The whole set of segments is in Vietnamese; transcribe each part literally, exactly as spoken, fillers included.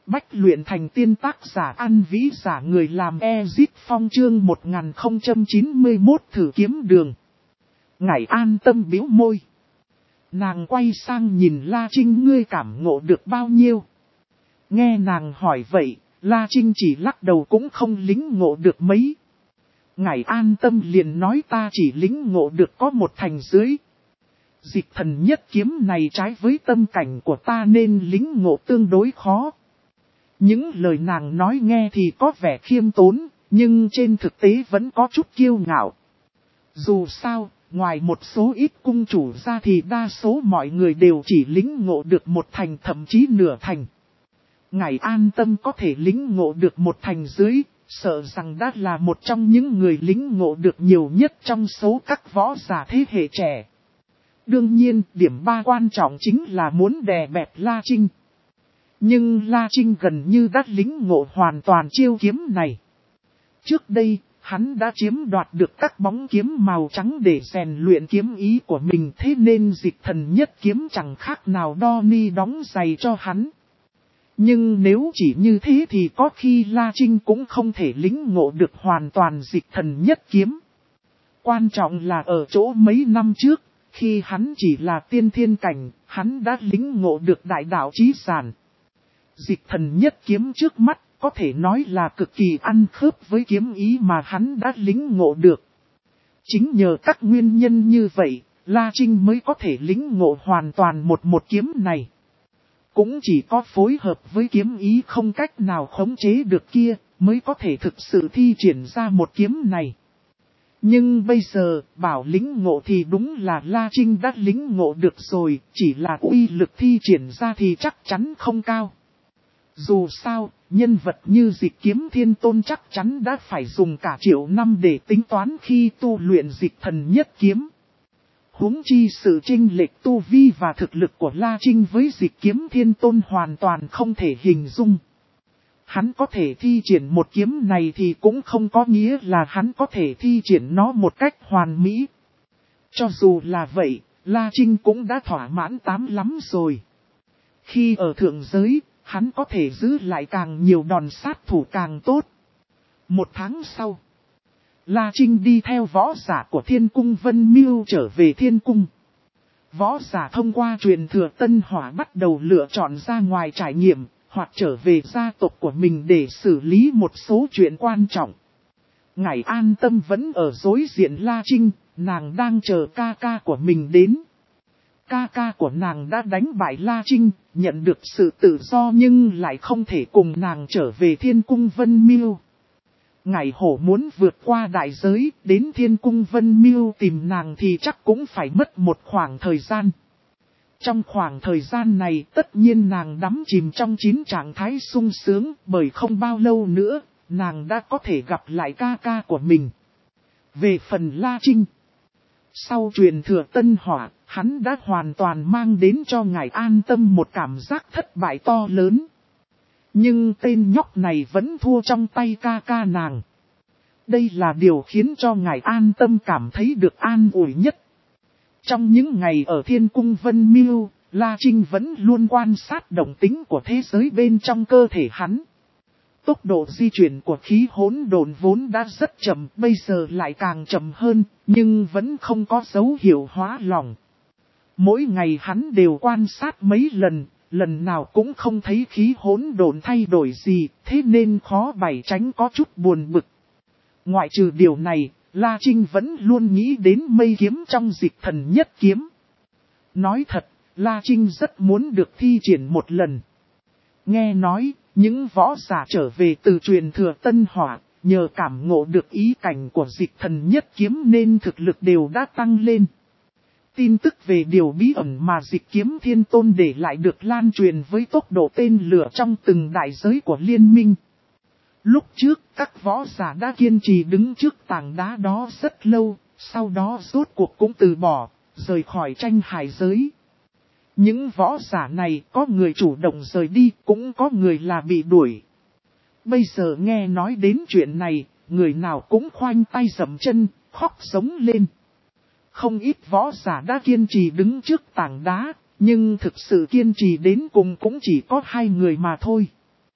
bách luyện thành tiên tác giả An Vĩ giả người làm Ezit Phong chương một nghìn không trăm chín mươi mốt thử kiếm đường. Ngải An Tâm bĩu môi. Nàng quay sang nhìn La Trinh, ngươi cảm ngộ được bao nhiêu? Nghe nàng hỏi vậy, La Trinh chỉ lắc đầu cũng không lĩnh ngộ được mấy. Ngải An Tâm liền nói ta chỉ lĩnh ngộ được có một thành dưới. Dịch thần nhất kiếm này trái với tâm cảnh của ta nên lĩnh ngộ tương đối khó. Những lời nàng nói nghe thì có vẻ khiêm tốn, nhưng trên thực tế vẫn có chút kiêu ngạo. Dù sao, ngoài một số ít cung chủ ra thì đa số mọi người đều chỉ lĩnh ngộ được một thành thậm chí nửa thành. Ngải An Tâm có thể lĩnh ngộ được một thành dưới, sợ rằng đã là một trong những người lĩnh ngộ được nhiều nhất trong số các võ giả thế hệ trẻ. Đương nhiên, điểm ba quan trọng chính là muốn đè bẹp La Trinh. Nhưng La Trinh gần như đã lĩnh ngộ hoàn toàn chiêu kiếm này. Trước đây, hắn đã chiếm đoạt được các bóng kiếm màu trắng để rèn luyện kiếm ý của mình, thế nên dịch thần nhất kiếm chẳng khác nào đo ni đóng giày cho hắn. Nhưng nếu chỉ như thế thì có khi La Trinh cũng không thể lĩnh ngộ được hoàn toàn dịch thần nhất kiếm. Quan trọng là ở chỗ mấy năm trước, khi hắn chỉ là tiên thiên cảnh, hắn đã lĩnh ngộ được đại đạo chí giản. Dịch thần nhất kiếm trước mắt có thể nói là cực kỳ ăn khớp với kiếm ý mà hắn đã lĩnh ngộ được. Chính nhờ các nguyên nhân như vậy, La Trinh mới có thể lĩnh ngộ hoàn toàn một một kiếm này. Cũng chỉ có phối hợp với kiếm ý không cách nào khống chế được kia, mới có thể thực sự thi triển ra một kiếm này. Nhưng bây giờ, bảo lĩnh ngộ thì đúng là La Trinh đã lĩnh ngộ được rồi, chỉ là uy lực thi triển ra thì chắc chắn không cao. Dù sao, nhân vật như Dịch Kiếm Thiên Tôn chắc chắn đã phải dùng cả triệu năm để tính toán khi tu luyện dịch thần nhất kiếm. Huống chi sự chênh lệch tu vi và thực lực của La Trinh với Dịch Kiếm Thiên Tôn hoàn toàn không thể hình dung. Hắn có thể thi triển một kiếm này thì cũng không có nghĩa là hắn có thể thi triển nó một cách hoàn mỹ. Cho dù là vậy, La Trinh cũng đã thỏa mãn tám lắm rồi. Khi ở thượng giới, hắn có thể giữ lại càng nhiều đòn sát thủ càng tốt. Một tháng sau, La Trinh đi theo võ giả của Thiên Cung Vân Miêu trở về Thiên Cung. Võ giả thông qua truyền thừa Tân Hỏa bắt đầu lựa chọn ra ngoài trải nghiệm, hoặc trở về gia tộc của mình để xử lý một số chuyện quan trọng. Ngải An Tâm vẫn ở đối diện La Trinh, nàng đang chờ ca ca của mình đến. Ca ca của nàng đã đánh bại La Trinh, nhận được sự tự do nhưng lại không thể cùng nàng trở về Thiên Cung Vân Miêu. Ngải Hổ muốn vượt qua đại giới, đến Thiên Cung Vân Miêu tìm nàng thì chắc cũng phải mất một khoảng thời gian. Trong khoảng thời gian này tất nhiên nàng đắm chìm trong chín trạng thái sung sướng, bởi không bao lâu nữa, nàng đã có thể gặp lại ca ca của mình. Về phần La Trinh, sau truyền thừa Tân Hỏa, hắn đã hoàn toàn mang đến cho Ngải An Tâm một cảm giác thất bại to lớn. Nhưng tên nhóc này vẫn thua trong tay ca ca nàng. Đây là điều khiến cho Ngải An Tâm cảm thấy được an ủi nhất. Trong những ngày ở Thiên Cung Vân Miêu, La Trinh vẫn luôn quan sát động tính của thế giới bên trong cơ thể hắn. Tốc độ di chuyển của khí hỗn độn vốn đã rất chậm, bây giờ lại càng chậm hơn, nhưng vẫn không có dấu hiệu hóa lỏng. Mỗi ngày hắn đều quan sát mấy lần, lần nào cũng không thấy khí hỗn độn thay đổi gì, thế nên khó bày tránh có chút buồn bực. Ngoại trừ điều này, La Trinh vẫn luôn nghĩ đến mây kiếm trong dịch thần nhất kiếm. Nói thật, La Trinh rất muốn được thi triển một lần. Nghe nói, những võ giả trở về từ truyền thừa Tân Hỏa, nhờ cảm ngộ được ý cảnh của dịch thần nhất kiếm nên thực lực đều đã tăng lên. Tin tức về điều bí ẩn mà Dịch Kiếm Thiên Tôn để lại được lan truyền với tốc độ tên lửa trong từng đại giới của liên minh. Lúc trước, các võ giả đã kiên trì đứng trước tảng đá đó rất lâu, sau đó rốt cuộc cũng từ bỏ, rời khỏi tranh hải giới. Những võ giả này có người chủ động rời đi, cũng có người là bị đuổi. Bây giờ nghe nói đến chuyện này, người nào cũng khoanh tay giẫm chân, khóc sống lên. Không ít võ giả đã kiên trì đứng trước tảng đá, nhưng thực sự kiên trì đến cùng cũng chỉ có hai người mà thôi.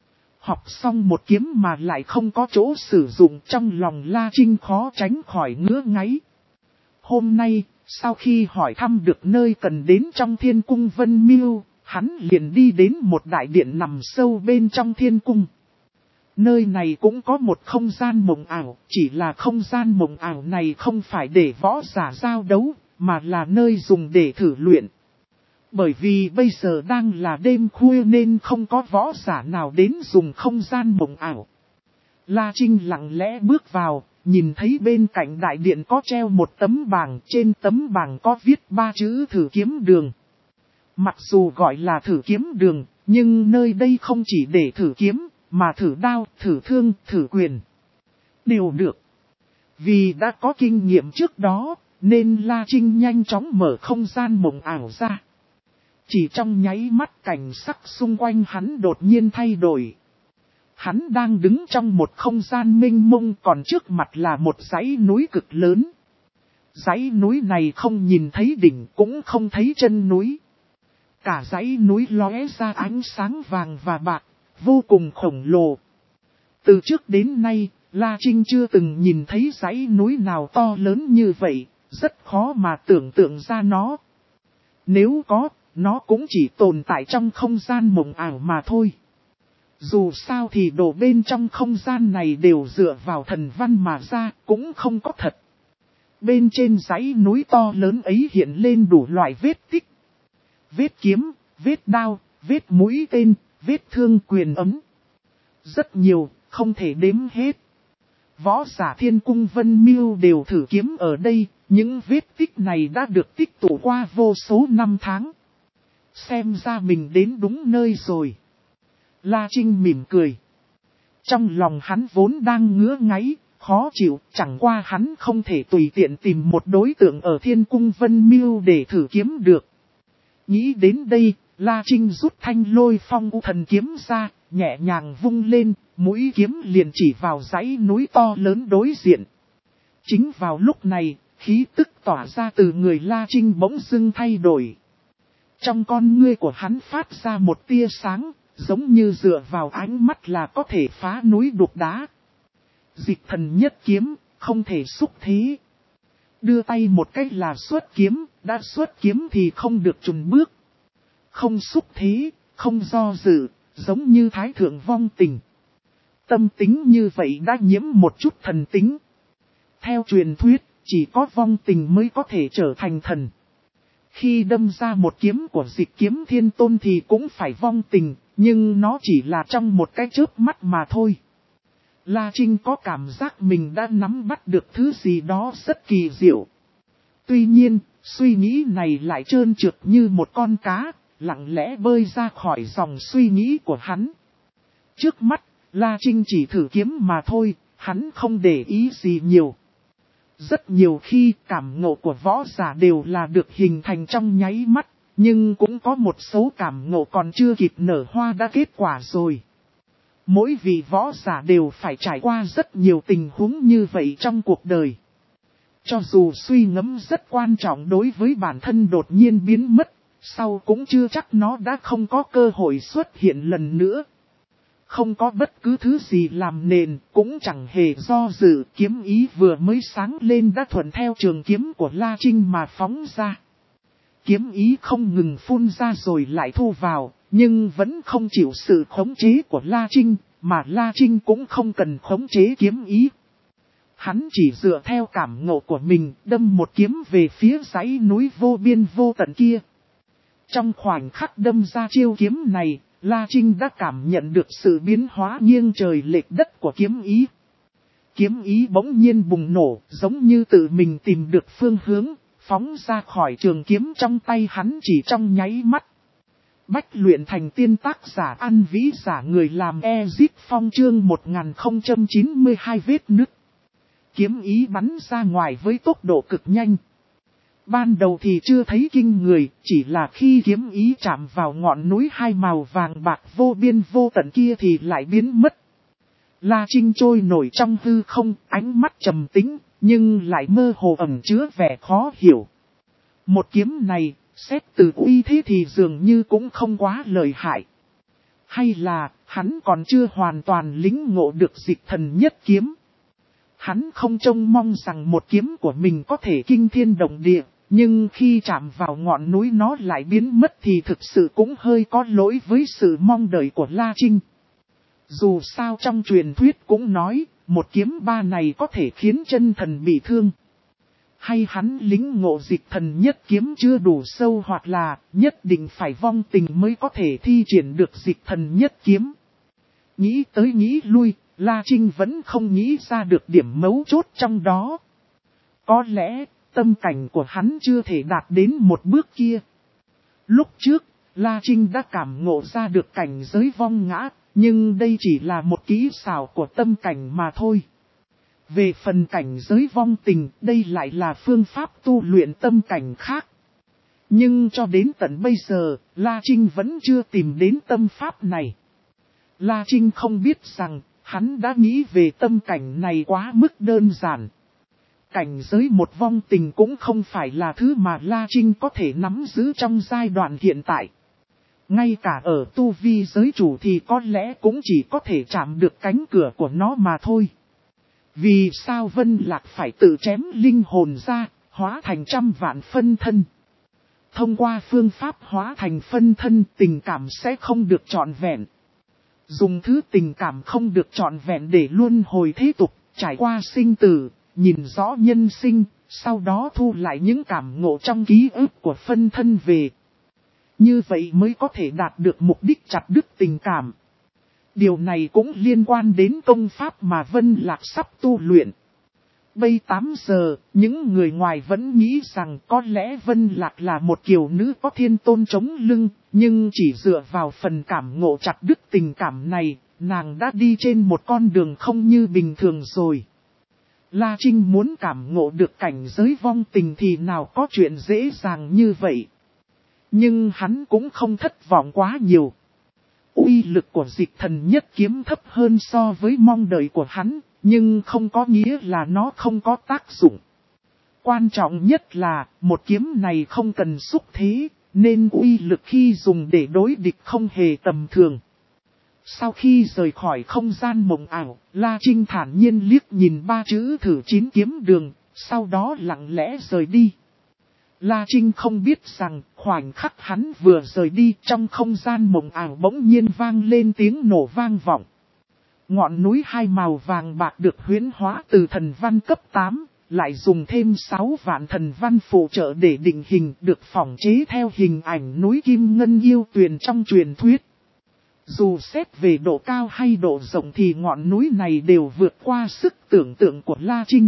Học xong một kiếm mà lại không có chỗ sử dụng, trong lòng La Trinh khó tránh khỏi ngứa ngáy. Hôm nay, sau khi hỏi thăm được nơi cần đến trong Thiên Cung Vân Miêu, hắn liền đi đến một đại điện nằm sâu bên trong Thiên Cung. Nơi này cũng có một không gian mộng ảo, chỉ là không gian mộng ảo này không phải để võ giả giao đấu, mà là nơi dùng để thử luyện. Bởi vì bây giờ đang là đêm khuya nên không có võ giả nào đến dùng không gian mộng ảo. La Trinh lặng lẽ bước vào, nhìn thấy bên cạnh đại điện có treo một tấm bảng, trên tấm bảng có viết ba chữ thử kiếm đường. Mặc dù gọi là thử kiếm đường, nhưng nơi đây không chỉ để thử kiếm, mà thử đao, thử thương, thử quyền. Đều được. Vì đã có kinh nghiệm trước đó, nên La Trinh nhanh chóng mở không gian mộng ảo ra. Chỉ trong nháy mắt cảnh sắc xung quanh hắn đột nhiên thay đổi. Hắn đang đứng trong một không gian mênh mông, còn trước mặt là một dãy núi cực lớn. Dãy núi này không nhìn thấy đỉnh cũng không thấy chân núi. Cả dãy núi lóe ra ánh sáng vàng và bạc, vô cùng khổng lồ. Từ trước đến nay, La Trinh chưa từng nhìn thấy dãy núi nào to lớn như vậy, rất khó mà tưởng tượng ra nó. Nếu có, nó cũng chỉ tồn tại trong không gian mộng ảo mà thôi. Dù sao thì đồ bên trong không gian này đều dựa vào thần văn mà ra, cũng không có thật. Bên trên dãy núi to lớn ấy hiện lên đủ loại vết tích. Vết kiếm, vết đao, vết mũi tên, vết thương quyền ấm. Rất nhiều, không thể đếm hết. Võ giả Thiên Cung Vân Miêu đều thử kiếm ở đây, những vết tích này đã được tích tụ qua vô số năm tháng. Xem ra mình đến đúng nơi rồi. La Trinh mỉm cười. Trong lòng hắn vốn đang ngứa ngáy, khó chịu, chẳng qua hắn không thể tùy tiện tìm một đối tượng ở Thiên Cung Vân Miêu để thử kiếm được. Nghĩ đến đây, La Trinh rút thanh lôi phong u thần kiếm ra, nhẹ nhàng vung lên, mũi kiếm liền chỉ vào dãy núi to lớn đối diện. Chính vào lúc này, khí tức tỏa ra từ người La Trinh bỗng dưng thay đổi. Trong con ngươi của hắn phát ra một tia sáng, giống như dựa vào ánh mắt là có thể phá núi đục đá. Dịch thần nhất kiếm, không thể xúc thế. Đưa tay một cách là xuất kiếm, đã xuất kiếm thì không được chùn bước. Không xúc thế, không do dự, giống như thái thượng vong tình. Tâm tính như vậy đã nhiễm một chút thần tính. Theo truyền thuyết, chỉ có vong tình mới có thể trở thành thần. Khi đâm ra một kiếm của Dịch Kiếm Thiên Tôn thì cũng phải vong tình, nhưng nó chỉ là trong một cái chớp mắt mà thôi. La Trinh có cảm giác mình đã nắm bắt được thứ gì đó rất kỳ diệu. Tuy nhiên, suy nghĩ này lại trơn trượt như một con cá, lặng lẽ bơi ra khỏi dòng suy nghĩ của hắn. Trước mắt, La Trinh chỉ thử kiếm mà thôi, hắn không để ý gì nhiều. Rất nhiều khi cảm ngộ của võ giả đều là được hình thành trong nháy mắt, nhưng cũng có một số cảm ngộ còn chưa kịp nở hoa đã kết quả rồi. Mỗi vị võ giả đều phải trải qua rất nhiều tình huống như vậy trong cuộc đời. Cho dù suy ngẫm rất quan trọng đối với bản thân đột nhiên biến mất, sau cũng chưa chắc nó đã không có cơ hội xuất hiện lần nữa. Không có bất cứ thứ gì làm nền, cũng chẳng hề do dự, kiếm ý vừa mới sáng lên đã thuận theo trường kiếm của La Trinh mà phóng ra. Kiếm ý không ngừng phun ra rồi lại thu vào, nhưng vẫn không chịu sự khống chế của La Trinh, mà La Trinh cũng không cần khống chế kiếm ý. Hắn chỉ dựa theo cảm ngộ của mình, đâm một kiếm về phía dãy núi vô biên vô tận kia. Trong khoảnh khắc đâm ra chiêu kiếm này, La Trinh đã cảm nhận được sự biến hóa nghiêng trời lệch đất của kiếm ý. Kiếm ý bỗng nhiên bùng nổ, giống như tự mình tìm được phương hướng, phóng ra khỏi trường kiếm trong tay hắn chỉ trong nháy mắt. Bách luyện thành tiên, tác giả An Vĩ, giả người làm Ezit Phong, chương một nghìn không trăm chín mươi hai vết nứt. Kiếm ý bắn ra ngoài với tốc độ cực nhanh. Ban đầu thì chưa thấy kinh người, chỉ là khi kiếm ý chạm vào ngọn núi hai màu vàng bạc vô biên vô tận kia thì lại biến mất. La Trinh trôi nổi trong hư không, ánh mắt trầm tĩnh, nhưng lại mơ hồ ẩn chứa vẻ khó hiểu. Một kiếm này, xét từ uy thế thì dường như cũng không quá lợi hại. Hay là, hắn còn chưa hoàn toàn lĩnh ngộ được dịch thần nhất kiếm. Hắn không trông mong rằng một kiếm của mình có thể kinh thiên động địa, nhưng khi chạm vào ngọn núi nó lại biến mất thì thực sự cũng hơi có lỗi với sự mong đợi của La Trinh. Dù sao trong truyền thuyết cũng nói, một kiếm ba này có thể khiến chân thần bị thương. Hay hắn lĩnh ngộ dịch thần nhất kiếm chưa đủ sâu, hoặc là nhất định phải vong tình mới có thể thi triển được dịch thần nhất kiếm. Nghĩ tới nghĩ lui, La Trinh vẫn không nghĩ ra được điểm mấu chốt trong đó. Có lẽ, tâm cảnh của hắn chưa thể đạt đến một bước kia. Lúc trước, La Trinh đã cảm ngộ ra được cảnh giới vong ngã, nhưng đây chỉ là một kỹ xảo của tâm cảnh mà thôi. Về phần cảnh giới vong tình, đây lại là phương pháp tu luyện tâm cảnh khác. Nhưng cho đến tận bây giờ, La Trinh vẫn chưa tìm đến tâm pháp này. La Trinh không biết rằng, hắn đã nghĩ về tâm cảnh này quá mức đơn giản. Cảnh giới một vong tình cũng không phải là thứ mà La Trinh có thể nắm giữ trong giai đoạn hiện tại. Ngay cả ở tu vi giới chủ thì có lẽ cũng chỉ có thể chạm được cánh cửa của nó mà thôi. Vì sao Vân Lạc phải tự chém linh hồn ra, hóa thành trăm vạn phân thân? Thông qua phương pháp hóa thành phân thân, tình cảm sẽ không được trọn vẹn. Dùng thứ tình cảm không được trọn vẹn để luân hồi thế tục, trải qua sinh tử, nhìn rõ nhân sinh, sau đó thu lại những cảm ngộ trong ký ức của phân thân về. Như vậy mới có thể đạt được mục đích chặt đứt tình cảm. Điều này cũng liên quan đến công pháp mà Vân Lạc sắp tu luyện. Bây tám giờ, những người ngoài vẫn nghĩ rằng có lẽ Vân Lạc là một kiều nữ có thiên tôn chống lưng, nhưng chỉ dựa vào phần cảm ngộ chặt đứt tình cảm này, nàng đã đi trên một con đường không như bình thường rồi. La Trinh muốn cảm ngộ được cảnh giới vong tình thì nào có chuyện dễ dàng như vậy. Nhưng hắn cũng không thất vọng quá nhiều. Uy lực của dịch thần nhất kiếm thấp hơn so với mong đợi của hắn, nhưng không có nghĩa là nó không có tác dụng. Quan trọng nhất là, một kiếm này không cần xúc thế, nên uy lực khi dùng để đối địch không hề tầm thường. Sau khi rời khỏi không gian mộng ảo, La Trinh thản nhiên liếc nhìn ba chữ thử chín kiếm đường, sau đó lặng lẽ rời đi. La Trinh không biết rằng, khoảnh khắc hắn vừa rời đi trong không gian mộng ảo bỗng nhiên vang lên tiếng nổ vang vọng. Ngọn núi hai màu vàng bạc được huyễn hóa từ thần văn cấp tám, lại dùng thêm sáu vạn thần văn phụ trợ để định hình được phỏng chế theo hình ảnh núi Kim Ngân Yêu Tuyền trong truyền thuyết. Dù xét về độ cao hay độ rộng thì ngọn núi này đều vượt qua sức tưởng tượng của La Trinh.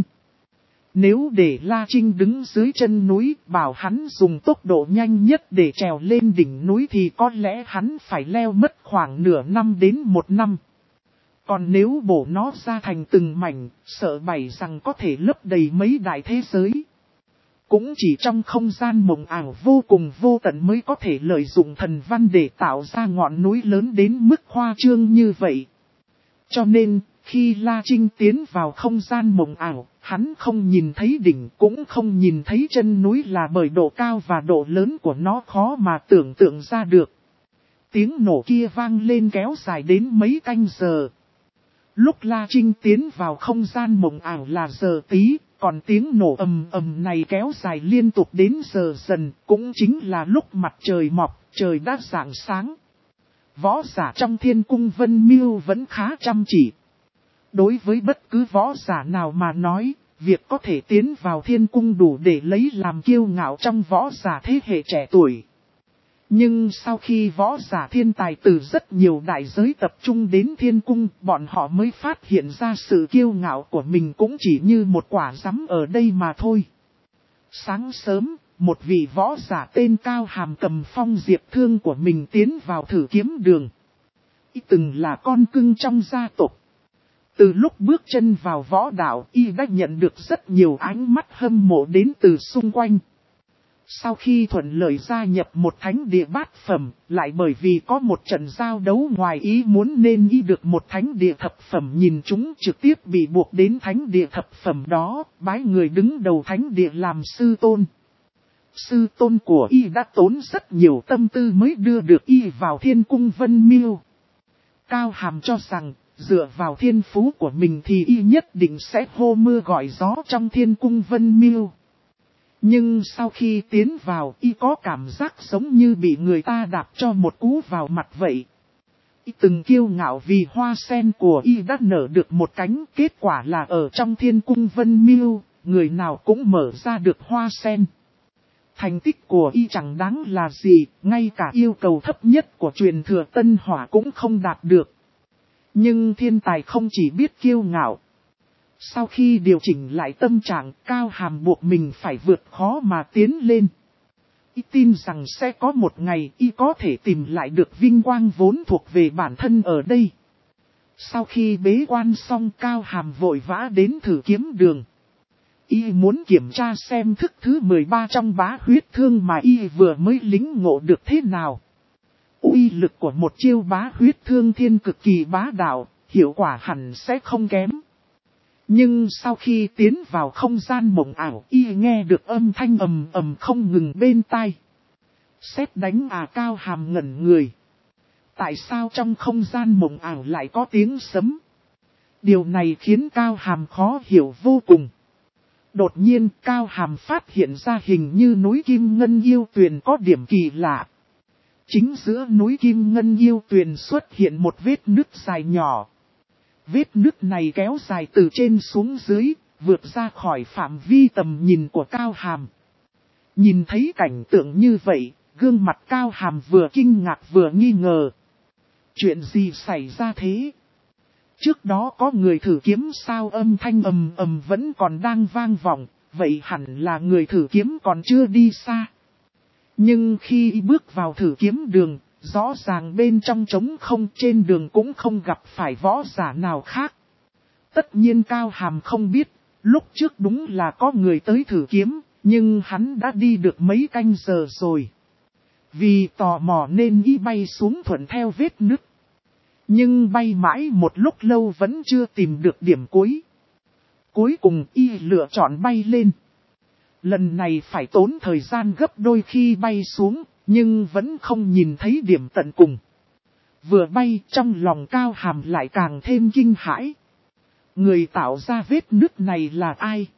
Nếu để La Trinh đứng dưới chân núi, bảo hắn dùng tốc độ nhanh nhất để trèo lên đỉnh núi thì có lẽ hắn phải leo mất khoảng nửa năm đến một năm. Còn nếu bổ nó ra thành từng mảnh, sợ bày rằng có thể lấp đầy mấy đại thế giới. Cũng chỉ trong không gian mộng ảo vô cùng vô tận mới có thể lợi dụng thần văn để tạo ra ngọn núi lớn đến mức khoa trương như vậy. Cho nên, khi La Trinh tiến vào không gian mộng ảo, hắn không nhìn thấy đỉnh cũng không nhìn thấy chân núi là bởi độ cao và độ lớn của nó khó mà tưởng tượng ra được. Tiếng nổ kia vang lên kéo dài đến mấy canh giờ. Lúc La Trinh tiến vào không gian mộng ảo là giờ tí, còn tiếng nổ ầm ầm này kéo dài liên tục đến giờ dần, cũng chính là lúc mặt trời mọc, trời đã rạng sáng. Võ giả trong thiên cung Vân Miêu vẫn khá chăm chỉ. Đối với bất cứ võ giả nào mà nói, việc có thể tiến vào thiên cung đủ để lấy làm kiêu ngạo trong võ giả thế hệ trẻ tuổi. Nhưng sau khi võ giả thiên tài từ rất nhiều đại giới tập trung đến thiên cung, bọn họ mới phát hiện ra sự kiêu ngạo của mình cũng chỉ như một quả rắm ở đây mà thôi. Sáng sớm, một vị võ giả tên Cao Hàm cầm phong diệp thương của mình tiến vào thử kiếm đường. Y từng là con cưng trong gia tộc. Từ lúc bước chân vào võ đạo, y đã nhận được rất nhiều ánh mắt hâm mộ đến từ xung quanh. Sau khi thuận lợi gia nhập một thánh địa bát phẩm, lại bởi vì có một trận giao đấu ngoài ý muốn nên y được một thánh địa thập phẩm nhìn chúng trực tiếp bị buộc đến thánh địa thập phẩm đó, bái người đứng đầu thánh địa làm sư tôn. Sư tôn của y đã tốn rất nhiều tâm tư mới đưa được y vào thiên cung Vân Miêu. Cao Hàm cho rằng, dựa vào thiên phú của mình thì y nhất định sẽ hô mưa gọi gió trong thiên cung Vân Miêu. Nhưng sau khi tiến vào, y có cảm giác giống như bị người ta đạp cho một cú vào mặt vậy. Y từng kiêu ngạo vì hoa sen của y đã nở được một cánh, kết quả là ở trong thiên cung Vân Miêu, người nào cũng mở ra được hoa sen. Thành tích của y chẳng đáng là gì, ngay cả yêu cầu thấp nhất của truyền thừa Tân Hỏa cũng không đạt được. Nhưng thiên tài không chỉ biết kiêu ngạo. Sau khi điều chỉnh lại tâm trạng, Cao Hàm buộc mình phải vượt khó mà tiến lên. Y tin rằng sẽ có một ngày y có thể tìm lại được vinh quang vốn thuộc về bản thân ở đây. Sau khi bế quan xong, Cao Hàm vội vã đến Thử Kiếm Đường. Y muốn kiểm tra xem thức thứ mười ba trong bá huyết thương mà y vừa mới lính ngộ được thế nào. Uy lực của một chiêu bá huyết thương thiên cực kỳ bá đạo, hiệu quả hẳn sẽ không kém. Nhưng sau khi tiến vào không gian mộng ảo, y nghe được âm thanh ầm ầm không ngừng bên tai. Sét đánh à, Cao Hàm ngẩn người. Tại sao trong không gian mộng ảo lại có tiếng sấm? Điều này khiến Cao Hàm khó hiểu vô cùng. Đột nhiên Cao Hàm phát hiện ra hình như núi Kim Ngân Yêu Tuyền có điểm kỳ lạ. Chính giữa núi Kim Ngân Yêu Tuyền xuất hiện một vết nứt dài nhỏ. Vết nứt này kéo dài từ trên xuống dưới, vượt ra khỏi phạm vi tầm nhìn của Cao Hàm. Nhìn thấy cảnh tượng như vậy, gương mặt Cao Hàm vừa kinh ngạc vừa nghi ngờ. Chuyện gì xảy ra thế? Trước đó có người thử kiếm sao? Âm thanh ầm ầm vẫn còn đang vang vọng, vậy hẳn là người thử kiếm còn chưa đi xa. Nhưng khi bước vào Thử Kiếm Đường, rõ ràng bên trong trống không, trên đường cũng không gặp phải võ giả nào khác. Tất nhiên Cao Hàm không biết, lúc trước đúng là có người tới thử kiếm, nhưng hắn đã đi được mấy canh giờ rồi. Vì tò mò nên y bay xuống thuận theo vết nứt. Nhưng bay mãi một lúc lâu vẫn chưa tìm được điểm cuối. Cuối cùng y lựa chọn bay lên. Lần này phải tốn thời gian gấp đôi khi bay xuống, nhưng vẫn không nhìn thấy điểm tận cùng. Vừa bay trong lòng Cao Hàm lại càng thêm kinh hãi. Người tạo ra vết nứt này là ai?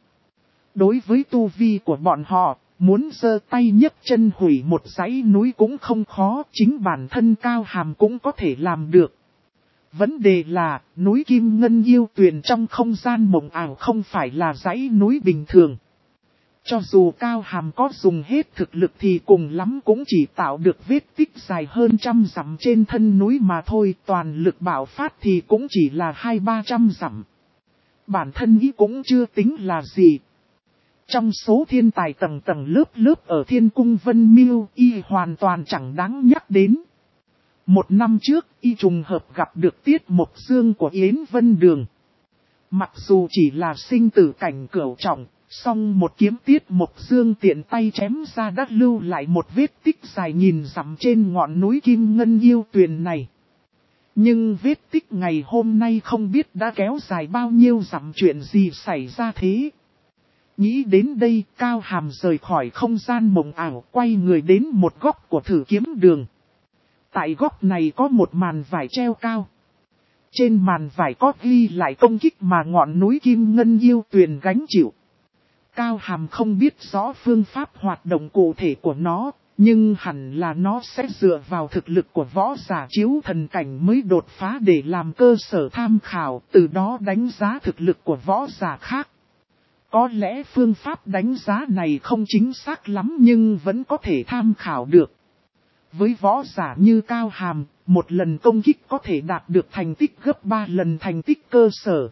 Đối với tu vi của bọn họ, muốn giơ tay nhấc chân hủy một dãy núi cũng không khó, chính bản thân Cao Hàm cũng có thể làm được. Vấn đề là, núi Kim Ngân Yêu Tuyền trong không gian mộng ảo không phải là dãy núi bình thường. Cho dù Cao Hàm có dùng hết thực lực thì cùng lắm cũng chỉ tạo được vết tích dài hơn trăm dặm trên thân núi mà thôi, toàn lực bạo phát thì cũng chỉ là hai ba trăm dặm. Bản thân ý cũng chưa tính là gì. Trong số thiên tài tầng tầng lớp lớp ở thiên cung Vân Miêu, y hoàn toàn chẳng đáng nhắc đến. Một năm trước, y trùng hợp gặp được Tiết Mộc Dương của Yến Vân Đường. Mặc dù chỉ là sinh tử cảnh cửu trọng, song một kiếm Tiết Mộc Dương tiện tay chém ra đã lưu lại một vết tích dài nghìn dặm trên ngọn núi Kim Ngân Yêu Tuyền này. Nhưng vết tích ngày hôm nay không biết đã kéo dài bao nhiêu dặm, chuyện gì xảy ra thế. Nghĩ đến đây, Cao Hàm rời khỏi không gian mộng ảo, quay người đến một góc của Thử Kiếm Đường. Tại góc này có một màn vải treo cao. Trên màn vải có ghi lại công kích mà ngọn núi Kim Ngân Yêu Tuyền gánh chịu. Cao Hàm không biết rõ phương pháp hoạt động cụ thể của nó, nhưng hẳn là nó sẽ dựa vào thực lực của võ giả chiếu thần cảnh mới đột phá để làm cơ sở tham khảo, từ đó đánh giá thực lực của võ giả khác. Có lẽ phương pháp đánh giá này không chính xác lắm nhưng vẫn có thể tham khảo được. Với võ giả như Cao Hàm, một lần công kích có thể đạt được thành tích gấp ba lần thành tích cơ sở.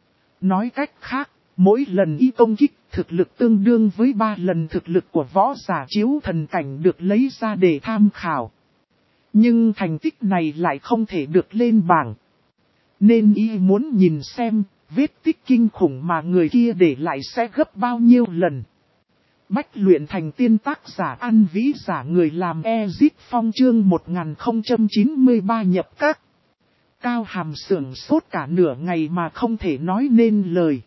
Nói cách khác, mỗi lần y công kích thực lực tương đương với ba lần thực lực của võ giả chiếu thần cảnh được lấy ra để tham khảo. Nhưng thành tích này lại không thể được lên bảng. Nên y muốn nhìn xem vết tích kinh khủng mà người kia để lại sẽ gấp bao nhiêu lần. Bách luyện thành tiên, tác giả An Vĩ, giả người làm Ezit Phong, chương một nghìn không trăm chín mươi ba nhập các. Cao Hàm sưởng sốt cả nửa ngày mà không thể nói nên lời.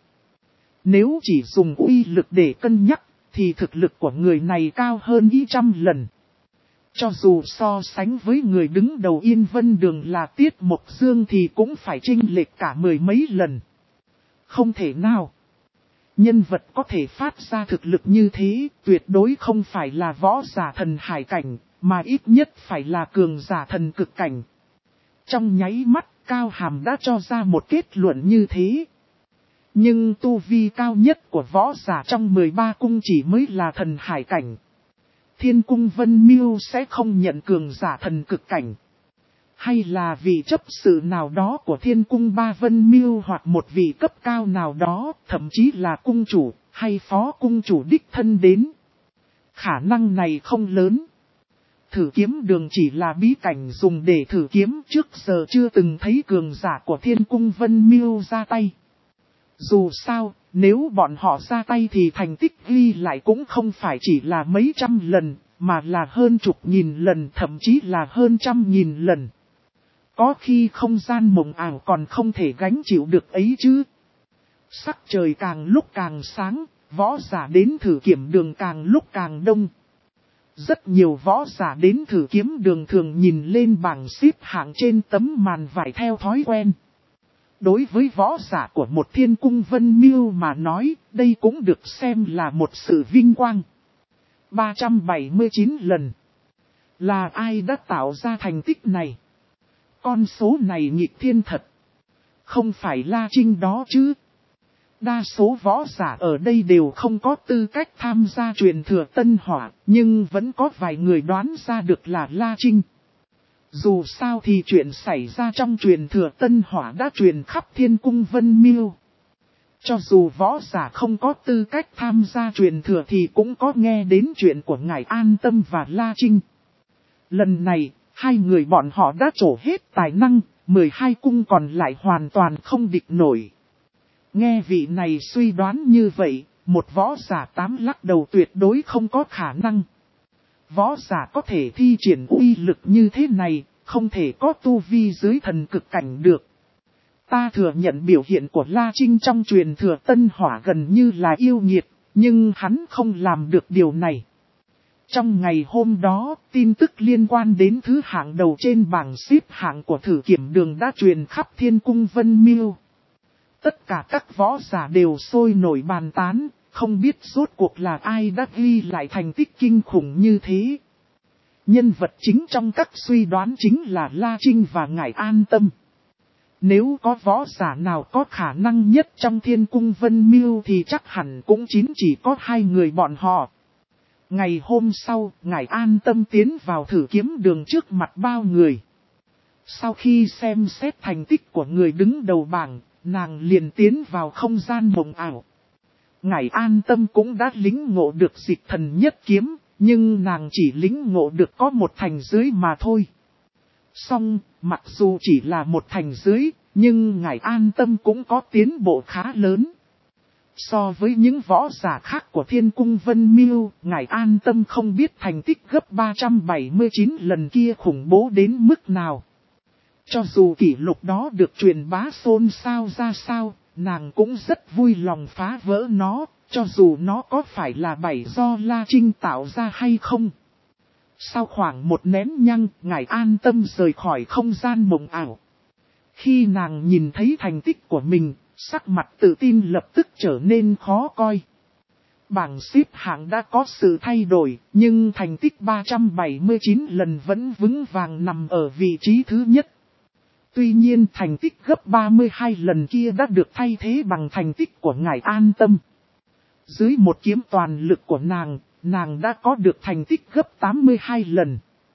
Nếu chỉ dùng uy lực để cân nhắc, thì thực lực của người này cao hơn y trăm lần. Cho dù so sánh với người đứng đầu Yên Vân Đường là Tiết Mộc Dương thì cũng phải chênh lệch cả mười mấy lần. Không thể nào. Nhân vật có thể phát ra thực lực như thế, tuyệt đối không phải là võ giả thần hải cảnh, mà ít nhất phải là cường giả thần cực cảnh. Trong nháy mắt, Cao Hàm đã cho ra một kết luận như thế. Nhưng tu vi cao nhất của võ giả trong mười ba cung chỉ mới là thần hải cảnh. Thiên cung Vân Miêu sẽ không nhận cường giả thần cực cảnh. Hay là vì chấp sự nào đó của thiên cung ba Vân Miêu hoặc một vị cấp cao nào đó, thậm chí là cung chủ hay phó cung chủ đích thân đến. Khả năng này không lớn. Thử kiếm đường chỉ là bí cảnh dùng để thử kiếm, trước giờ chưa từng thấy cường giả của thiên cung Vân Miêu ra tay. Dù sao, nếu bọn họ ra tay thì thành tích ghi lại cũng không phải chỉ là mấy trăm lần, mà là hơn chục nghìn lần, thậm chí là hơn trăm nghìn lần. Có khi không gian mộng ảo còn không thể gánh chịu được ấy chứ. Sắc trời càng lúc càng sáng, võ giả đến thử kiếm đường càng lúc càng đông. Rất nhiều võ giả đến thử kiếm đường thường nhìn lên bảng xếp hạng trên tấm màn vải theo thói quen. Đối với võ giả của một thiên cung Vân Miêu mà nói, đây cũng được xem là một sự vinh quang. ba trăm bảy mươi chín lần. Là ai đã tạo ra thành tích này? Con số này nghịch thiên thật. Không phải La Trinh đó chứ. Đa số võ giả ở đây đều không có tư cách tham gia truyền thừa Tân Hỏa, nhưng vẫn có vài người đoán ra được là La Trinh. Dù sao thì chuyện xảy ra trong truyền thừa Tân Hỏa đã truyền khắp thiên cung Vân Miêu. Cho dù võ giả không có tư cách tham gia truyền thừa thì cũng có nghe đến chuyện của ngài An Tâm và La Trinh. Lần này, hai người bọn họ đã trổ hết tài năng, mười hai cung còn lại hoàn toàn không địch nổi. Nghe vị này suy đoán như vậy, một võ giả tám lắc đầu tuyệt đối không có khả năng. Võ giả có thể thi triển uy lực như thế này, không thể có tu vi dưới thần cực cảnh được. Ta thừa nhận biểu hiện của La Trinh trong truyền thừa Tân Hỏa gần như là yêu nghiệt, nhưng hắn không làm được điều này. Trong ngày hôm đó, tin tức liên quan đến thứ hạng đầu trên bảng xếp hạng của thử kiểm đường đã truyền khắp thiên cung Vân Miêu. Tất cả các võ giả đều sôi nổi bàn tán, không biết rốt cuộc là ai đã ghi lại thành tích kinh khủng như thế. Nhân vật chính trong các suy đoán chính là La Trinh và ngài An Tâm. Nếu có võ giả nào có khả năng nhất trong thiên cung Vân Miêu thì chắc hẳn cũng chính chỉ có hai người bọn họ. Ngày hôm sau, ngài An Tâm tiến vào thử kiếm đường trước mặt bao người. Sau khi xem xét thành tích của người đứng đầu bảng, nàng liền tiến vào không gian mộng ảo. Ngài An Tâm cũng đã lính ngộ được dịch thần nhất kiếm, nhưng nàng chỉ lính ngộ được có một thành dưới mà thôi. Song, mặc dù chỉ là một thành dưới, nhưng ngài An Tâm cũng có tiến bộ khá lớn. So với những võ giả khác của thiên cung Vân Miêu, ngài An Tâm không biết thành tích gấp ba trăm bảy mươi chín lần kia khủng bố đến mức nào. Cho dù kỷ lục đó được truyền bá xôn xao ra sao, nàng cũng rất vui lòng phá vỡ nó, cho dù nó có phải là bảy do La Trinh tạo ra hay không. Sau khoảng một nén nhang, ngài An Tâm rời khỏi không gian mộng ảo. Khi nàng nhìn thấy thành tích của mình, sắc mặt tự tin lập tức trở nên khó coi. Bảng xếp hạng đã có sự thay đổi, nhưng thành tích ba trăm bảy mươi chín lần vẫn vững vàng nằm ở vị trí thứ nhất. Tuy nhiên thành tích gấp ba mươi hai lần kia đã được thay thế bằng thành tích của ngài An Tâm. Dưới một kiếm toàn lực của nàng, nàng đã có được thành tích gấp tám mươi hai lần.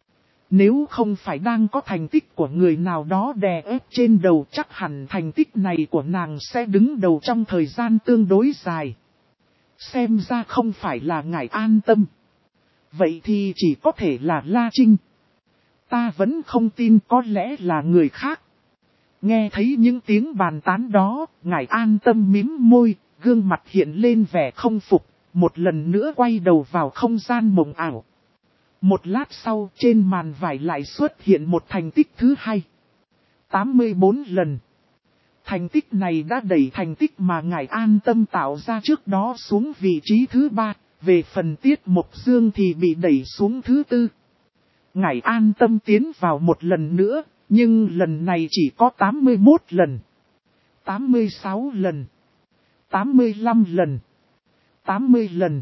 Nếu không phải đang có thành tích của người nào đó đè ép trên đầu, chắc hẳn thành tích này của nàng sẽ đứng đầu trong thời gian tương đối dài. Xem ra không phải là ngài An Tâm. Vậy thì chỉ có thể là La Trinh. Ta vẫn không tin, có lẽ là người khác. Nghe thấy những tiếng bàn tán đó, ngài An Tâm mím môi, gương mặt hiện lên vẻ không phục, một lần nữa quay đầu vào không gian mộng ảo. Một lát sau, trên màn vải lại xuất hiện một thành tích thứ hai. tám mươi bốn lần. Thành tích này đã đẩy thành tích mà ngài An Tâm tạo ra trước đó xuống vị trí thứ ba, về phần Tiết Mộc Dương thì bị đẩy xuống thứ tư. Ngài an tâm tiến vào một lần nữa, nhưng lần này chỉ có tám mươi mốt lần, tám mươi sáu lần, tám mươi lăm lần, tám mươi lần.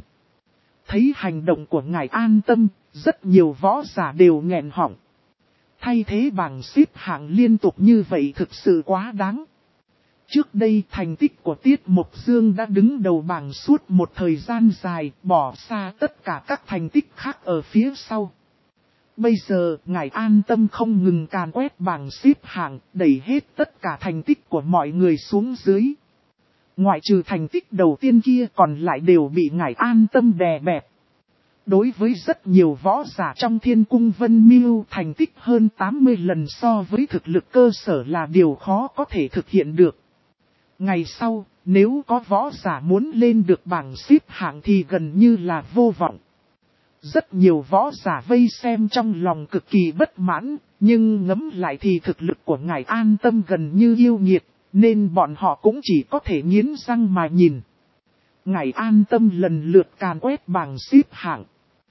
Thấy hành động của ngài an tâm, rất nhiều võ giả đều nghẹn họng. Thay thế bảng xếp hạng liên tục như vậy thực sự quá đáng. Trước đây thành tích của Tiết Mộc Dương đã đứng đầu bảng suốt một thời gian dài, bỏ xa tất cả các thành tích khác ở phía sau. Bây giờ, ngài an tâm không ngừng càn quét bảng xếp hạng, đẩy hết tất cả thành tích của mọi người xuống dưới. Ngoại trừ thành tích đầu tiên kia còn lại đều bị ngài an tâm đè bẹp. Đối với rất nhiều võ giả trong Thiên Cung Vân Miêu, thành tích hơn tám mươi lần so với thực lực cơ sở là điều khó có thể thực hiện được. Ngày sau, nếu có võ giả muốn lên được bảng xếp hạng thì gần như là vô vọng. Rất nhiều võ giả vây xem trong lòng cực kỳ bất mãn, nhưng ngẫm lại thì thực lực của ngài an tâm gần như yêu nghiệt, nên bọn họ cũng chỉ có thể nghiến răng mà nhìn. Ngài an tâm lần lượt càn quét bảng xếp hạng.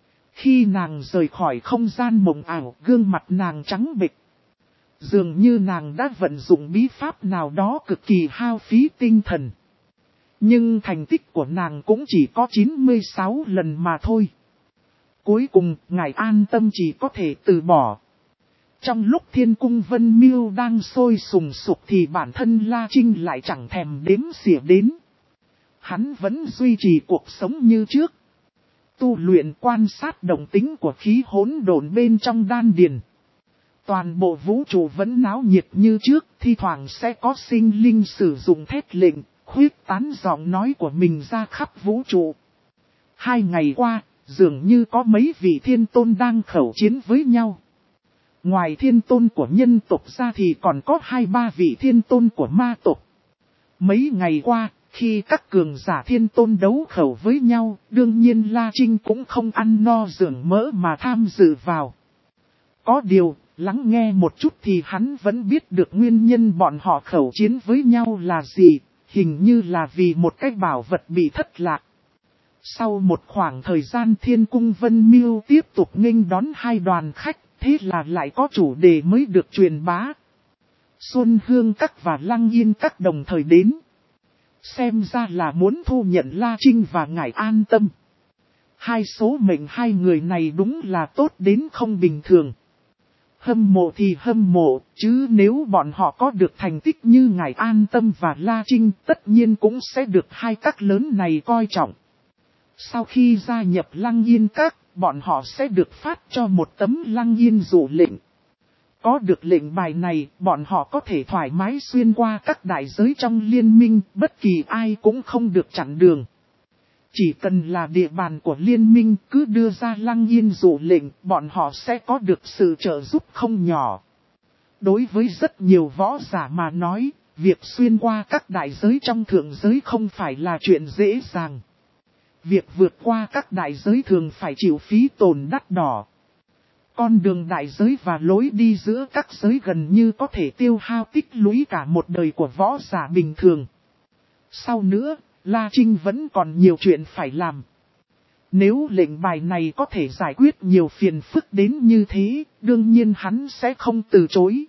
Khi nàng rời khỏi không gian mộng ảo, gương mặt nàng trắng bệch. Dường như nàng đã vận dụng bí pháp nào đó cực kỳ hao phí tinh thần. Nhưng thành tích của nàng cũng chỉ có chín mươi sáu lần mà thôi. Cuối cùng, ngài an tâm chỉ có thể từ bỏ. Trong lúc Thiên Cung Vân Miêu đang sôi sùng sục thì bản thân La Trinh lại chẳng thèm đếm xỉa đến. Hắn vẫn duy trì cuộc sống như trước. Tu luyện quan sát động tính của khí hỗn độn bên trong đan điền. Toàn bộ vũ trụ vẫn náo nhiệt như trước, thi thoảng sẽ có sinh linh sử dụng thét lệnh, khuyết tán giọng nói của mình ra khắp vũ trụ. Hai ngày qua, dường như có mấy vị thiên tôn đang khẩu chiến với nhau. Ngoài thiên tôn của nhân tộc ra thì còn có hai ba vị thiên tôn của ma tộc. Mấy ngày qua, khi các cường giả thiên tôn đấu khẩu với nhau, đương nhiên La Trinh cũng không ăn no dưỡng mỡ mà tham dự vào. Có điều, lắng nghe một chút thì hắn vẫn biết được nguyên nhân bọn họ khẩu chiến với nhau là gì, hình như là vì một cái bảo vật bị thất lạc. Sau một khoảng thời gian Thiên Cung Vân Miêu tiếp tục nghênh đón hai đoàn khách, thế là lại có chủ đề mới được truyền bá. Xuân Hương Các và Lăng Yên Các đồng thời đến. Xem ra là muốn thu nhận La Trinh và ngài an tâm. Hai số mệnh hai người này đúng là tốt đến không bình thường. Hâm mộ thì hâm mộ, chứ nếu bọn họ có được thành tích như ngài an tâm và La Trinh tất nhiên cũng sẽ được hai các lớn này coi trọng. Sau khi gia nhập Lăng Yên Các, bọn họ sẽ được phát cho một tấm Lăng Yên dụ lệnh. Có được lệnh bài này, bọn họ có thể thoải mái xuyên qua các đại giới trong liên minh, bất kỳ ai cũng không được chặn đường. Chỉ cần là địa bàn của liên minh cứ đưa ra Lăng Yên dụ lệnh, bọn họ sẽ có được sự trợ giúp không nhỏ. Đối với rất nhiều võ giả mà nói, việc xuyên qua các đại giới trong thượng giới không phải là chuyện dễ dàng. Việc vượt qua các đại giới thường phải chịu phí tổn đắt đỏ. Con đường đại giới và lối đi giữa các giới gần như có thể tiêu hao tích lũy cả một đời của võ giả bình thường. Sau nữa, La Trinh vẫn còn nhiều chuyện phải làm. Nếu lệnh bài này có thể giải quyết nhiều phiền phức đến như thế, đương nhiên hắn sẽ không từ chối.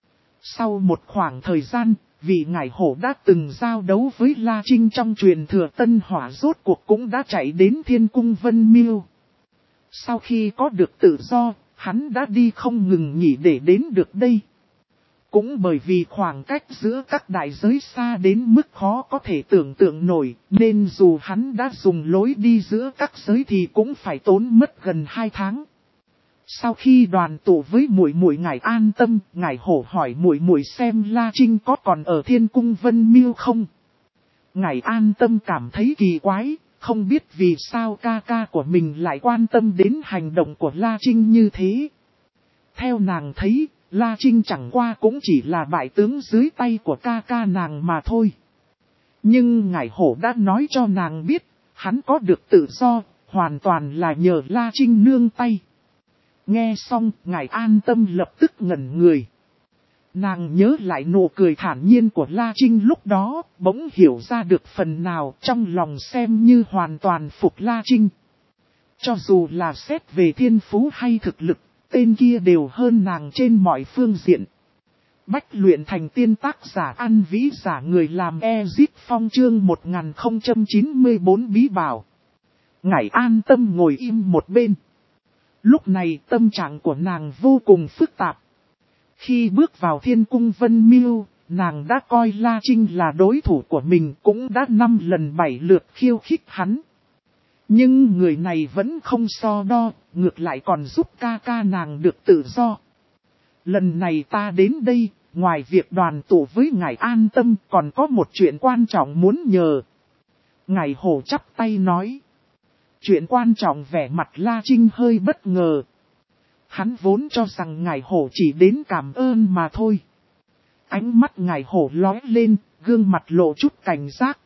Sau một khoảng thời gian, vị ngải hổ đã từng giao đấu với La Trinh trong truyền thừa Tân Hỏa rốt cuộc cũng đã chạy đến Thiên Cung Vân Miêu. Sau khi có được tự do, hắn đã đi không ngừng nghỉ để đến được đây. Cũng bởi vì khoảng cách giữa các đại giới xa đến mức khó có thể tưởng tượng nổi, nên dù hắn đã dùng lối đi giữa các giới thì cũng phải tốn mất gần hai tháng. Sau khi đoàn tụ với muội muội ngài an tâm, ngài hổ hỏi muội muội xem La Trinh có còn ở Thiên Cung Vân Miêu không. Ngài an tâm cảm thấy kỳ quái, không biết vì sao ca ca của mình lại quan tâm đến hành động của La Trinh như thế. Theo nàng thấy, La Trinh chẳng qua cũng chỉ là bại tướng dưới tay của ca ca nàng mà thôi. Nhưng ngải hổ đã nói cho nàng biết, hắn có được tự do, hoàn toàn là nhờ La Trinh nương tay. Nghe xong, ngài an tâm lập tức ngẩn người. Nàng nhớ lại nụ cười thản nhiên của La Trinh lúc đó, bỗng hiểu ra được phần nào trong lòng xem như hoàn toàn phục La Trinh. Cho dù là xét về thiên phú hay thực lực, tên kia đều hơn nàng trên mọi phương diện. Bách luyện thành tiên tác giả An Vĩ giả người làm Ezit Phong chương một nghìn không trăm chín mươi bốn bí bảo. Ngải An Tâm ngồi im một bên. Lúc này tâm trạng của nàng vô cùng phức tạp. Khi bước vào thiên cung Vân Miêu, nàng đã coi La Trinh là đối thủ của mình, cũng đã năm lần bảy lượt khiêu khích hắn. Nhưng người này vẫn không so đo, ngược lại còn giúp ca ca nàng được tự do. Lần này ta đến đây, ngoài việc đoàn tụ với ngài An Tâm còn có một chuyện quan trọng muốn nhờ. Ngài Hổ chắp tay nói. Chuyện quan trọng, vẻ mặt La Trinh hơi bất ngờ. Hắn vốn cho rằng ngài Hổ chỉ đến cảm ơn mà thôi. Ánh mắt ngài Hổ lóe lên, gương mặt lộ chút cảnh giác.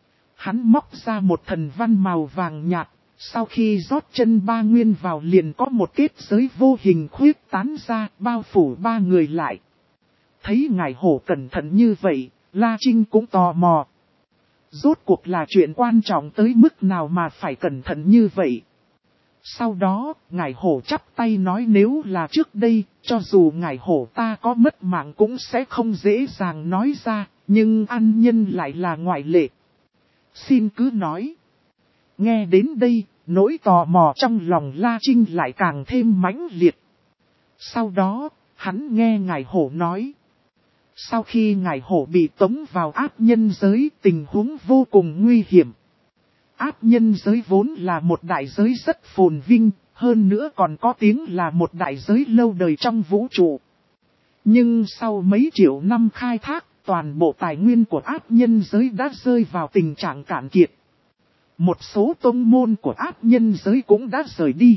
Hắn móc ra một thần văn màu vàng nhạt, sau khi rót chân ba nguyên vào liền có một kết giới vô hình khuyết tán ra, bao phủ ba người lại. Thấy ngài Hổ cẩn thận như vậy, La Trinh cũng tò mò. Rốt cuộc là chuyện quan trọng tới mức nào mà phải cẩn thận như vậy? Sau đó, ngài Hổ chắp tay nói nếu là trước đây, cho dù ngài Hổ ta có mất mạng cũng sẽ không dễ dàng nói ra, nhưng ăn nhân lại là ngoại lệ. Xin cứ nói. Nghe đến đây, nỗi tò mò trong lòng La Trinh lại càng thêm mãnh liệt. Sau đó, hắn nghe ngài Hổ nói. Sau khi ngài Hổ bị tống vào áp nhân giới, tình huống vô cùng nguy hiểm. Áp nhân giới vốn là một đại giới rất phồn vinh, hơn nữa còn có tiếng là một đại giới lâu đời trong vũ trụ. Nhưng sau mấy triệu năm khai thác, toàn bộ tài nguyên của áp nhân giới đã rơi vào tình trạng cạn kiệt. Một số tông môn của áp nhân giới cũng đã rời đi.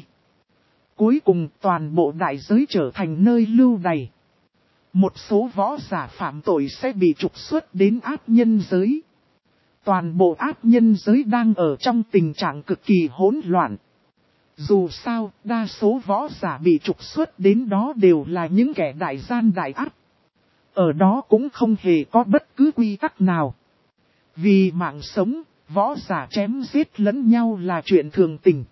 Cuối cùng toàn bộ đại giới trở thành nơi lưu đày. Một số võ giả phạm tội sẽ bị trục xuất đến áp nhân giới. Toàn bộ áp nhân giới đang ở trong tình trạng cực kỳ hỗn loạn. Dù sao, đa số võ giả bị trục xuất đến đó đều là những kẻ đại gian đại ác. Ở đó cũng không hề có bất cứ quy tắc nào. Vì mạng sống, võ giả chém giết lẫn nhau là chuyện thường tình.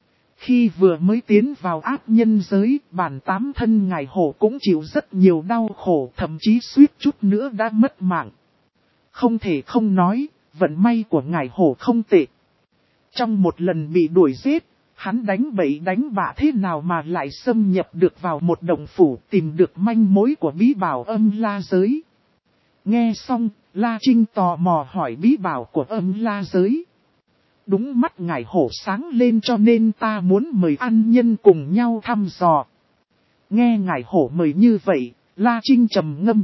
Khi vừa mới tiến vào áp nhân giới, bản tám thân ngài Hổ cũng chịu rất nhiều đau khổ, thậm chí suýt chút nữa đã mất mạng. Không thể không nói, vận may của ngài Hổ không tệ. Trong một lần bị đuổi giết, hắn đánh bậy đánh bạ thế nào mà lại xâm nhập được vào một động phủ, tìm được manh mối của bí bảo Âm La giới. Nghe xong, La Trinh tò mò hỏi bí bảo của Âm La giới. Đúng, mắt ngài Hổ sáng lên, cho nên ta muốn mời ăn nhân cùng nhau thăm dò. Nghe ngài Hổ mời như vậy, La Trinh trầm ngâm.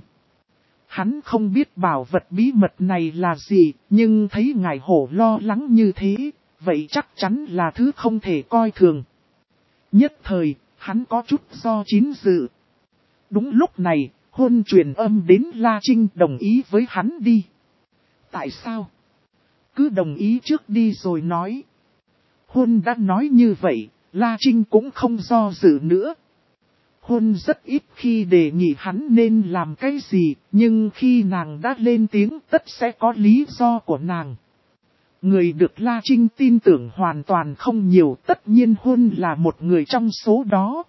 Hắn không biết bảo vật bí mật này là gì, nhưng thấy ngài Hổ lo lắng như thế, vậy chắc chắn là thứ không thể coi thường. Nhất thời, hắn có chút do chín dự. Đúng lúc này, Huân truyền âm đến La Trinh đồng ý với hắn đi. Tại sao? Cứ đồng ý trước đi rồi nói. Huân đã nói như vậy, La Trinh cũng không do dự nữa. Huân rất ít khi đề nghị hắn nên làm cái gì, nhưng khi nàng đã lên tiếng tất sẽ có lý do của nàng. Người được La Trinh tin tưởng hoàn toàn không nhiều, tất nhiên Huân là một người trong số đó.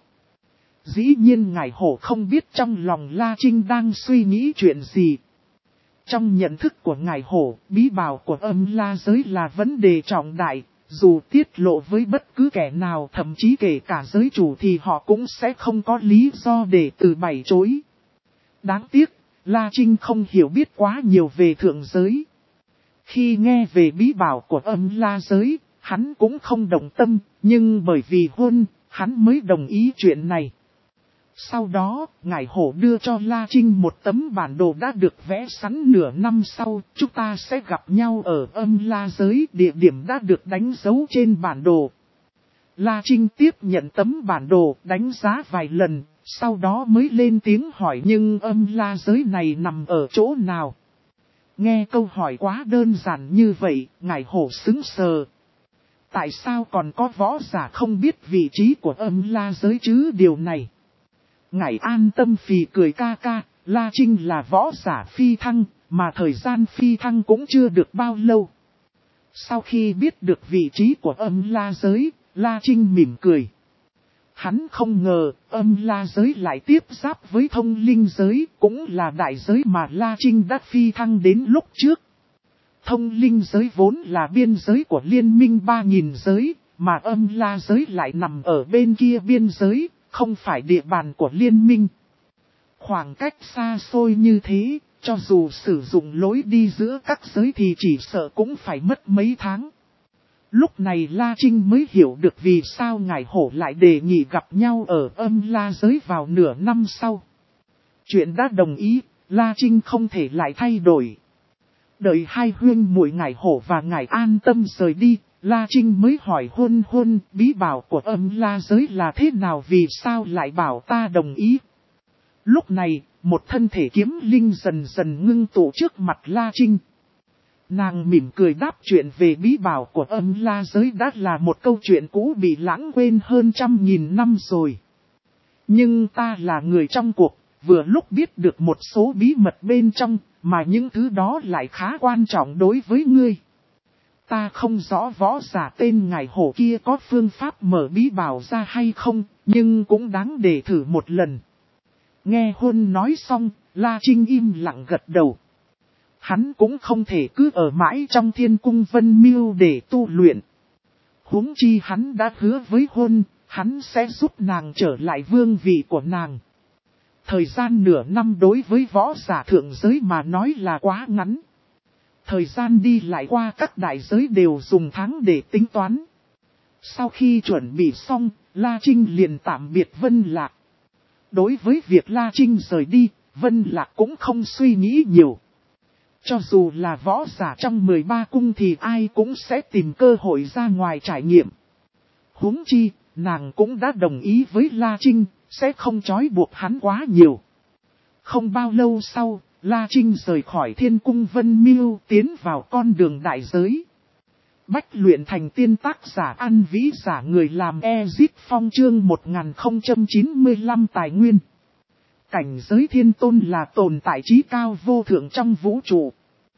Dĩ nhiên ngài Hổ không biết trong lòng La Trinh đang suy nghĩ chuyện gì. Trong nhận thức của ngài Hổ, bí bảo của Âm La giới là vấn đề trọng đại, dù tiết lộ với bất cứ kẻ nào, thậm chí kể cả giới chủ thì họ cũng sẽ không có lý do để từ bày chối. Đáng tiếc, La Trinh không hiểu biết quá nhiều về thượng giới. Khi nghe về bí bảo của Âm La giới, hắn cũng không đồng tâm, nhưng bởi vì Huân, hắn mới đồng ý chuyện này. Sau đó, ngài Hổ đưa cho La Trinh một tấm bản đồ đã được vẽ sẵn, nửa năm sau, chúng ta sẽ gặp nhau ở Âm La giới, địa điểm đã được đánh dấu trên bản đồ. La Trinh tiếp nhận tấm bản đồ, đánh giá vài lần, sau đó mới lên tiếng hỏi nhưng Âm La giới này nằm ở chỗ nào? Nghe câu hỏi quá đơn giản như vậy, ngài Hổ sững sờ. Tại sao còn có võ giả không biết vị trí của Âm La giới chứ điều này? Ngài An Tâm phì cười ca ca, La Trinh là võ giả phi thăng, mà thời gian phi thăng cũng chưa được bao lâu. Sau khi biết được vị trí của Âm La giới, La Trinh mỉm cười. Hắn không ngờ, âm la giới lại tiếp giáp với thông linh giới, cũng là đại giới mà La Trinh đã phi thăng đến lúc trước. Thông linh giới vốn là biên giới của liên minh ba nghìn giới, mà âm la giới lại nằm ở bên kia biên giới, không phải địa bàn của liên minh. Khoảng cách xa xôi như thế, cho dù sử dụng lối đi giữa các giới thì chỉ sợ cũng phải mất mấy tháng. Lúc này La Trinh mới hiểu được vì sao ngải hổ lại đề nghị gặp nhau ở âm la giới vào nửa năm sau. Chuyện đã đồng ý, La Trinh không thể lại thay đổi. Đợi hai huyên muội ngải hổ và ngải an tâm rời đi, La Trinh mới hỏi hôn hôn bí bảo của âm la giới là thế nào, vì sao lại bảo ta đồng ý. Lúc này, một thân thể kiếm linh dần dần ngưng tụ trước mặt La Trinh. Nàng mỉm cười đáp, chuyện về bí bảo của âm la giới đã là một câu chuyện cũ bị lãng quên hơn trăm nghìn năm rồi. Nhưng ta là người trong cuộc, vừa lúc biết được một số bí mật bên trong, mà những thứ đó lại khá quan trọng đối với ngươi. Ta không rõ võ giả tên ngải hổ kia có phương pháp mở bí bảo ra hay không, nhưng cũng đáng để thử một lần. Nghe Huân nói xong, La Trinh im lặng gật đầu. Hắn cũng không thể cứ ở mãi trong Thiên Cung Vân Miêu để tu luyện. Huống chi hắn đã hứa với Huân, hắn sẽ giúp nàng trở lại vương vị của nàng. Thời gian nửa năm đối với võ giả thượng giới mà nói là quá ngắn. Thời gian đi lại qua các đại giới đều dùng tháng để tính toán. Sau khi chuẩn bị xong, La Trinh liền tạm biệt Vân Lạc. Đối với việc La Trinh rời đi, Vân Lạc cũng không suy nghĩ nhiều. Cho dù là võ giả trong mười ba cung thì ai cũng sẽ tìm cơ hội ra ngoài trải nghiệm. Huống chi, nàng cũng đã đồng ý với La Trinh, sẽ không trói buộc hắn quá nhiều. Không bao lâu sau, La Trinh rời khỏi Thiên Cung Vân Miêu tiến vào con đường đại giới. Bách luyện thành tiên, tác giả An Vĩ, giả người làm Ezit Phong, chương một nghìn không trăm chín mươi lăm tài nguyên. Cảnh giới thiên tôn là tồn tại trí cao vô thượng trong vũ trụ.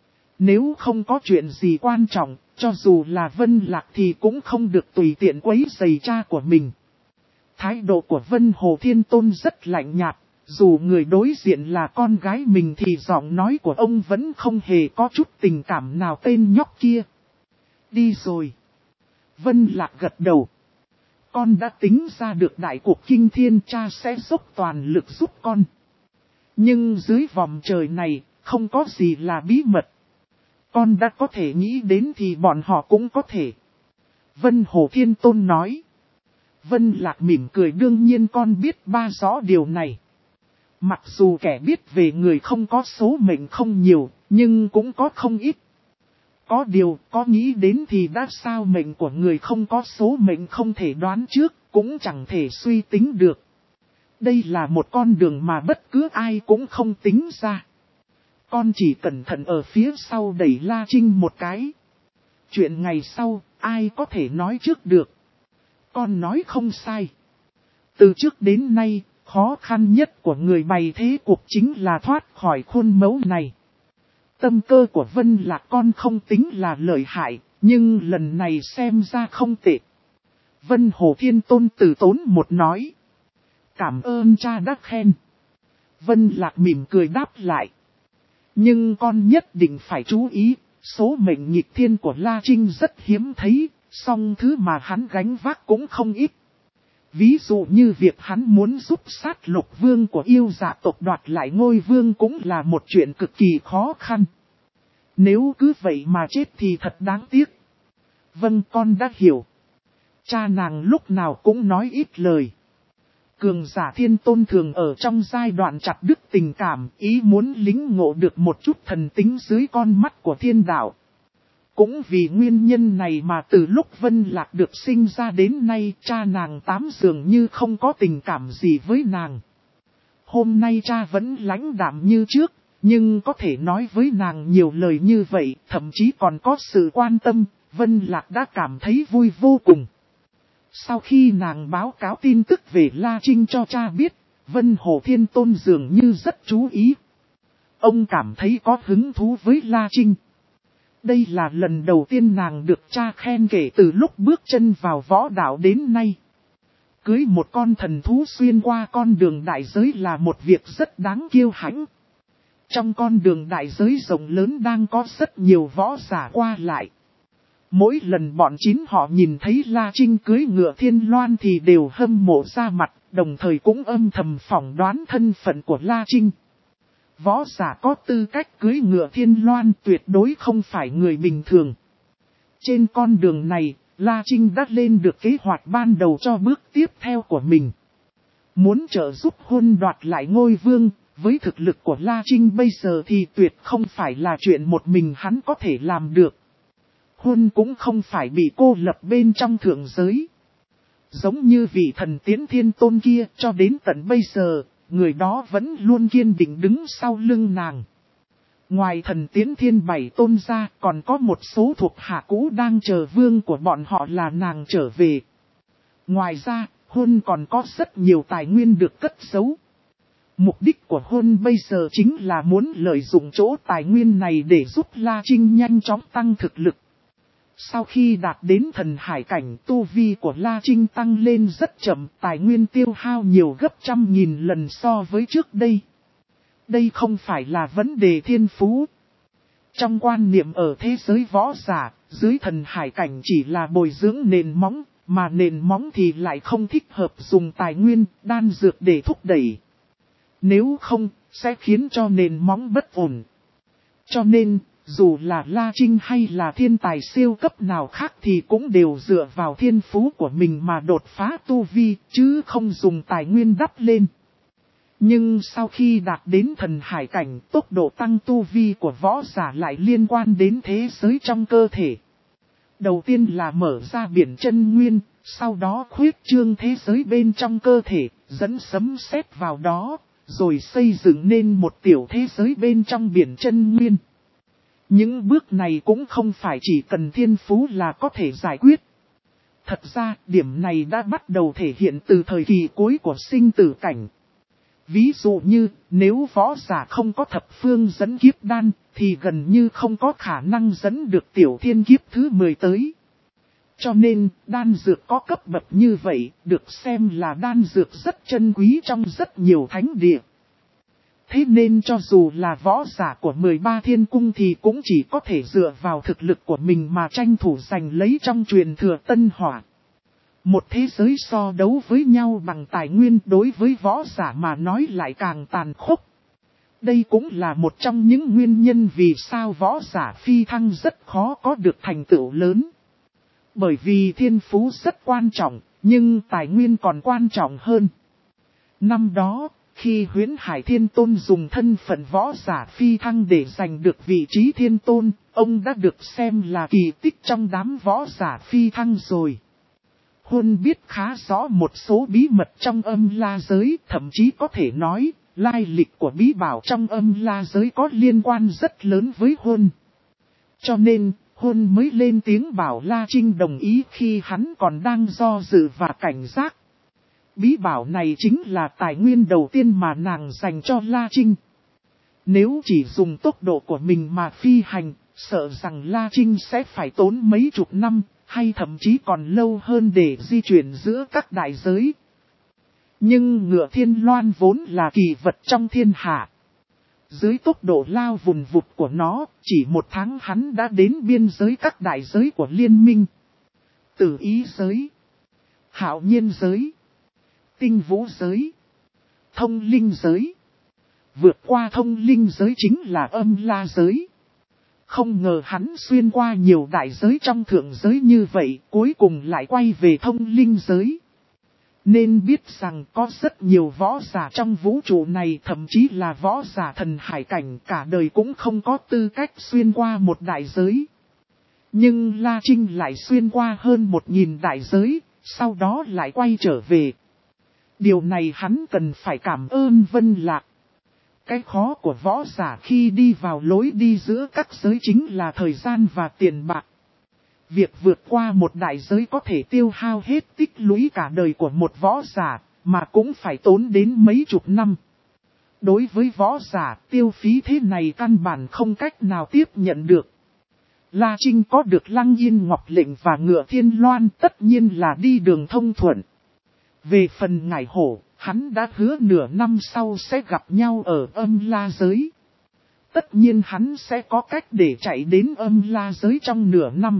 Nếu không có chuyện gì quan trọng, cho dù là Vân Lạc thì cũng không được tùy tiện quấy rầy cha của mình. Thái độ của Vân Hồ Thiên Tôn rất lạnh nhạt, dù người đối diện là con gái mình thì giọng nói của ông vẫn không hề có chút tình cảm nào tên nhóc kia. Đi rồi. Vân Lạc gật đầu. Con đã tính ra được đại cuộc kinh thiên, cha sẽ dốc toàn lực giúp con. Nhưng dưới vòng trời này, không có gì là bí mật. Con đã có thể nghĩ đến thì bọn họ cũng có thể. Vân Hồ Thiên Tôn nói. Vân Lạc mỉm cười, đương nhiên con biết ba rõ điều này. Mặc dù kẻ biết về người không có số mệnh không nhiều, nhưng cũng có không ít. Có điều, có nghĩ đến thì đã sao, mệnh của người không có số mệnh không thể đoán trước, cũng chẳng thể suy tính được. Đây là một con đường mà bất cứ ai cũng không tính ra. Con chỉ cẩn thận ở phía sau đẩy La Trinh một cái. Chuyện ngày sau, ai có thể nói trước được. Con nói không sai. Từ trước đến nay, khó khăn nhất của người bày thế cuộc chính là thoát khỏi khuôn mẫu này. Tâm cơ của Vân Lạc con không tính là lợi hại, nhưng lần này xem ra không tệ. Vân Hồ Thiên Tôn từ tốn một nói. Cảm ơn cha đã khen. Vân Lạc mỉm cười đáp lại. Nhưng con nhất định phải chú ý, số mệnh nghịch thiên của La Trinh rất hiếm thấy, song thứ mà hắn gánh vác cũng không ít. Ví dụ như việc hắn muốn giúp sát lục vương của yêu dạ tộc đoạt lại ngôi vương cũng là một chuyện cực kỳ khó khăn. Nếu cứ vậy mà chết thì thật đáng tiếc. Vâng, con đã hiểu. Cha nàng lúc nào cũng nói ít lời. Cường giả thiên tôn thường ở trong giai đoạn chặt đứt tình cảm, ý muốn lính ngộ được một chút thần tính dưới con mắt của thiên đạo. Cũng vì nguyên nhân này mà từ lúc Vân Lạc được sinh ra đến nay, cha nàng tám dường như không có tình cảm gì với nàng. Hôm nay cha vẫn lãnh đạm như trước, nhưng có thể nói với nàng nhiều lời như vậy, thậm chí còn có sự quan tâm, Vân Lạc đã cảm thấy vui vô cùng. Sau khi nàng báo cáo tin tức về La Trinh cho cha biết, Vân Hồ Thiên Tôn dường như rất chú ý. Ông cảm thấy có hứng thú với La Trinh. Đây là lần đầu tiên nàng được cha khen kể từ lúc bước chân vào võ đạo đến nay. cưới một con thần thú xuyên qua con đường đại giới là một việc rất đáng kiêu hãnh. Trong con đường đại giới rộng lớn đang có rất nhiều võ giả qua lại. Mỗi lần bọn chín họ nhìn thấy La Trinh cưới ngựa thiên loan thì đều hâm mộ ra mặt, đồng thời cũng âm thầm phỏng đoán thân phận của La Trinh. Võ giả có tư cách cưới ngựa thiên loan tuyệt đối không phải người bình thường. Trên con đường này, La Trinh đã lên được kế hoạch ban đầu cho bước tiếp theo của mình. Muốn trợ giúp Huân đoạt lại ngôi vương, với thực lực của La Trinh bây giờ thì tuyệt không phải là chuyện một mình hắn có thể làm được. Huân cũng không phải bị cô lập bên trong thượng giới. Giống như vị thần Tiễn Thiên Tôn kia, cho đến tận bây giờ, người đó vẫn luôn kiên định đứng sau lưng nàng. Ngoài thần Tiễn Thiên Bảy Tôn ra, còn có một số thuộc hạ cũ đang chờ vương của bọn họ là nàng trở về. Ngoài ra, Huân còn có rất nhiều tài nguyên được cất giấu. Mục đích của Huân bây giờ chính là muốn lợi dụng chỗ tài nguyên này để giúp La Trinh nhanh chóng tăng thực lực. Sau khi đạt đến thần hải cảnh, tu vi của La Trinh tăng lên rất chậm, tài nguyên tiêu hao nhiều gấp trăm nghìn lần so với trước đây. Đây không phải là vấn đề thiên phú. Trong quan niệm ở thế giới võ giả, dưới thần hải cảnh chỉ là bồi dưỡng nền móng, mà nền móng thì lại không thích hợp dùng tài nguyên, đan dược để thúc đẩy. Nếu không, sẽ khiến cho nền móng bất ổn. Cho nên, dù là La Trinh hay là thiên tài siêu cấp nào khác thì cũng đều dựa vào thiên phú của mình mà đột phá tu vi, chứ không dùng tài nguyên đắp lên. Nhưng sau khi đạt đến thần hải cảnh, tốc độ tăng tu vi của võ giả lại liên quan đến thế giới trong cơ thể. Đầu tiên là mở ra biển chân nguyên, sau đó khuyết trương thế giới bên trong cơ thể, dẫn sấm sét vào đó, rồi xây dựng nên một tiểu thế giới bên trong biển chân nguyên. Những bước này cũng không phải chỉ cần thiên phú là có thể giải quyết. Thật ra, điểm này đã bắt đầu thể hiện từ thời kỳ cuối của sinh tử cảnh. Ví dụ như, nếu võ giả không có thập phương dẫn kiếp đan, thì gần như không có khả năng dẫn được tiểu thiên kiếp thứ mười tới. Cho nên, đan dược có cấp bậc như vậy, được xem là đan dược rất chân quý trong rất nhiều thánh địa. Thế nên cho dù là võ giả của mười ba thiên cung thì cũng chỉ có thể dựa vào thực lực của mình mà tranh thủ giành lấy trong truyền thừa Tân Hỏa. Một thế giới so đấu với nhau bằng tài nguyên đối với võ giả mà nói lại càng tàn khốc. Đây cũng là một trong những nguyên nhân vì sao võ giả phi thăng rất khó có được thành tựu lớn. Bởi vì thiên phú rất quan trọng, nhưng tài nguyên còn quan trọng hơn. Năm đó, khi Huyễn Hải Thiên Tôn dùng thân phận võ giả phi thăng để giành được vị trí thiên tôn, ông đã được xem là kỳ tích trong đám võ giả phi thăng rồi. Huân biết khá rõ một số bí mật trong âm la giới, thậm chí có thể nói, lai lịch của bí bảo trong âm la giới có liên quan rất lớn với Huân. Cho nên, Huân mới lên tiếng bảo La Trinh đồng ý khi hắn còn đang do dự và cảnh giác. Bí bảo này chính là tài nguyên đầu tiên mà nàng dành cho La Trinh. Nếu chỉ dùng tốc độ của mình mà phi hành, sợ rằng La Trinh sẽ phải tốn mấy chục năm, hay thậm chí còn lâu hơn để di chuyển giữa các đại giới. Nhưng ngựa thiên loan vốn là kỳ vật trong thiên hạ. Dưới tốc độ lao vùn vụt của nó, chỉ một tháng hắn đã đến biên giới các đại giới của liên minh. Tử ý giới, hạo nhiên giới, tinh vũ giới, thông linh giới. Vượt qua thông linh giới chính là âm la giới. Không ngờ hắn xuyên qua nhiều đại giới trong thượng giới như vậy, cuối cùng lại quay về thông linh giới. Nên biết rằng có rất nhiều võ giả trong vũ trụ này, thậm chí là võ giả thần hải cảnh cả đời cũng không có tư cách xuyên qua một đại giới. Nhưng La Trinh lại xuyên qua hơn một nghìn đại giới, sau đó lại quay trở về. Điều này hắn cần phải cảm ơn Vân Lạc. Cái khó của võ giả khi đi vào lối đi giữa các giới chính là thời gian và tiền bạc. Việc vượt qua một đại giới có thể tiêu hao hết tích lũy cả đời của một võ giả, mà cũng phải tốn đến mấy chục năm. Đối với võ giả, tiêu phí thế này căn bản không cách nào tiếp nhận được. La Trinh có được Lăng Yên Ngọc Lệnh và Ngựa Thiên Loan tất nhiên là đi đường thông thuận. Về phần ngải hổ, hắn đã hứa nửa năm sau sẽ gặp nhau ở âm la giới. Tất nhiên hắn sẽ có cách để chạy đến âm la giới trong nửa năm.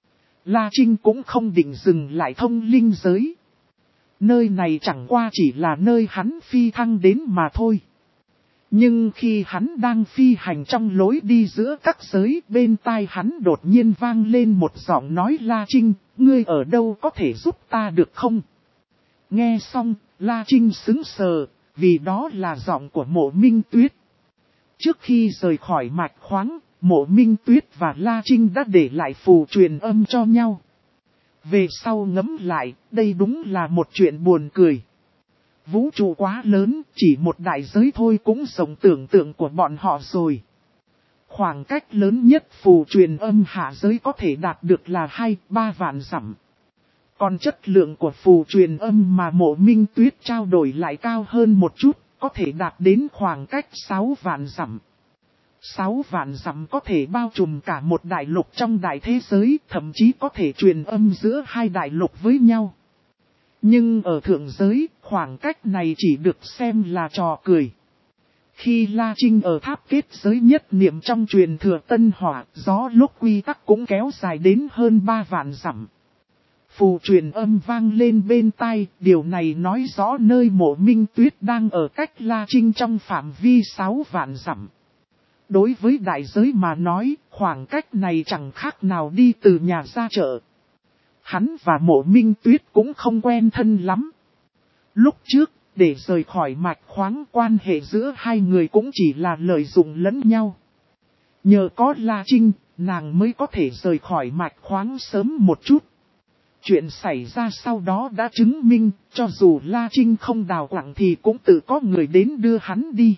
La Trinh cũng không định dừng lại thông linh giới. Nơi này chẳng qua chỉ là nơi hắn phi thăng đến mà thôi. Nhưng khi hắn đang phi hành trong lối đi giữa các giới, bên tai hắn đột nhiên vang lên một giọng nói: La Trinh, ngươi ở đâu, có thể giúp ta được không? Nghe xong, La Trinh sững sờ, vì đó là giọng của Mộ Minh Tuyết. Trước khi rời khỏi mạch khoáng, Mộ Minh Tuyết và La Trinh đã để lại phù truyền âm cho nhau. Về sau ngẫm lại, đây đúng là một chuyện buồn cười. Vũ trụ quá lớn, chỉ một đại giới thôi cũng rộng tưởng tượng của bọn họ rồi. Khoảng cách lớn nhất phù truyền âm hạ giới có thể đạt được là hai ba vạn dặm. Còn chất lượng của phù truyền âm mà Mộ Minh Tuyết trao đổi lại cao hơn một chút, có thể đạt đến khoảng cách sáu vạn dặm. sáu vạn dặm có thể bao trùm cả một đại lục trong đại thế giới, thậm chí có thể truyền âm giữa hai đại lục với nhau. Nhưng ở thượng giới, khoảng cách này chỉ được xem là trò cười. Khi La Trinh ở tháp kết giới nhất niệm trong truyền thừa Tân Hỏa, gió lúc quy tắc cũng kéo dài đến hơn ba vạn dặm. Phù truyền âm vang lên bên tai, điều này nói rõ nơi Mộ Minh Tuyết đang ở cách La Trinh trong phạm vi sáu vạn dặm. Đối với đại giới mà nói, khoảng cách này chẳng khác nào đi từ nhà ra chợ. Hắn và Mộ Minh Tuyết cũng không quen thân lắm. Lúc trước, để rời khỏi mạch khoáng, quan hệ giữa hai người cũng chỉ là lợi dụng lẫn nhau. Nhờ có La Trinh, nàng mới có thể rời khỏi mạch khoáng sớm một chút. Chuyện xảy ra sau đó đã chứng minh, cho dù La Trinh không đào quặng thì cũng tự có người đến đưa hắn đi.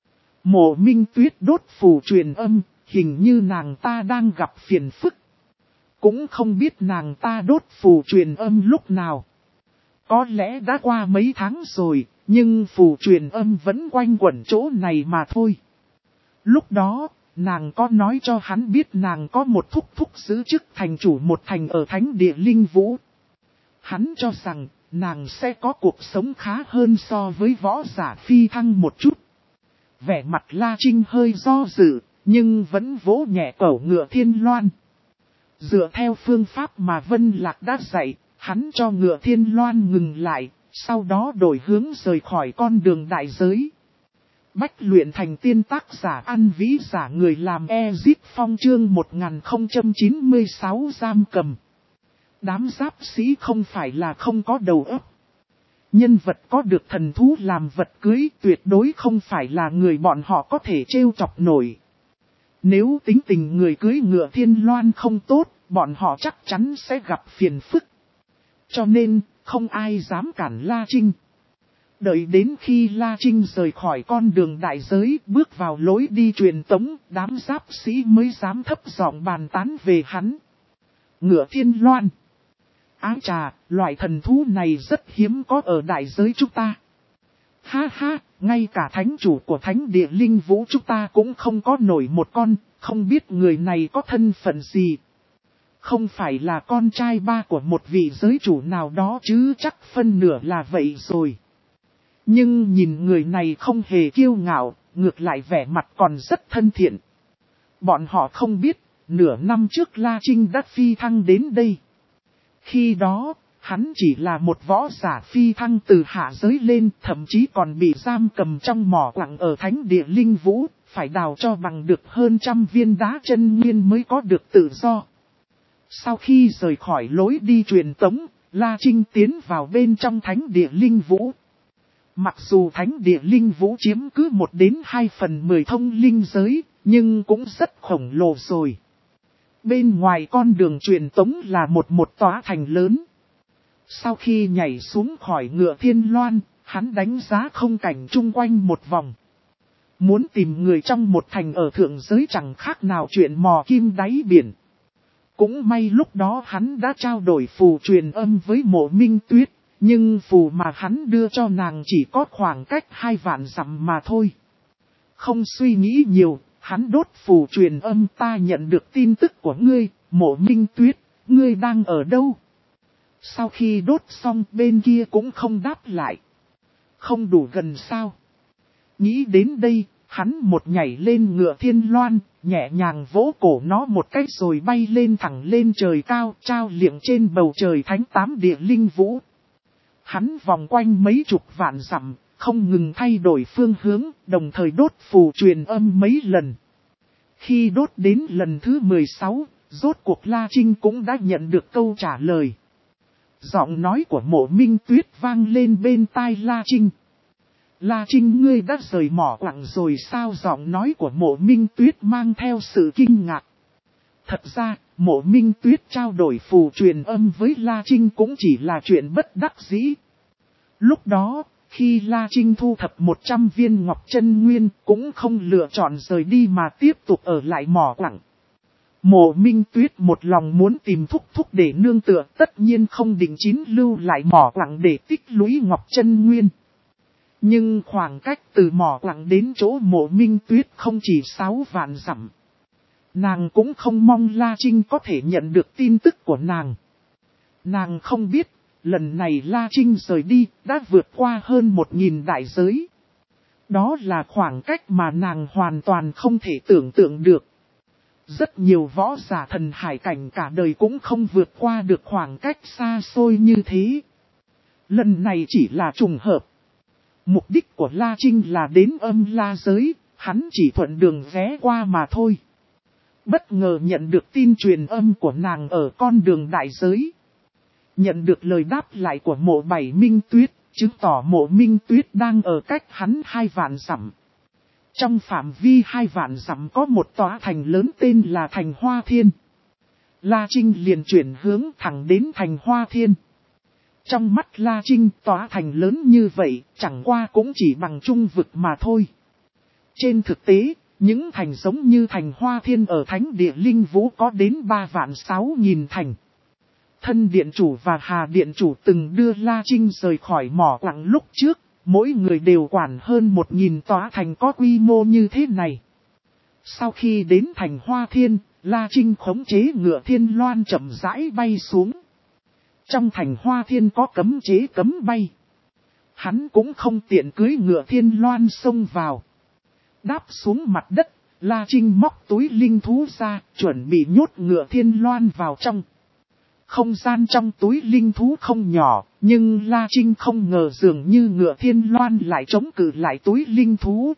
Mộ Minh Tuyết đốt phù truyền âm, hình như nàng ta đang gặp phiền phức. Cũng không biết nàng ta đốt phù truyền âm lúc nào. Có lẽ đã qua mấy tháng rồi, nhưng phù truyền âm vẫn quanh quẩn chỗ này mà thôi. Lúc đó, nàng có nói cho hắn biết nàng có một thúc thúc giữ chức thành chủ một thành ở Thánh Địa Linh Vũ. Hắn cho rằng, nàng sẽ có cuộc sống khá hơn so với võ giả phi thăng một chút. Vẻ mặt La Trinh hơi do dự, nhưng vẫn vỗ nhẹ cẩu ngựa Thiên Loan. Dựa theo phương pháp mà Vân Lạc đã dạy, hắn cho ngựa Thiên Loan ngừng lại, sau đó đổi hướng rời khỏi con đường đại giới. Bách luyện thành tiên, tác giả An Vĩ, giả người làm Ezip Phong, chương một nghìn không trăm chín mươi sáu giam cầm. Đám giáp sĩ không phải là không có đầu óc. Nhân vật có được thần thú làm vật cưới tuyệt đối không phải là người bọn họ có thể trêu chọc nổi. Nếu tính tình người cưới ngựa Thiên Loan không tốt, bọn họ chắc chắn sẽ gặp phiền phức. Cho nên, không ai dám cản La Trinh. Đợi đến khi La Trinh rời khỏi con đường đại giới, bước vào lối đi truyền tống, đám giáp sĩ mới dám thấp giọng bàn tán về hắn. Ngựa Thiên Loan. Ái trà, loại thần thú này rất hiếm có ở đại giới chúng ta. Ha ha, ngay cả thánh chủ của Thánh Địa Linh Vũ chúng ta cũng không có nổi một con, không biết người này có thân phận gì. Không phải là con trai ba của một vị giới chủ nào đó chứ, chắc phân nửa là vậy rồi. Nhưng nhìn người này không hề kiêu ngạo, ngược lại vẻ mặt còn rất thân thiện. Bọn họ không biết, nửa năm trước La Trinh đã phi thăng đến đây. Khi đó, hắn chỉ là một võ giả phi thăng từ hạ giới lên, thậm chí còn bị giam cầm trong mỏ quặng ở Thánh Địa Linh Vũ, phải đào cho bằng được hơn trăm viên đá chân nguyên mới có được tự do. Sau khi rời khỏi lối đi truyền tống, La Trinh tiến vào bên trong Thánh Địa Linh Vũ. Mặc dù Thánh Địa Linh Vũ chiếm cứ một đến hai phần mười thông linh giới, nhưng cũng rất khổng lồ rồi. Bên ngoài con đường truyền tống là một một tòa thành lớn. Sau khi nhảy xuống khỏi ngựa Thiên Loan, hắn đánh giá không cảnh chung quanh một vòng. Muốn tìm người trong một thành ở thượng giới chẳng khác nào chuyện mò kim đáy biển. Cũng may lúc đó hắn đã trao đổi phù truyền âm với Mộ Minh Tuyết, nhưng phù mà hắn đưa cho nàng chỉ có khoảng cách hai vạn dặm mà thôi. Không suy nghĩ nhiều, hắn đốt phù truyền âm: ta nhận được tin tức của ngươi, Mộ Minh Tuyết, ngươi đang ở đâu? Sau khi đốt xong bên kia cũng không đáp lại. Không đủ gần sao? Nghĩ đến đây, hắn một nhảy lên ngựa thiên loan, nhẹ nhàng vỗ cổ nó một cách rồi bay lên thẳng lên trời cao, trao liệng trên bầu trời thánh tám địa linh vũ. Hắn vòng quanh mấy chục vạn dặm, không ngừng thay đổi phương hướng, đồng thời đốt phù truyền âm mấy lần. Khi đốt đến lần thứ mười sáu, rốt cuộc La Trinh cũng đã nhận được câu trả lời. Giọng nói của Mộ Minh Tuyết vang lên bên tai La Trinh. La Trinh, ngươi đã rời mỏ quặng rồi sao? Giọng nói của Mộ Minh Tuyết mang theo sự kinh ngạc. Thật ra, Mộ Minh Tuyết trao đổi phù truyền âm với La Trinh cũng chỉ là chuyện bất đắc dĩ. Lúc đó, khi La Trinh thu thập một trăm viên ngọc chân nguyên, cũng không lựa chọn rời đi mà tiếp tục ở lại mỏ quặng. Mộ Minh Tuyết một lòng muốn tìm thúc thúc để nương tựa, tất nhiên không định chín lưu lại mỏ quặng để tích lũy ngọc chân nguyên. Nhưng khoảng cách từ mỏ quặng đến chỗ Mộ Minh Tuyết không chỉ sáu vạn dặm. Nàng cũng không mong La Trinh có thể nhận được tin tức của nàng. Nàng không biết, lần này La Trinh rời đi đã vượt qua hơn một nghìn đại giới. Đó là khoảng cách mà nàng hoàn toàn không thể tưởng tượng được. Rất nhiều võ giả thần hải cảnh cả đời cũng không vượt qua được khoảng cách xa xôi như thế. Lần này chỉ là trùng hợp. Mục đích của La Trinh là đến âm la giới, hắn chỉ thuận đường ghé qua mà thôi. Bất ngờ nhận được tin truyền âm của nàng ở con đường đại giới. Nhận được lời đáp lại của Mộ Bảy Minh Tuyết, chứng tỏ Mộ Minh Tuyết đang ở cách hắn hai vạn dặm. Trong phạm vi hai vạn dặm có một tòa thành lớn tên là Thành Hoa Thiên. La Trinh liền chuyển hướng thẳng đến Thành Hoa Thiên. Trong mắt La Trinh, tòa thành lớn như vậy chẳng qua cũng chỉ bằng trung vực mà thôi. Trên thực tế, những thành giống như Thành Hoa Thiên ở Thánh Địa Linh Vũ có đến ba vạn sáu nghìn thành. Thân Điện Chủ và Hà Điện Chủ từng đưa La Trinh rời khỏi mỏ quặng lúc trước, mỗi người đều quản hơn một nghìn tòa thành có quy mô như thế này. Sau khi đến Thành Hoa Thiên, La Trinh khống chế ngựa thiên loan chậm rãi bay xuống. Trong Thành Hoa Thiên có cấm chế cấm bay. Hắn cũng không tiện cưới ngựa thiên loan xông vào. Đáp xuống mặt đất, La Trinh móc túi linh thú ra, chuẩn bị nhốt ngựa thiên loan vào trong. Không gian trong túi linh thú không nhỏ, nhưng La Trinh không ngờ dường như ngựa thiên loan lại chống cự lại túi linh thú.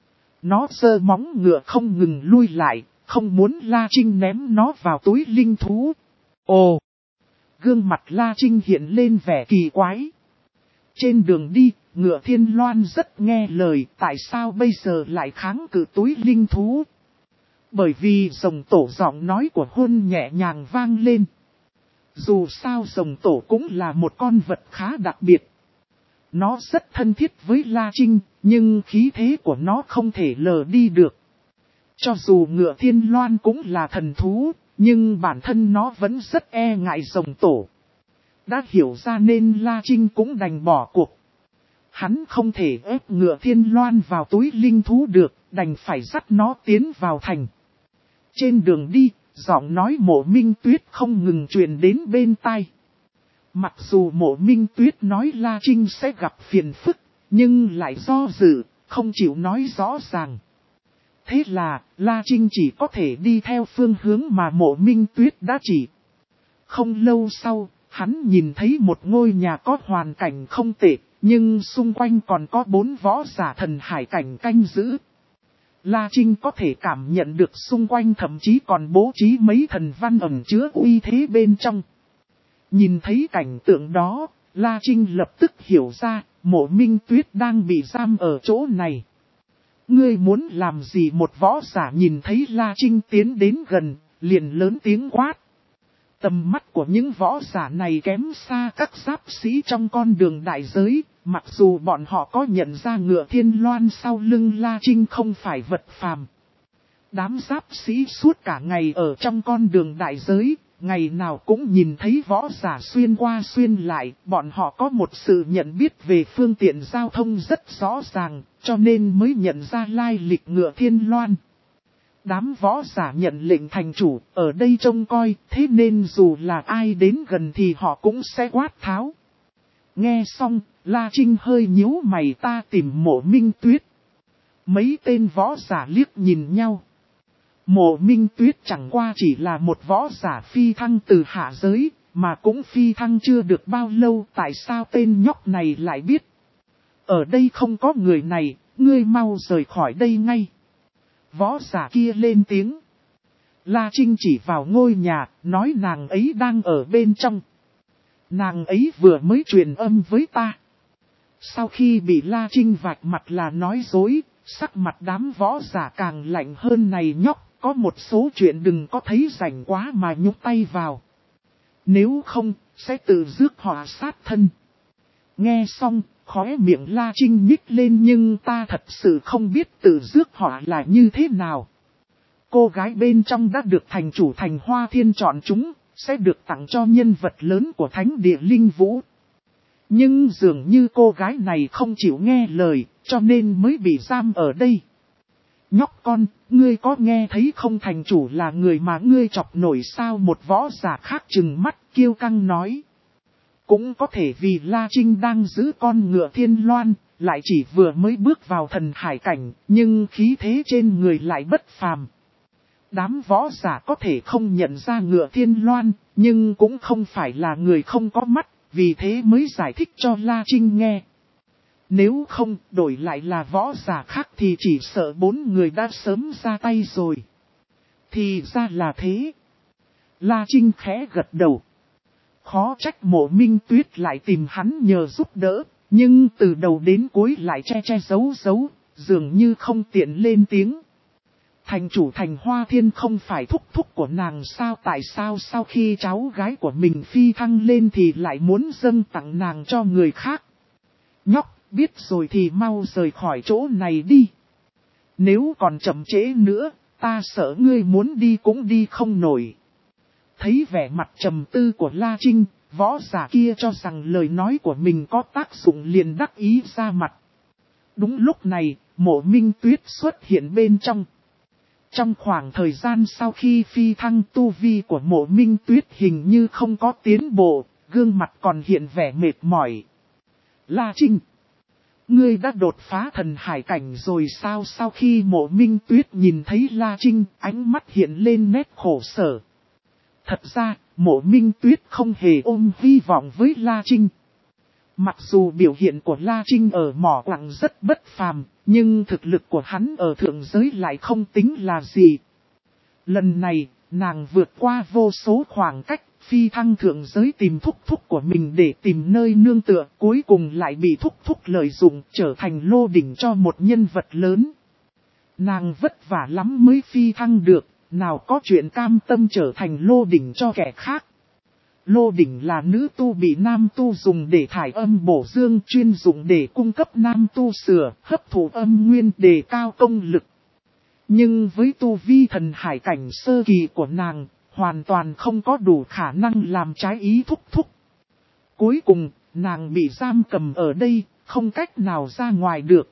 Nó giơ móng ngựa không ngừng lui lại, không muốn La Trinh ném nó vào túi linh thú. Ồ! Gương mặt La Trinh hiện lên vẻ kỳ quái. Trên đường đi, ngựa thiên loan rất nghe lời, tại sao bây giờ lại kháng cự túi linh thú? Bởi vì rồng tổ giọng nói của Huân nhẹ nhàng vang lên. Dù sao rồng tổ cũng là một con vật khá đặc biệt. Nó rất thân thiết với La Trinh, nhưng khí thế của nó không thể lờ đi được. Cho dù ngựa thiên loan cũng là thần thú, nhưng bản thân nó vẫn rất e ngại rồng tổ. Đã hiểu ra nên La Trinh cũng đành bỏ cuộc. Hắn không thể ép ngựa thiên loan vào túi linh thú được, đành phải dắt nó tiến vào thành. Trên đường đi, giọng nói Mộ Minh Tuyết không ngừng truyền đến bên tai. Mặc dù Mộ Minh Tuyết nói La Trinh sẽ gặp phiền phức, nhưng lại do dự, không chịu nói rõ ràng. Thế là, La Trinh chỉ có thể đi theo phương hướng mà Mộ Minh Tuyết đã chỉ. Không lâu sau, hắn nhìn thấy một ngôi nhà có hoàn cảnh không tệ, nhưng xung quanh còn có bốn võ giả thần hải cảnh canh giữ. La Trinh có thể cảm nhận được xung quanh thậm chí còn bố trí mấy thần văn ẩn chứa uy thế bên trong. Nhìn thấy cảnh tượng đó, La Trinh lập tức hiểu ra, Mộ Minh Tuyết đang bị giam ở chỗ này. Ngươi muốn làm gì? Một võ giả nhìn thấy La Trinh tiến đến gần, liền lớn tiếng quát. Tầm mắt của những võ giả này kém xa các giáp sĩ trong con đường đại giới, mặc dù bọn họ có nhận ra ngựa thiên loan sau lưng La Trinh không phải vật phàm. Đám giáp sĩ suốt cả ngày ở trong con đường đại giới, ngày nào cũng nhìn thấy võ giả xuyên qua xuyên lại, bọn họ có một sự nhận biết về phương tiện giao thông rất rõ ràng, cho nên mới nhận ra lai lịch ngựa thiên loan. Đám võ giả nhận lệnh thành chủ, ở đây trông coi, thế nên dù là ai đến gần thì họ cũng sẽ quát tháo. Nghe xong, La Trinh hơi nhíu mày, ta tìm Mộ Minh Tuyết. Mấy tên võ giả liếc nhìn nhau. Mộ Minh Tuyết chẳng qua chỉ là một võ giả phi thăng từ hạ giới, mà cũng phi thăng chưa được bao lâu, tại sao tên nhóc này lại biết? Ở đây không có người này, ngươi mau rời khỏi đây ngay. Võ giả kia lên tiếng. La Trinh chỉ vào ngôi nhà, nói nàng ấy đang ở bên trong. Nàng ấy vừa mới truyền âm với ta. Sau khi bị La Trinh vạch mặt là nói dối, sắc mặt đám võ giả càng lạnh hơn. Này nhóc, có một số chuyện đừng có thấy rảnh quá mà nhúc tay vào. Nếu không, sẽ tự rước họa sát thân. Nghe xong, khóe miệng La Trinh nhích lên, nhưng ta thật sự không biết tự rước họa là như thế nào. Cô gái bên trong đã được thành chủ Thành Hoa Thiên chọn chúng, sẽ được tặng cho nhân vật lớn của Thánh Địa Linh Vũ. Nhưng dường như cô gái này không chịu nghe lời, cho nên mới bị giam ở đây. Nhóc con, ngươi có nghe thấy không, thành chủ là người mà ngươi chọc nổi sao? Một võ giả khác trừng mắt kiêu căng nói. Cũng có thể vì La Trinh đang giữ con ngựa thiên loan, lại chỉ vừa mới bước vào thần hải cảnh, nhưng khí thế trên người lại bất phàm. Đám võ giả có thể không nhận ra ngựa thiên loan, nhưng cũng không phải là người không có mắt, vì thế mới giải thích cho La Trinh nghe. Nếu không đổi lại là võ giả khác thì chỉ sợ bốn người đã sớm ra tay rồi. Thì ra là thế. La Trinh khẽ gật đầu. Khó trách Mộ Minh Tuyết lại tìm hắn nhờ giúp đỡ, nhưng từ đầu đến cuối lại che che giấu giấu, dường như không tiện lên tiếng. Thành chủ Thành Hoa Thiên không phải thúc thúc của nàng sao? Tại sao sau khi cháu gái của mình phi thăng lên thì lại muốn dâng tặng nàng cho người khác? Nhóc, biết rồi thì mau rời khỏi chỗ này đi. Nếu còn chậm trễ nữa, ta sợ ngươi muốn đi cũng đi không nổi. Thấy vẻ mặt trầm tư của La Trinh, võ giả kia cho rằng lời nói của mình có tác dụng liền đắc ý ra mặt. Đúng lúc này, Mộ Minh Tuyết xuất hiện bên trong. Trong khoảng thời gian sau khi phi thăng, tu vi của Mộ Minh Tuyết hình như không có tiến bộ, gương mặt còn hiện vẻ mệt mỏi. La Trinh, ngươi đã đột phá thần hải cảnh rồi sao? Sau khi Mộ Minh Tuyết nhìn thấy La Trinh, ánh mắt hiện lên nét khổ sở. Thật ra, Mộ Minh Tuyết không hề ôm hy vọng với La Trinh. Mặc dù biểu hiện của La Trinh ở mỏ quặng rất bất phàm, nhưng thực lực của hắn ở thượng giới lại không tính là gì. Lần này, nàng vượt qua vô số khoảng cách, phi thăng thượng giới tìm thúc thúc của mình để tìm nơi nương tựa, cuối cùng lại bị thúc thúc lợi dụng trở thành lô đỉnh cho một nhân vật lớn. Nàng vất vả lắm mới phi thăng được, nào có chuyện cam tâm trở thành lô đỉnh cho kẻ khác. Lô đỉnh là nữ tu bị nam tu dùng để thải âm bổ dương, chuyên dụng để cung cấp nam tu sửa, hấp thụ âm nguyên, đề cao công lực. Nhưng với tu vi thần hải cảnh sơ kỳ của nàng, hoàn toàn không có đủ khả năng làm trái ý thúc thúc. Cuối cùng, nàng bị giam cầm ở đây, không cách nào ra ngoài được.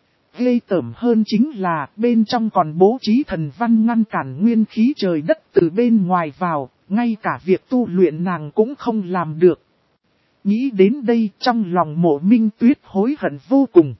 Ghê tởm hơn chính là bên trong còn bố trí thần văn ngăn cản nguyên khí trời đất từ bên ngoài vào, ngay cả việc tu luyện nàng cũng không làm được. Nghĩ đến đây trong lòng Mộ Minh Tuyết hối hận vô cùng.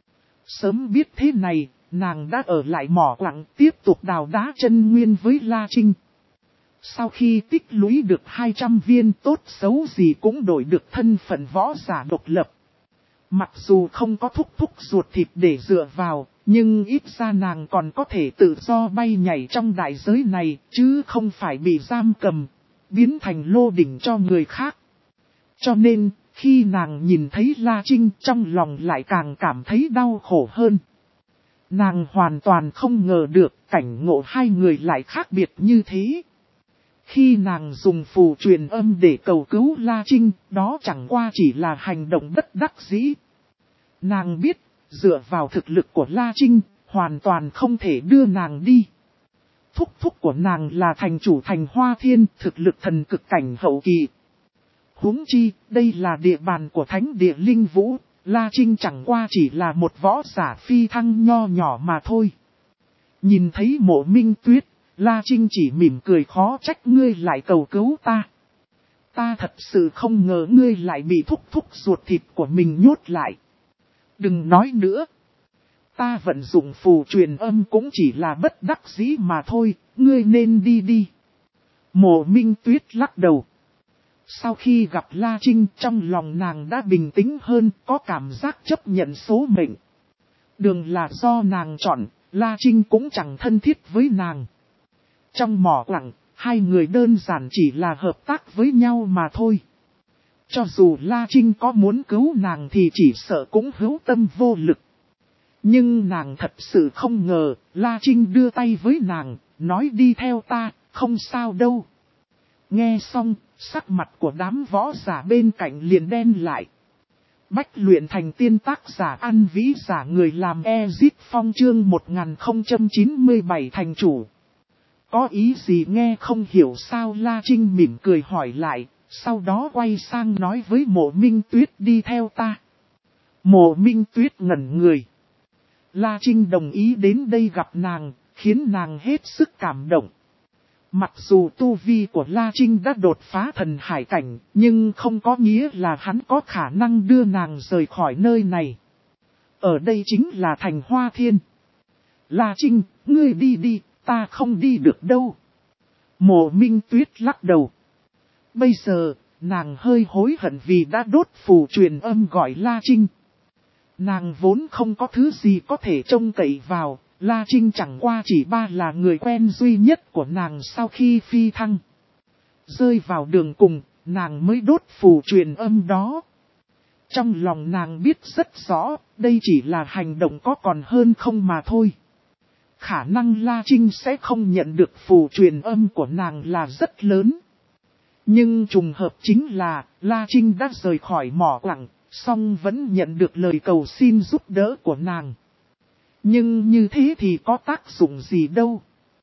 Sớm biết thế này, nàng đã ở lại mỏ quặng tiếp tục đào đá chân nguyên với La Trinh. Sau khi tích lũy được hai trăm viên, tốt xấu gì cũng đổi được thân phận võ giả độc lập. Mặc dù không có thúc thúc ruột thịt để dựa vào, nhưng ít ra nàng còn có thể tự do bay nhảy trong đại giới này, chứ không phải bị giam cầm, biến thành lô đỉnh cho người khác. Cho nên, khi nàng nhìn thấy La Trinh trong lòng lại càng cảm thấy đau khổ hơn. Nàng hoàn toàn không ngờ được cảnh ngộ hai người lại khác biệt như thế. Khi nàng dùng phù truyền âm để cầu cứu La Trinh, đó chẳng qua chỉ là hành động bất đắc dĩ. Nàng biết, dựa vào thực lực của La Trinh, hoàn toàn không thể đưa nàng đi. Thúc thúc của nàng là thành chủ Thành Hoa Thiên, thực lực thần cực cảnh hậu kỳ. Huống chi, đây là địa bàn của Thánh Địa Linh Vũ, La Trinh chẳng qua chỉ là một võ giả phi thăng nho nhỏ mà thôi. Nhìn thấy Mộ Minh Tuyết, La Trinh chỉ mỉm cười, khó trách ngươi lại cầu cứu ta. Ta thật sự không ngờ ngươi lại bị thúc thúc ruột thịt của mình nhốt lại. Đừng nói nữa. Ta vận dụng phù truyền âm cũng chỉ là bất đắc dĩ mà thôi, ngươi nên đi đi. Mộ Minh Tuyết lắc đầu. Sau khi gặp La Trinh, trong lòng nàng đã bình tĩnh hơn, có cảm giác chấp nhận số mệnh. Đường là do nàng chọn, La Trinh cũng chẳng thân thiết với nàng. Trong mỏ quặng, hai người đơn giản chỉ là hợp tác với nhau mà thôi. Cho dù La Trinh có muốn cứu nàng thì chỉ sợ cũng hữu tâm vô lực. Nhưng nàng thật sự không ngờ, La Trinh đưa tay với nàng, nói đi theo ta, không sao đâu. Nghe xong, sắc mặt của đám võ giả bên cạnh liền đen lại. Bách luyện thành tiên tác giả An Vĩ giả người làm Ezit Phong chương một nghìn không trăm chín mươi bảy thành chủ. Có ý gì nghe không hiểu sao? La Trinh mỉm cười hỏi lại, sau đó quay sang nói với Mộ Minh Tuyết đi theo ta. Mộ Minh Tuyết ngẩn người. La Trinh đồng ý đến đây gặp nàng, khiến nàng hết sức cảm động. Mặc dù tu vi của La Trinh đã đột phá thần hải cảnh, nhưng không có nghĩa là hắn có khả năng đưa nàng rời khỏi nơi này. Ở đây chính là thành Hoa Thiên. La Trinh, ngươi đi đi, ta không đi được đâu. Mộ Minh Tuyết lắc đầu. Bây giờ, nàng hơi hối hận vì đã đốt phù truyền âm gọi La Trinh. Nàng vốn không có thứ gì có thể trông cậy vào. La Trinh chẳng qua chỉ ba là người quen duy nhất của nàng sau khi phi thăng. Rơi vào đường cùng, nàng mới đốt phù truyền âm đó. Trong lòng nàng biết rất rõ, đây chỉ là hành động có còn hơn không mà thôi. Khả năng La Trinh sẽ không nhận được phù truyền âm của nàng là rất lớn. Nhưng trùng hợp chính là, La Trinh đã rời khỏi mỏ quặng, song vẫn nhận được lời cầu xin giúp đỡ của nàng. Nhưng như thế thì có tác dụng gì đâu.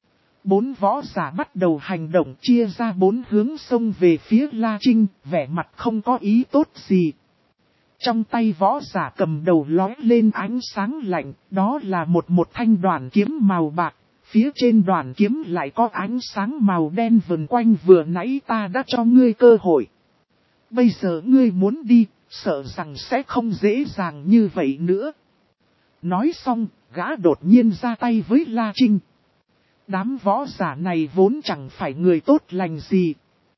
Bốn võ giả bắt đầu hành động chia ra bốn hướng xông về phía La Trinh, vẻ mặt không có ý tốt gì. Trong tay võ giả cầm đầu lói lên ánh sáng lạnh, đó là một một thanh đoản kiếm màu bạc, phía trên đoản kiếm lại có ánh sáng màu đen vần quanh. Vừa nãy ta đã cho ngươi cơ hội. Bây giờ ngươi muốn đi, sợ rằng sẽ không dễ dàng như vậy nữa. Nói xong, gã đột nhiên ra tay với La Trinh. Đám võ giả này vốn chẳng phải người tốt lành gì.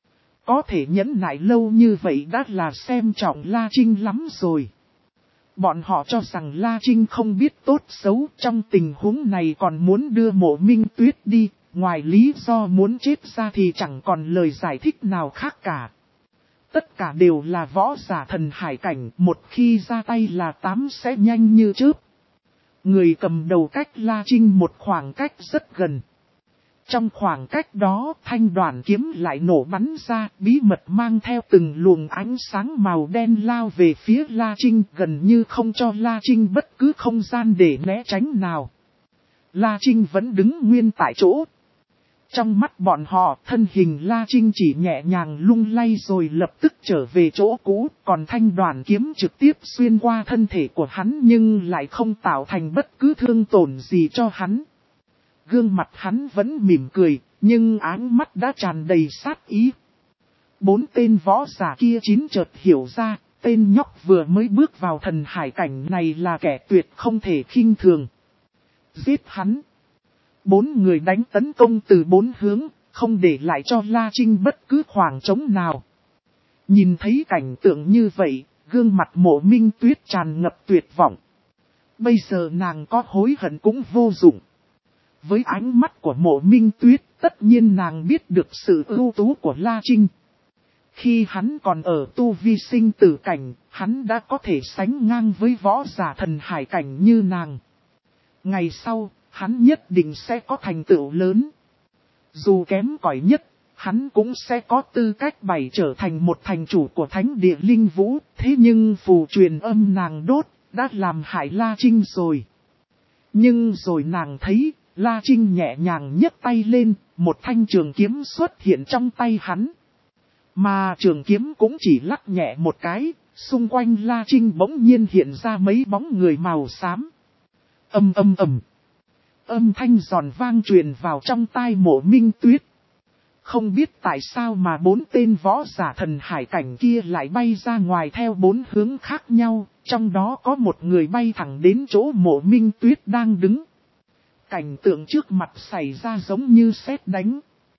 Có thể nhẫn nại lâu như vậy đã là xem trọng La Trinh lắm rồi. Bọn họ cho rằng La Trinh không biết tốt xấu, trong tình huống này còn muốn đưa Mộ Minh Tuyết đi, ngoài lý do muốn chết ra thì chẳng còn lời giải thích nào khác cả. Tất cả đều là võ giả thần hải cảnh, một khi ra tay là tám sẽ nhanh như chớp. Người cầm đầu cách La Trinh một khoảng cách rất gần. Trong khoảng cách đó, thanh đoản kiếm lại nổ bắn ra, bí mật mang theo từng luồng ánh sáng màu đen lao về phía La Trinh, gần như không cho La Trinh bất cứ không gian để né tránh nào. La Trinh vẫn đứng nguyên tại chỗ. Trong mắt bọn họ, thân hình La Trinh chỉ nhẹ nhàng lung lay rồi lập tức trở về chỗ cũ, còn thanh đoản kiếm trực tiếp xuyên qua thân thể của hắn nhưng lại không tạo thành bất cứ thương tổn gì cho hắn. Gương mặt hắn vẫn mỉm cười, nhưng áng mắt đã tràn đầy sát ý. Bốn tên võ giả kia chín chợt hiểu ra, tên nhóc vừa mới bước vào thần hải cảnh này là kẻ tuyệt không thể khinh thường. Giết hắn! Bốn người đánh tấn công từ bốn hướng, không để lại cho La Trinh bất cứ khoảng trống nào. Nhìn thấy cảnh tượng như vậy, gương mặt Mộ Minh Tuyết tràn ngập tuyệt vọng. Bây giờ nàng có hối hận cũng vô dụng. Với ánh mắt của Mộ Minh Tuyết, tất nhiên nàng biết được sự ưu tú của La Trinh. Khi hắn còn ở tu vi sinh tử cảnh, hắn đã có thể sánh ngang với võ giả thần hải cảnh như nàng. Ngày sau, hắn nhất định sẽ có thành tựu lớn. Dù kém cỏi nhất, hắn cũng sẽ có tư cách bày trở thành một thành chủ của thánh địa linh vũ. Thế nhưng phù truyền âm nàng đốt, đã làm hại La Trinh rồi. Nhưng rồi nàng thấy, La Trinh nhẹ nhàng nhấc tay lên, một thanh trường kiếm xuất hiện trong tay hắn. Mà trường kiếm cũng chỉ lắc nhẹ một cái, xung quanh La Trinh bỗng nhiên hiện ra mấy bóng người màu xám. Ầm ầm ầm. Âm thanh giòn vang truyền vào trong tai Mộ Minh Tuyết. Không biết tại sao mà bốn tên võ giả thần hải cảnh kia lại bay ra ngoài theo bốn hướng khác nhau, trong đó có một người bay thẳng đến chỗ Mộ Minh Tuyết đang đứng. Cảnh tượng trước mặt xảy ra giống như sét đánh.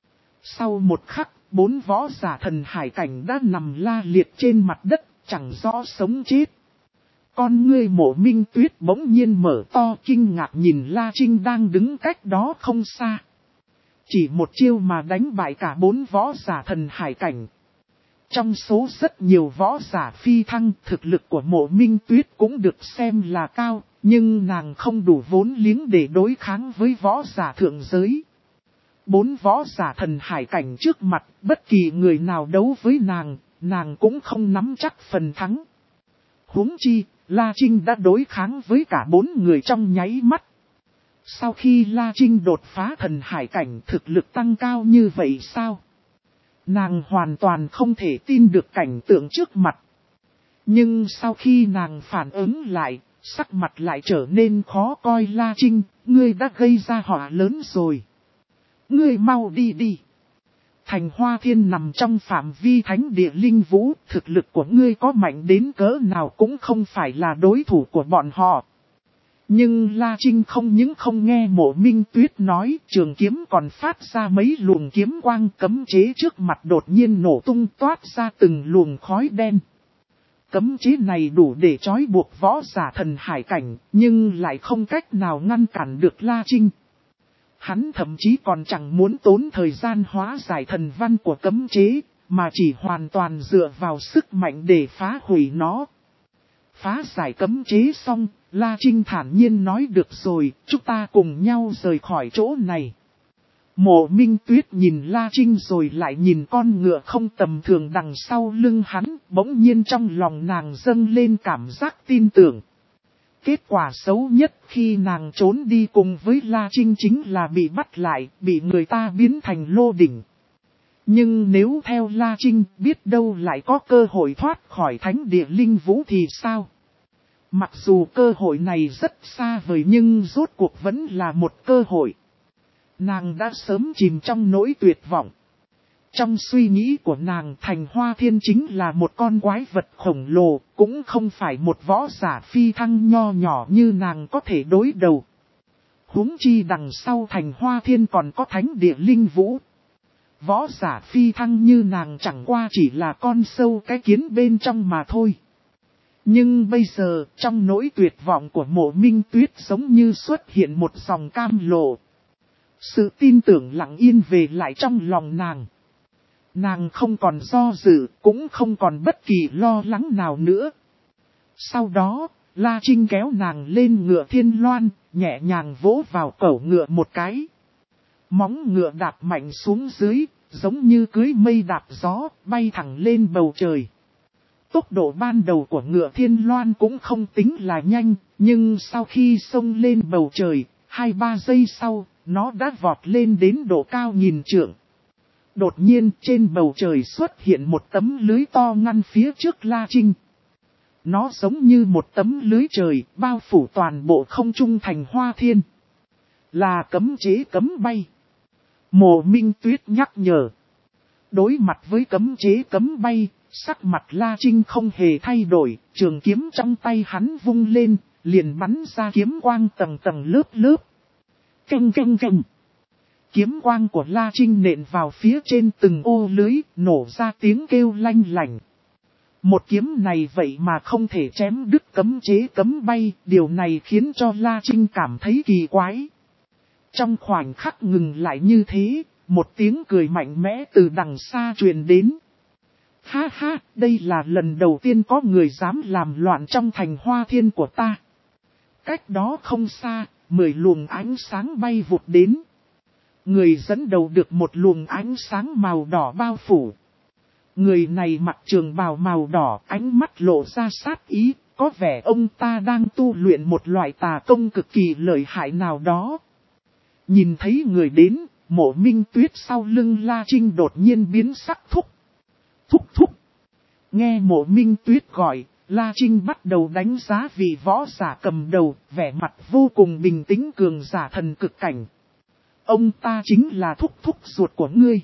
Sau một khắc, bốn võ giả thần hải cảnh đã nằm la liệt trên mặt đất, chẳng rõ sống chết. Con ngươi Mộ Minh Tuyết bỗng nhiên mở to kinh ngạc nhìn La Trinh đang đứng cách đó không xa. Chỉ một chiêu mà đánh bại cả bốn võ giả thần hải cảnh. Trong số rất nhiều võ giả phi thăng, thực lực của Mộ Minh Tuyết cũng được xem là cao, nhưng nàng không đủ vốn liếng để đối kháng với võ giả thượng giới. Bốn võ giả thần hải cảnh trước mặt, bất kỳ người nào đấu với nàng, nàng cũng không nắm chắc phần thắng. Huống chi, La Trinh đã đối kháng với cả bốn người trong nháy mắt. Sau khi La Trinh đột phá thần hải cảnh, thực lực tăng cao như vậy sao? Nàng hoàn toàn không thể tin được cảnh tượng trước mặt. Nhưng sau khi nàng phản ứng lại, sắc mặt lại trở nên khó coi. La Trinh, ngươi đã gây ra họa lớn rồi. Ngươi mau đi đi. Thành Hoa Thiên nằm trong phạm vi thánh địa linh vũ, thực lực của ngươi có mạnh đến cỡ nào cũng không phải là đối thủ của bọn họ. Nhưng La Trinh không những không nghe Mộ Minh Tuyết nói, trường kiếm còn phát ra mấy luồng kiếm quang, cấm chế trước mặt đột nhiên nổ tung toát ra từng luồng khói đen. Cấm chế này đủ để trói buộc võ giả thần hải cảnh, nhưng lại không cách nào ngăn cản được La Trinh. Hắn thậm chí còn chẳng muốn tốn thời gian hóa giải thần văn của cấm chế, mà chỉ hoàn toàn dựa vào sức mạnh để phá hủy nó. Phá giải cấm chế xong, La Trinh thản nhiên nói được rồi, chúng ta cùng nhau rời khỏi chỗ này. Mộ Minh Tuyết nhìn La Trinh rồi lại nhìn con ngựa không tầm thường đằng sau lưng hắn, bỗng nhiên trong lòng nàng dâng lên cảm giác tin tưởng. Kết quả xấu nhất khi nàng trốn đi cùng với La Trinh chính là bị bắt lại, bị người ta biến thành lô đỉnh. Nhưng nếu theo La Trinh biết đâu lại có cơ hội thoát khỏi thánh địa linh vũ thì sao? Mặc dù cơ hội này rất xa vời nhưng rốt cuộc vẫn là một cơ hội. Nàng đã sớm chìm trong nỗi tuyệt vọng. Trong suy nghĩ của nàng, Thành Hoa Thiên chính là một con quái vật khổng lồ, cũng không phải một võ giả phi thăng nho nhỏ như nàng có thể đối đầu. Huống chi đằng sau Thành Hoa Thiên còn có thánh địa linh vũ. Võ giả phi thăng như nàng chẳng qua chỉ là con sâu cái kiến bên trong mà thôi. Nhưng bây giờ, trong nỗi tuyệt vọng của Mộ Minh Tuyết giống như xuất hiện một dòng cam lộ. Sự tin tưởng lặng yên về lại trong lòng nàng. Nàng không còn do dự, cũng không còn bất kỳ lo lắng nào nữa. Sau đó, La Trinh kéo nàng lên ngựa thiên loan, nhẹ nhàng vỗ vào cẩu ngựa một cái. Móng ngựa đạp mạnh xuống dưới, giống như cưới mây đạp gió, bay thẳng lên bầu trời. Tốc độ ban đầu của ngựa thiên loan cũng không tính là nhanh, nhưng sau khi xông lên bầu trời, hai ba giây sau, nó đã vọt lên đến độ cao nghìn trượng. Đột nhiên trên bầu trời xuất hiện một tấm lưới to ngăn phía trước La Trinh. Nó giống như một tấm lưới trời bao phủ toàn bộ không trung Thành Hoa Thiên. Là cấm chế cấm bay. Mộ Minh Tuyết nhắc nhở. Đối mặt với cấm chế cấm bay, sắc mặt La Trinh không hề thay đổi, trường kiếm trong tay hắn vung lên, liền bắn ra kiếm quang tầng tầng lớp lớp. Canh canh canh. Kiếm quang của La Trinh nện vào phía trên từng ô lưới, nổ ra tiếng kêu lanh lảnh. Một kiếm này vậy mà không thể chém đứt cấm chế cấm bay, điều này khiến cho La Trinh cảm thấy kỳ quái. Trong khoảnh khắc ngừng lại như thế, một tiếng cười mạnh mẽ từ đằng xa truyền đến. Ha ha, đây là lần đầu tiên có người dám làm loạn trong Thành Hoa Thiên của ta. Cách đó không xa, mười luồng ánh sáng bay vụt đến. Người dẫn đầu được một luồng ánh sáng màu đỏ bao phủ. Người này mặc trường bào màu đỏ, ánh mắt lộ ra sát ý, có vẻ ông ta đang tu luyện một loại tà công cực kỳ lợi hại nào đó. Nhìn thấy người đến, Mộ Minh Tuyết sau lưng La Trinh đột nhiên biến sắc. Thúc, thúc thúc. Nghe Mộ Minh Tuyết gọi, La Trinh bắt đầu đánh giá vị võ giả cầm đầu, vẻ mặt vô cùng bình tĩnh cường giả thần cực cảnh. Ông ta chính là thúc thúc ruột của ngươi.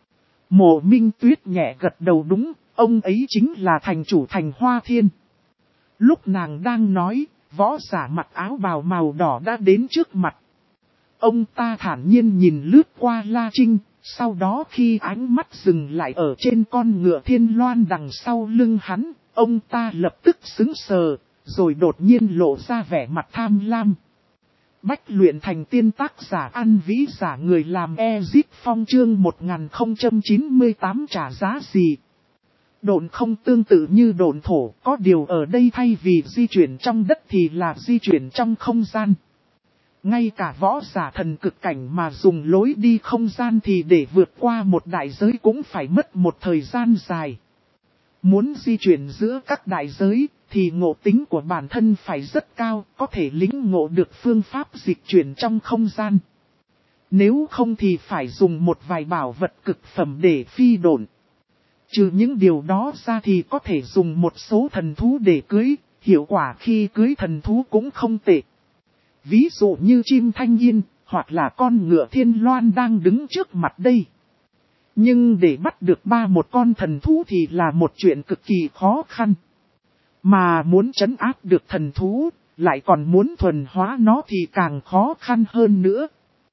Mộ Minh Tuyết nhẹ gật đầu đúng, ông ấy chính là thành chủ thành Hoa Thiên. Lúc nàng đang nói, võ giả mặc áo bào màu đỏ đã đến trước mặt. Ông ta thản nhiên nhìn lướt qua La Trinh, sau đó khi ánh mắt dừng lại ở trên con ngựa thiên loan đằng sau lưng hắn, ông ta lập tức sững sờ, rồi đột nhiên lộ ra vẻ mặt tham lam. Bách luyện thành tiên tác giả ăn vĩ giả người làm Ezip Phong chương một nghìn không trăm chín mươi tám trả giá gì. Độn không tương tự như độn thổ, có điều ở đây thay vì di chuyển trong đất thì là di chuyển trong không gian. Ngay cả võ giả thần cực cảnh mà dùng lối đi không gian thì để vượt qua một đại giới cũng phải mất một thời gian dài. Muốn di chuyển giữa các đại giới thì ngộ tính của bản thân phải rất cao, có thể lĩnh ngộ được phương pháp dịch chuyển trong không gian. Nếu không thì phải dùng một vài bảo vật cực phẩm để phi độn. Trừ những điều đó ra thì có thể dùng một số thần thú để cưới, hiệu quả khi cưới thần thú cũng không tệ. Ví dụ như chim thanh yên, hoặc là con ngựa thiên loan đang đứng trước mặt đây. Nhưng để bắt được ba một con thần thú thì là một chuyện cực kỳ khó khăn. Mà muốn trấn áp được thần thú, lại còn muốn thuần hóa nó thì càng khó khăn hơn nữa.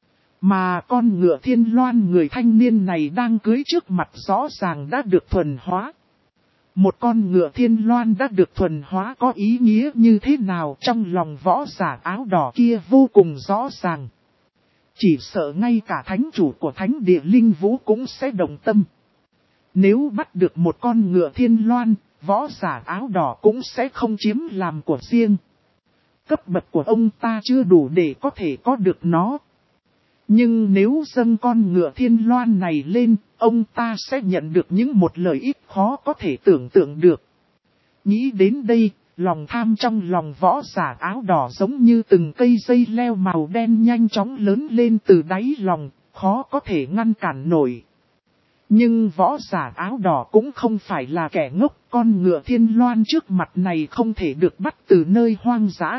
Mà con ngựa thiên loan người thanh niên này đang cưới trước mặt rõ ràng đã được thuần hóa. Một con ngựa thiên loan đã được thuần hóa có ý nghĩa như thế nào trong lòng võ giả áo đỏ kia vô cùng rõ ràng. Chỉ sợ ngay cả thánh chủ của thánh địa linh vũ cũng sẽ động tâm. Nếu bắt được một con ngựa thiên loan, võ giả áo đỏ cũng sẽ không chiếm làm của riêng. Cấp bậc của ông ta chưa đủ để có thể có được nó. Nhưng nếu dâng con ngựa thiên loan này lên, ông ta sẽ nhận được những một lợi ích khó có thể tưởng tượng được. Nghĩ đến đây, lòng tham trong lòng võ giả áo đỏ giống như từng cây dây leo màu đen nhanh chóng lớn lên từ đáy lòng, khó có thể ngăn cản nổi. Nhưng võ giả áo đỏ cũng không phải là kẻ ngốc, con ngựa thiên loan trước mặt này không thể được bắt từ nơi hoang dã.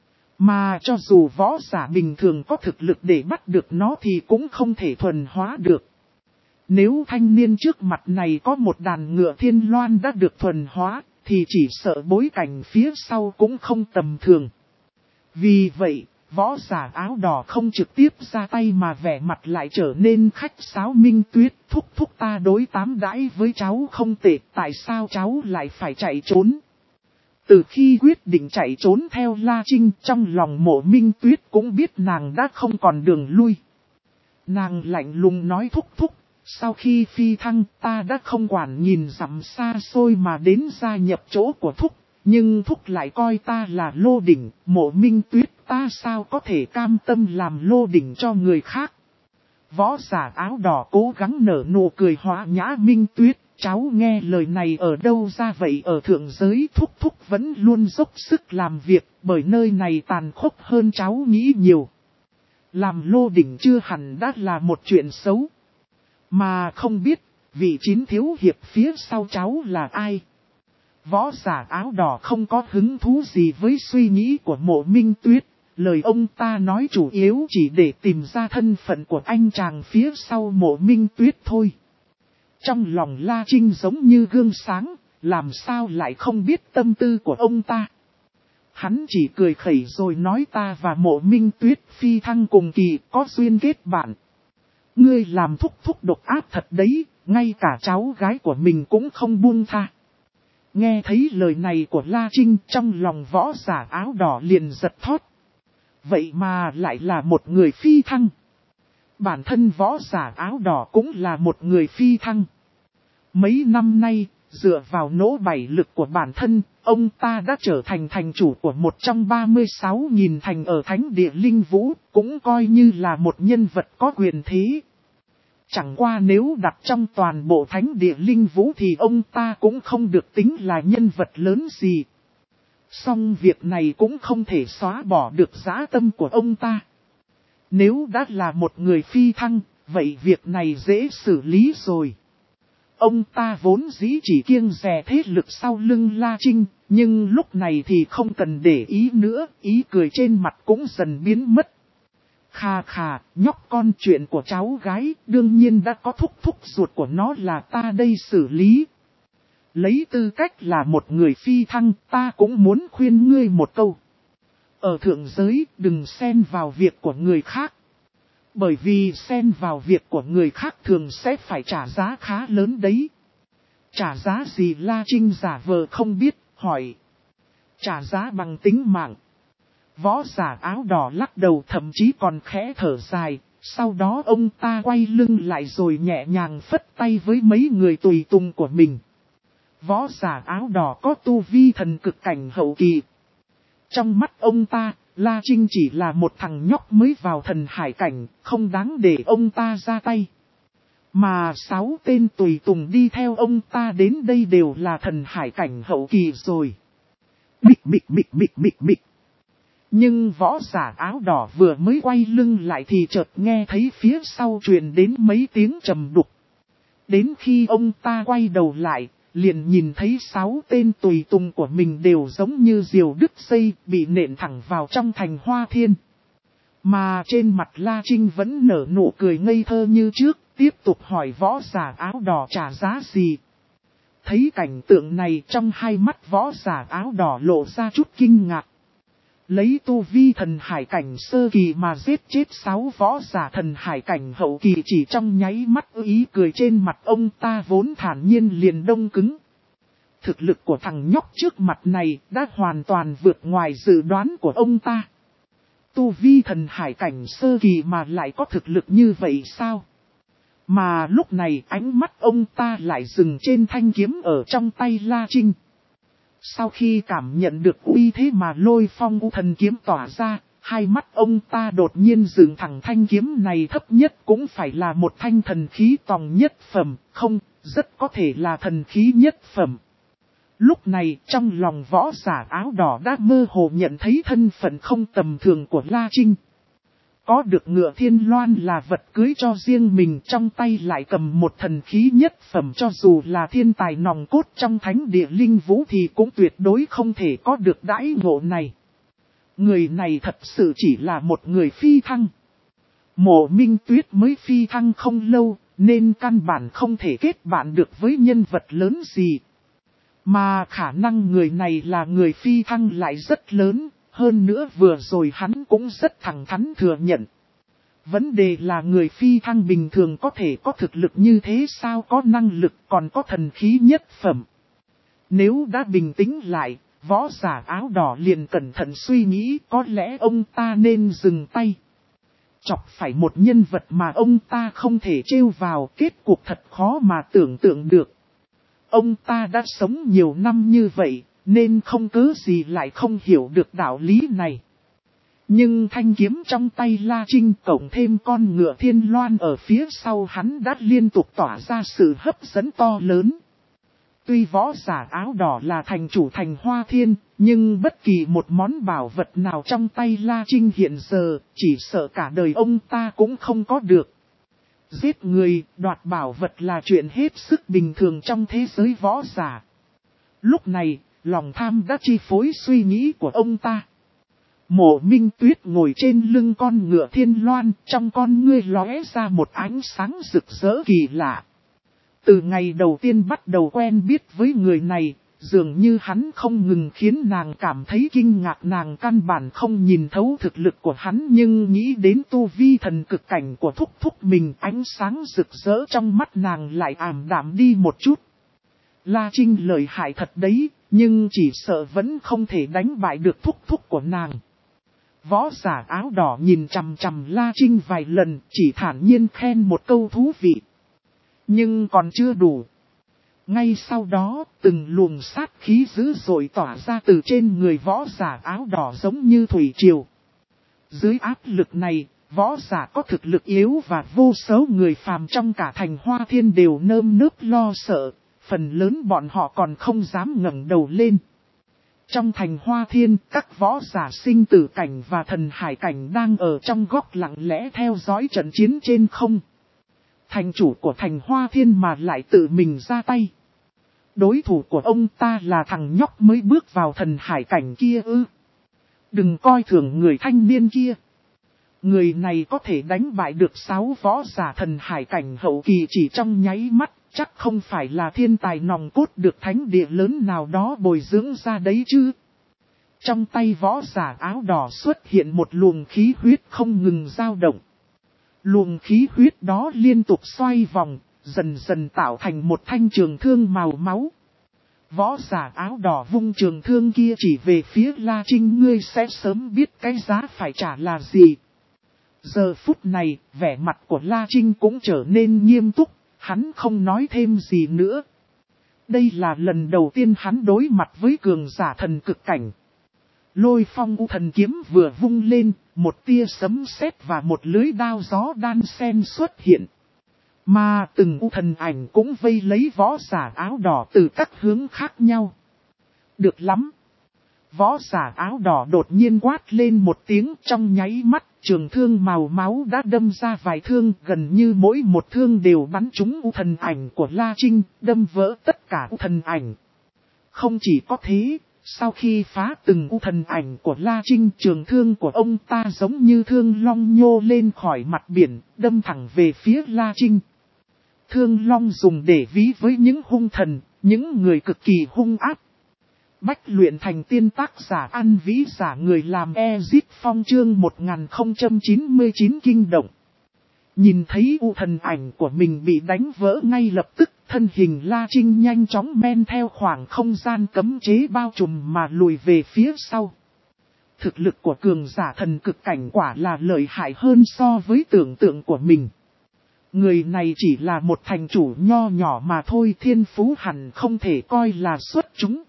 Mà cho dù võ giả bình thường có thực lực để bắt được nó thì cũng không thể thuần hóa được. Nếu thanh niên trước mặt này có một đàn ngựa thiên loan đã được thuần hóa, thì chỉ sợ bối cảnh phía sau cũng không tầm thường. Vì vậy, võ giả áo đỏ không trực tiếp ra tay mà vẻ mặt lại trở nên khách sáo. Minh Tuyết, thúc thúc ta đối tám đãi với cháu không tệ, tại sao cháu lại phải chạy trốn? Từ khi quyết định chạy trốn theo La Trinh, trong lòng Mộ Minh Tuyết cũng biết nàng đã không còn đường lui. Nàng lạnh lùng nói thúc thúc, sau khi phi thăng ta đã không quản nhìn dặm xa xôi mà đến gia nhập chỗ của thúc, nhưng thúc lại coi ta là lô đỉnh. Mộ Minh Tuyết, ta sao có thể cam tâm làm lô đỉnh cho người khác? Võ giả áo đỏ cố gắng nở nụ cười hóa nhã. Minh Tuyết, cháu nghe lời này ở đâu ra vậy? Ở thượng giới thúc thúc vẫn luôn dốc sức làm việc, bởi nơi này tàn khốc hơn cháu nghĩ nhiều. Làm lô đỉnh chưa hẳn đã là một chuyện xấu. Mà không biết, vị chín thiếu hiệp phía sau cháu là ai? Võ giả áo đỏ không có hứng thú gì với suy nghĩ của Mộ Minh Tuyết. Lời ông ta nói chủ yếu chỉ để tìm ra thân phận của anh chàng phía sau Mộ Minh Tuyết thôi. Trong lòng La Trinh giống như gương sáng, làm sao lại không biết tâm tư của ông ta. Hắn chỉ cười khẩy rồi nói ta và Mộ Minh Tuyết phi thăng cùng kỳ, có duyên kết bạn. Ngươi làm thúc thúc độc ác thật đấy, ngay cả cháu gái của mình cũng không buông tha. Nghe thấy lời này của La Trinh, trong lòng võ giả áo đỏ liền giật thót. Vậy mà lại là một người phi thăng. Bản thân võ giả áo đỏ cũng là một người phi thăng. Mấy năm nay, dựa vào nỗ bảy lực của bản thân, ông ta đã trở thành thành chủ của một trong ba mươi sáu nghìn thành ở thánh địa linh vũ, cũng coi như là một nhân vật có quyền thế. Chẳng qua nếu đặt trong toàn bộ thánh địa linh vũ thì ông ta cũng không được tính là nhân vật lớn gì. Song việc này cũng không thể xóa bỏ được dã tâm của ông ta. Nếu đã là một người phi thăng, vậy việc này dễ xử lý rồi. Ông ta vốn dĩ chỉ kiêng dè thế lực sau lưng La Trinh, nhưng lúc này thì không cần để ý nữa, ý cười trên mặt cũng dần biến mất. Khà khà, nhóc con, chuyện của cháu gái, đương nhiên đã có thúc thúc ruột của nó là ta đây xử lý. Lấy tư cách là một người phi thăng, ta cũng muốn khuyên ngươi một câu. Ở thượng giới, đừng xen vào việc của người khác. Bởi vì xen vào việc của người khác thường sẽ phải trả giá khá lớn đấy. Trả giá gì? La Trinh giả vờ không biết, hỏi. Trả giá bằng tính mạng. Võ giả áo đỏ lắc đầu, thậm chí còn khẽ thở dài. Sau đó ông ta quay lưng lại rồi nhẹ nhàng phất tay với mấy người tùy tùng của mình. Võ giả áo đỏ có tu vi thần cực cảnh hậu kỳ. Trong mắt ông ta, La Trinh chỉ là một thằng nhóc mới vào thần hải cảnh, không đáng để ông ta ra tay. Mà sáu tên tùy tùng đi theo ông ta đến đây đều là thần hải cảnh hậu kỳ rồi. Bịch bịch bịch bịch bịch bịch. Nhưng võ giả áo đỏ vừa mới quay lưng lại thì chợt nghe thấy phía sau truyền đến mấy tiếng trầm đục. Đến khi ông ta quay đầu lại, liền nhìn thấy sáu tên tùy tùng của mình đều giống như diều đứt dây bị nện thẳng vào trong thành Hoa Thiên. Mà trên mặt La Trinh vẫn nở nụ cười ngây thơ như trước, tiếp tục hỏi võ giả áo đỏ trả giá gì. Thấy cảnh tượng này trong hai mắt võ giả áo đỏ lộ ra chút kinh ngạc. Lấy tu vi thần hải cảnh sơ kỳ mà giết chết sáu võ giả thần hải cảnh hậu kỳ chỉ trong nháy mắt, ý cười trên mặt ông ta vốn thản nhiên liền đông cứng. Thực lực của thằng nhóc trước mặt này đã hoàn toàn vượt ngoài dự đoán của ông ta. Tu vi thần hải cảnh sơ kỳ mà lại có thực lực như vậy sao? Mà lúc này ánh mắt ông ta lại dừng trên thanh kiếm ở trong tay La Trinh. Sau khi cảm nhận được uy thế mà Lôi Phong U Thần kiếm tỏa ra, hai mắt ông ta đột nhiên dừng thẳng, thanh kiếm này thấp nhất cũng phải là một thanh thần khí tòng nhất phẩm, không, rất có thể là thần khí nhất phẩm. Lúc này trong lòng võ giả áo đỏ đã mơ hồ nhận thấy thân phận không tầm thường của La Trinh. Có được ngựa thiên loan là vật cưới cho riêng mình, trong tay lại cầm một thần khí nhất phẩm, cho dù là thiên tài nòng cốt trong thánh địa linh vũ thì cũng tuyệt đối không thể có được đãi ngộ này. Người này thật sự chỉ là một người phi thăng. Mộ Minh Tuyết mới phi thăng không lâu, nên căn bản không thể kết bạn được với nhân vật lớn gì. Mà khả năng người này là người phi thăng lại rất lớn. Hơn nữa vừa rồi hắn cũng rất thẳng thắn thừa nhận. Vấn đề là người phi thăng bình thường có thể có thực lực như thế sao, có năng lực còn có thần khí nhất phẩm. Nếu đã bình tĩnh lại, võ giả áo đỏ liền cẩn thận suy nghĩ có lẽ ông ta nên dừng tay. Chọc phải một nhân vật mà ông ta không thể trêu vào, kết cuộc thật khó mà tưởng tượng được. Ông ta đã sống nhiều năm như vậy, nên không cớ gì lại không hiểu được đạo lý này. Nhưng thanh kiếm trong tay La Trinh cộng thêm con ngựa thiên loan ở phía sau hắn đã liên tục tỏa ra sự hấp dẫn to lớn. Tuy võ giả áo đỏ là thành chủ thành Hoa Thiên, nhưng bất kỳ một món bảo vật nào trong tay La Trinh hiện giờ, chỉ sợ cả đời ông ta cũng không có được. Giết người, đoạt bảo vật là chuyện hết sức bình thường trong thế giới võ giả. Lúc này, lòng tham đã chi phối suy nghĩ của ông ta. Mộ Minh Tuyết ngồi trên lưng con ngựa thiên loan, trong con ngươi lóe ra một ánh sáng rực rỡ kỳ lạ. Từ ngày đầu tiên bắt đầu quen biết với người này, dường như hắn không ngừng khiến nàng cảm thấy kinh ngạc. Nàng căn bản không nhìn thấu thực lực của hắn, nhưng nghĩ đến tu vi thần cực cảnh của thúc thúc mình, ánh sáng rực rỡ trong mắt nàng lại ảm đạm đi một chút. La Trinh lợi hại thật đấy, nhưng chỉ sợ vẫn không thể đánh bại được thúc thúc của nàng. Võ giả áo đỏ nhìn chằm chằm La Trinh vài lần, chỉ thản nhiên khen một câu thú vị. Nhưng còn chưa đủ. Ngay sau đó, từng luồng sát khí dữ dội tỏa ra từ trên người võ giả áo đỏ giống như thủy triều. Dưới áp lực này, võ giả có thực lực yếu và vô số người phàm trong cả thành Hoa Thiên đều nơm nớp lo sợ, phần lớn bọn họ còn không dám ngẩng đầu lên. Trong thành Hoa Thiên, các võ giả sinh tử cảnh và thần hải cảnh đang ở trong góc lặng lẽ theo dõi trận chiến trên không. Thành chủ của thành Hoa Thiên mà lại tự mình ra tay. Đối thủ của ông ta là thằng nhóc mới bước vào thần hải cảnh kia ư. Đừng coi thường người thanh niên kia. Người này có thể đánh bại được sáu võ giả thần hải cảnh hậu kỳ chỉ trong nháy mắt, chắc không phải là thiên tài nòng cốt được thánh địa lớn nào đó bồi dưỡng ra đấy chứ. Trong tay võ giả áo đỏ xuất hiện một luồng khí huyết không ngừng dao động. Luồng khí huyết đó liên tục xoay vòng, dần dần tạo thành một thanh trường thương màu máu. Võ giả áo đỏ vung trường thương kia chỉ về phía La Trinh, ngươi sẽ sớm biết cái giá phải trả là gì. Giờ phút này, vẻ mặt của La Trinh cũng trở nên nghiêm túc, hắn không nói thêm gì nữa. Đây là lần đầu tiên hắn đối mặt với cường giả thần cực cảnh. Lôi phong u thần kiếm vừa vung lên, một tia sấm sét và một lưới đao gió đan sen xuất hiện. Mà từng u thần ảnh cũng vây lấy võ giả áo đỏ từ các hướng khác nhau. Được lắm. Võ giả áo đỏ đột nhiên quát lên một tiếng, trong nháy mắt, trường thương màu máu đã đâm ra vài thương, gần như mỗi một thương đều bắn trúng u thần ảnh của La Trinh, đâm vỡ tất cả u thần ảnh. Không chỉ có thế, sau khi phá từng u thần ảnh của La Trinh, trường thương của ông ta giống như thương long nhô lên khỏi mặt biển, đâm thẳng về phía La Trinh. Thương long dùng để ví với những hung thần, những người cực kỳ hung ác. Bách luyện thành tiên, tác giả An Vĩ, giả người làm Ezit Phong, chương một nghìn không trăm chín mươi chín kinh động. Nhìn thấy u thần ảnh của mình bị đánh vỡ, ngay lập tức thân hình La Trinh nhanh chóng men theo khoảng không gian cấm chế bao trùm mà lùi về phía sau. Thực lực của cường giả thần cực cảnh quả là lợi hại hơn so với tưởng tượng của mình. Người này chỉ là một thành chủ nho nhỏ mà thôi, thiên phú hẳn không thể coi là xuất chúng.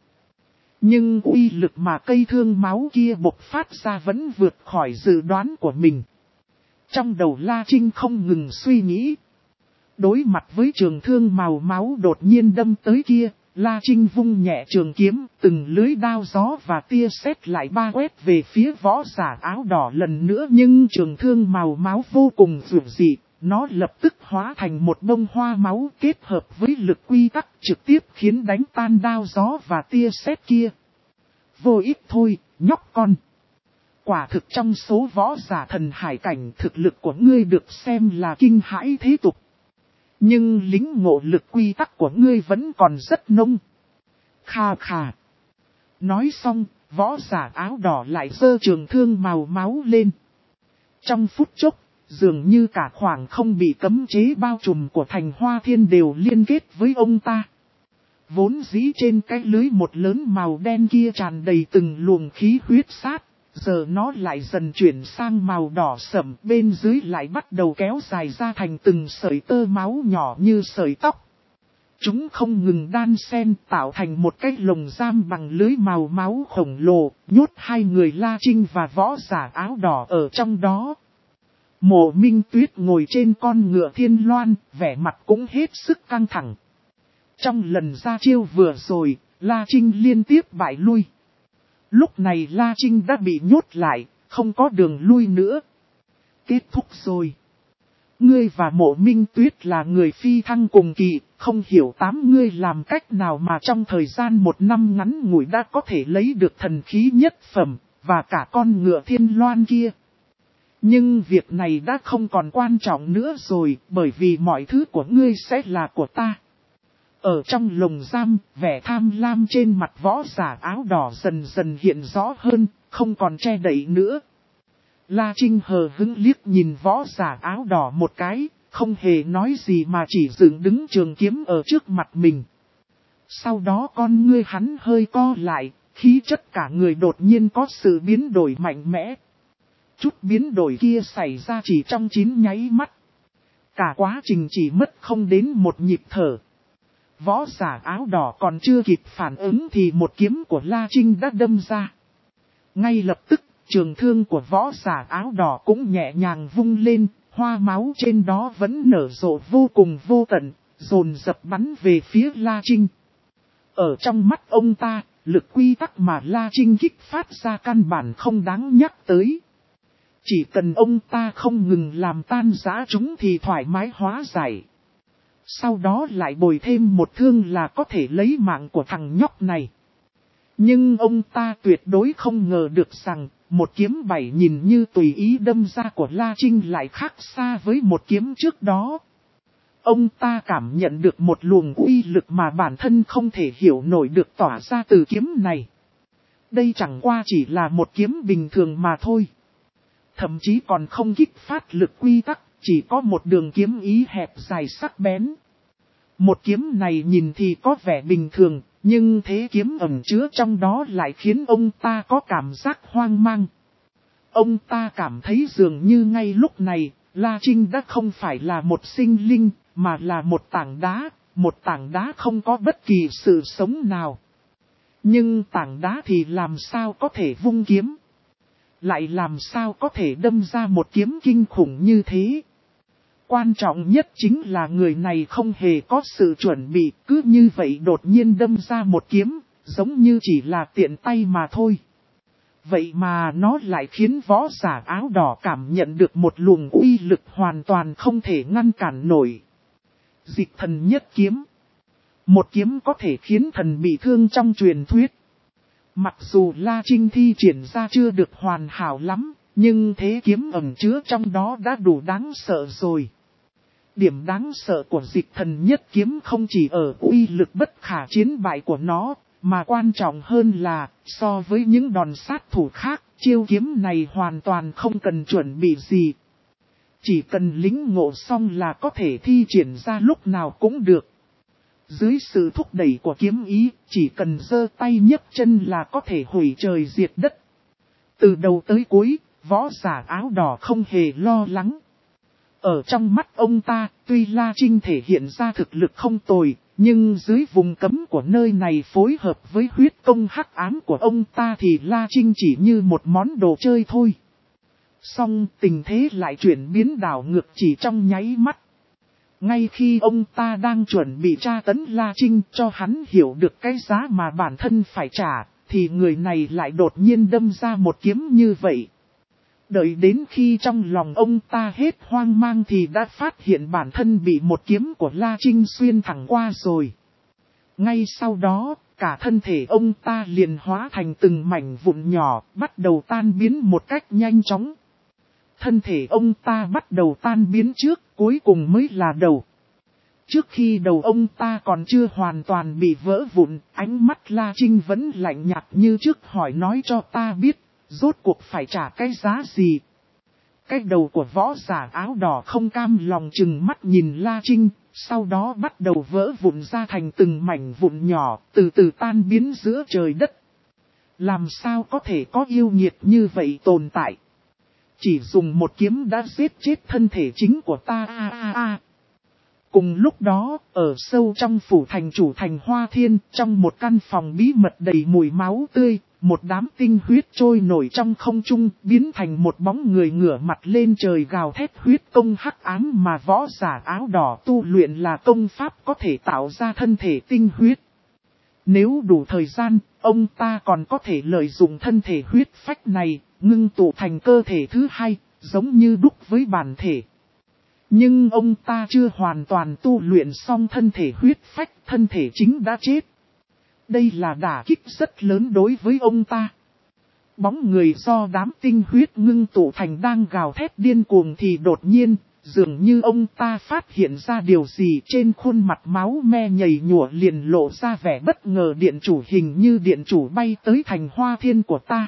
Nhưng uy lực mà cây thương máu kia bộc phát ra vẫn vượt khỏi dự đoán của mình. Trong đầu La Trinh không ngừng suy nghĩ. Đối mặt với trường thương màu máu đột nhiên đâm tới kia, La Trinh vung nhẹ trường kiếm, từng lưới đao gió và tia sét lại ba quét về phía võ giả áo đỏ lần nữa, nhưng trường thương màu máu vô cùng dữ dị. Nó lập tức hóa thành một bông hoa máu kết hợp với lực quy tắc, trực tiếp khiến đánh tan đao gió và tia sét kia. Vô ích thôi, nhóc con. Quả thực trong số võ giả thần hải cảnh, thực lực của ngươi được xem là kinh hãi thế tục. Nhưng lính ngộ lực quy tắc của ngươi vẫn còn rất nông. Kha khà. Nói xong, võ giả áo đỏ lại giơ trường thương màu máu lên. Trong phút chốc, dường như cả khoảng không bị cấm chế bao trùm của thành Hoa Thiên đều liên kết với ông ta. Vốn dĩ trên cái lưới một lớn màu đen kia tràn đầy từng luồng khí huyết sát, giờ nó lại dần chuyển sang màu đỏ sẫm, bên dưới lại bắt đầu kéo dài ra thành từng sợi tơ máu nhỏ như sợi tóc. Chúng không ngừng đan xen tạo thành một cái lồng giam bằng lưới màu máu khổng lồ, nhốt hai người La Trinh và võ giả áo đỏ ở trong đó. Mộ Minh Tuyết ngồi trên con ngựa thiên loan, vẻ mặt cũng hết sức căng thẳng. Trong lần ra chiêu vừa rồi, La Trinh liên tiếp bại lui. Lúc này La Trinh đã bị nhốt lại, không có đường lui nữa. Kết thúc rồi. Ngươi và Mộ Minh Tuyết là người phi thăng cùng kỳ, không hiểu tám ngươi làm cách nào mà trong thời gian một năm ngắn ngủi đã có thể lấy được thần khí nhất phẩm, và cả con ngựa thiên loan kia. Nhưng việc này đã không còn quan trọng nữa rồi, bởi vì mọi thứ của ngươi sẽ là của ta. Ở trong lồng giam, vẻ tham lam trên mặt võ giả áo đỏ dần dần hiện rõ hơn, không còn che đậy nữa. La Trinh hờ hững liếc nhìn võ giả áo đỏ một cái, không hề nói gì mà chỉ dựng đứng trường kiếm ở trước mặt mình. Sau đó con ngươi hắn hơi co lại, khí chất cả người đột nhiên có sự biến đổi mạnh mẽ. Chút biến đổi kia xảy ra chỉ trong chín nháy mắt. Cả quá trình chỉ mất không đến một nhịp thở. Võ giả áo đỏ còn chưa kịp phản ứng thì một kiếm của La Trinh đã đâm ra. Ngay lập tức, trường thương của võ giả áo đỏ cũng nhẹ nhàng vung lên, hoa máu trên đó vẫn nở rộ vô cùng vô tận, dồn dập bắn về phía La Trinh. Ở trong mắt ông ta, lực quy tắc mà La Trinh kích phát ra căn bản không đáng nhắc tới. Chỉ cần ông ta không ngừng làm tan rã chúng thì thoải mái hóa giải. Sau đó lại bồi thêm một thương là có thể lấy mạng của thằng nhóc này. Nhưng ông ta tuyệt đối không ngờ được rằng, một kiếm bảy nhìn như tùy ý đâm ra của La Trinh lại khác xa với một kiếm trước đó. Ông ta cảm nhận được một luồng uy lực mà bản thân không thể hiểu nổi được tỏa ra từ kiếm này. Đây chẳng qua chỉ là một kiếm bình thường mà thôi. Thậm chí còn không kích phát lực quy tắc, chỉ có một đường kiếm ý hẹp dài sắc bén. Một kiếm này nhìn thì có vẻ bình thường, nhưng thế kiếm ẩn chứa trong đó lại khiến ông ta có cảm giác hoang mang. Ông ta cảm thấy dường như ngay lúc này, La Trinh đã không phải là một sinh linh, mà là một tảng đá, một tảng đá không có bất kỳ sự sống nào. Nhưng tảng đá thì làm sao có thể vung kiếm? Lại làm sao có thể đâm ra một kiếm kinh khủng như thế? Quan trọng nhất chính là người này không hề có sự chuẩn bị, cứ như vậy đột nhiên đâm ra một kiếm, giống như chỉ là tiện tay mà thôi. Vậy mà nó lại khiến võ giả áo đỏ cảm nhận được một luồng uy lực hoàn toàn không thể ngăn cản nổi. Dịch thần nhất kiếm. Một kiếm có thể khiến thần bị thương trong truyền thuyết. Mặc dù La Trinh thi triển ra chưa được hoàn hảo lắm, nhưng thế kiếm ẩn chứa trong đó đã đủ đáng sợ rồi. Điểm đáng sợ của dịch thần nhất kiếm không chỉ ở uy lực bất khả chiến bại của nó, mà quan trọng hơn là, so với những đòn sát thủ khác, chiêu kiếm này hoàn toàn không cần chuẩn bị gì. Chỉ cần lính ngộ xong là có thể thi triển ra lúc nào cũng được. Dưới sự thúc đẩy của kiếm ý, chỉ cần giơ tay nhấc chân là có thể hủy trời diệt đất. Từ đầu tới cuối, võ giả áo đỏ không hề lo lắng. Ở trong mắt ông ta, tuy La Trinh thể hiện ra thực lực không tồi, nhưng dưới vùng cấm của nơi này phối hợp với huyết công hắc ám của ông ta thì La Trinh chỉ như một món đồ chơi thôi. Song tình thế lại chuyển biến đảo ngược chỉ trong nháy mắt. Ngay khi ông ta đang chuẩn bị tra tấn La Trinh cho hắn hiểu được cái giá mà bản thân phải trả, thì người này lại đột nhiên đâm ra một kiếm như vậy. Đợi đến khi trong lòng ông ta hết hoang mang thì đã phát hiện bản thân bị một kiếm của La Trinh xuyên thẳng qua rồi. Ngay sau đó, cả thân thể ông ta liền hóa thành từng mảnh vụn nhỏ, bắt đầu tan biến một cách nhanh chóng. Thân thể ông ta bắt đầu tan biến trước, cuối cùng mới là đầu. Trước khi đầu ông ta còn chưa hoàn toàn bị vỡ vụn, ánh mắt La Trinh vẫn lạnh nhạt như trước, hỏi nói cho ta biết, rốt cuộc phải trả cái giá gì. Cái đầu của võ giả áo đỏ không cam lòng chừng mắt nhìn La Trinh, sau đó bắt đầu vỡ vụn ra thành từng mảnh vụn nhỏ, từ từ tan biến giữa trời đất. Làm sao có thể có yêu nghiệt như vậy tồn tại? Chỉ dùng một kiếm đã giết chết thân thể chính của ta a a a. Cùng lúc đó, ở sâu trong phủ thành chủ thành Hoa Thiên, trong một căn phòng bí mật đầy mùi máu tươi, một đám tinh huyết trôi nổi trong không trung, biến thành một bóng người ngửa mặt lên trời gào thét. Huyết công hắc ám mà võ giả áo đỏ tu luyện là công pháp có thể tạo ra thân thể tinh huyết. Nếu đủ thời gian, ông ta còn có thể lợi dụng thân thể huyết phách này, ngưng tụ thành cơ thể thứ hai, giống như đúc với bản thể. Nhưng ông ta chưa hoàn toàn tu luyện xong thân thể huyết phách, thân thể chính đã chết. Đây là đả kích rất lớn đối với ông ta. Bóng người do đám tinh huyết ngưng tụ thành đang gào thét điên cuồng thì đột nhiên, dường như ông ta phát hiện ra điều gì, trên khuôn mặt máu me nhầy nhụa liền lộ ra vẻ bất ngờ. Điện chủ, hình như điện chủ bay tới thành Hoa Thiên của ta.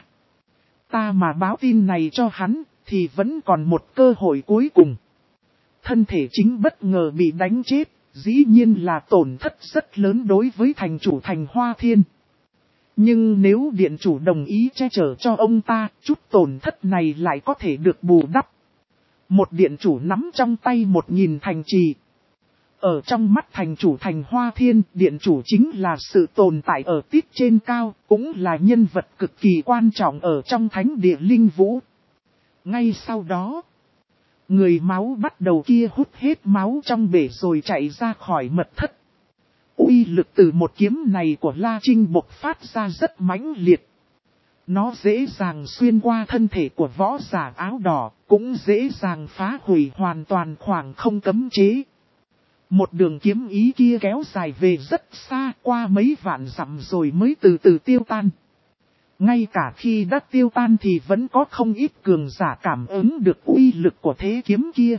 Ta mà báo tin này cho hắn, thì vẫn còn một cơ hội cuối cùng. Thân thể chính bất ngờ bị đánh chết, dĩ nhiên là tổn thất rất lớn đối với thành chủ thành Hoa Thiên. Nhưng nếu điện chủ đồng ý che chở cho ông ta, chút tổn thất này lại có thể được bù đắp. Một điện chủ nắm trong tay một nghìn thành trì. Ở trong mắt thành chủ thành Hoa Thiên, điện chủ chính là sự tồn tại ở tít trên cao, cũng là nhân vật cực kỳ quan trọng ở trong thánh địa linh vũ. Ngay sau đó, người máu bắt đầu kia hút hết máu trong bể rồi chạy ra khỏi mật thất. Uy lực từ một kiếm này của La Trinh bộc phát ra rất mãnh liệt. Nó dễ dàng xuyên qua thân thể của võ giả áo đỏ, cũng dễ dàng phá hủy hoàn toàn khoảng không cấm chế. Một đường kiếm ý kia kéo dài về rất xa, qua mấy vạn dặm rồi mới từ từ tiêu tan. Ngay cả khi đã tiêu tan thì vẫn có không ít cường giả cảm ứng được uy lực của thế kiếm kia.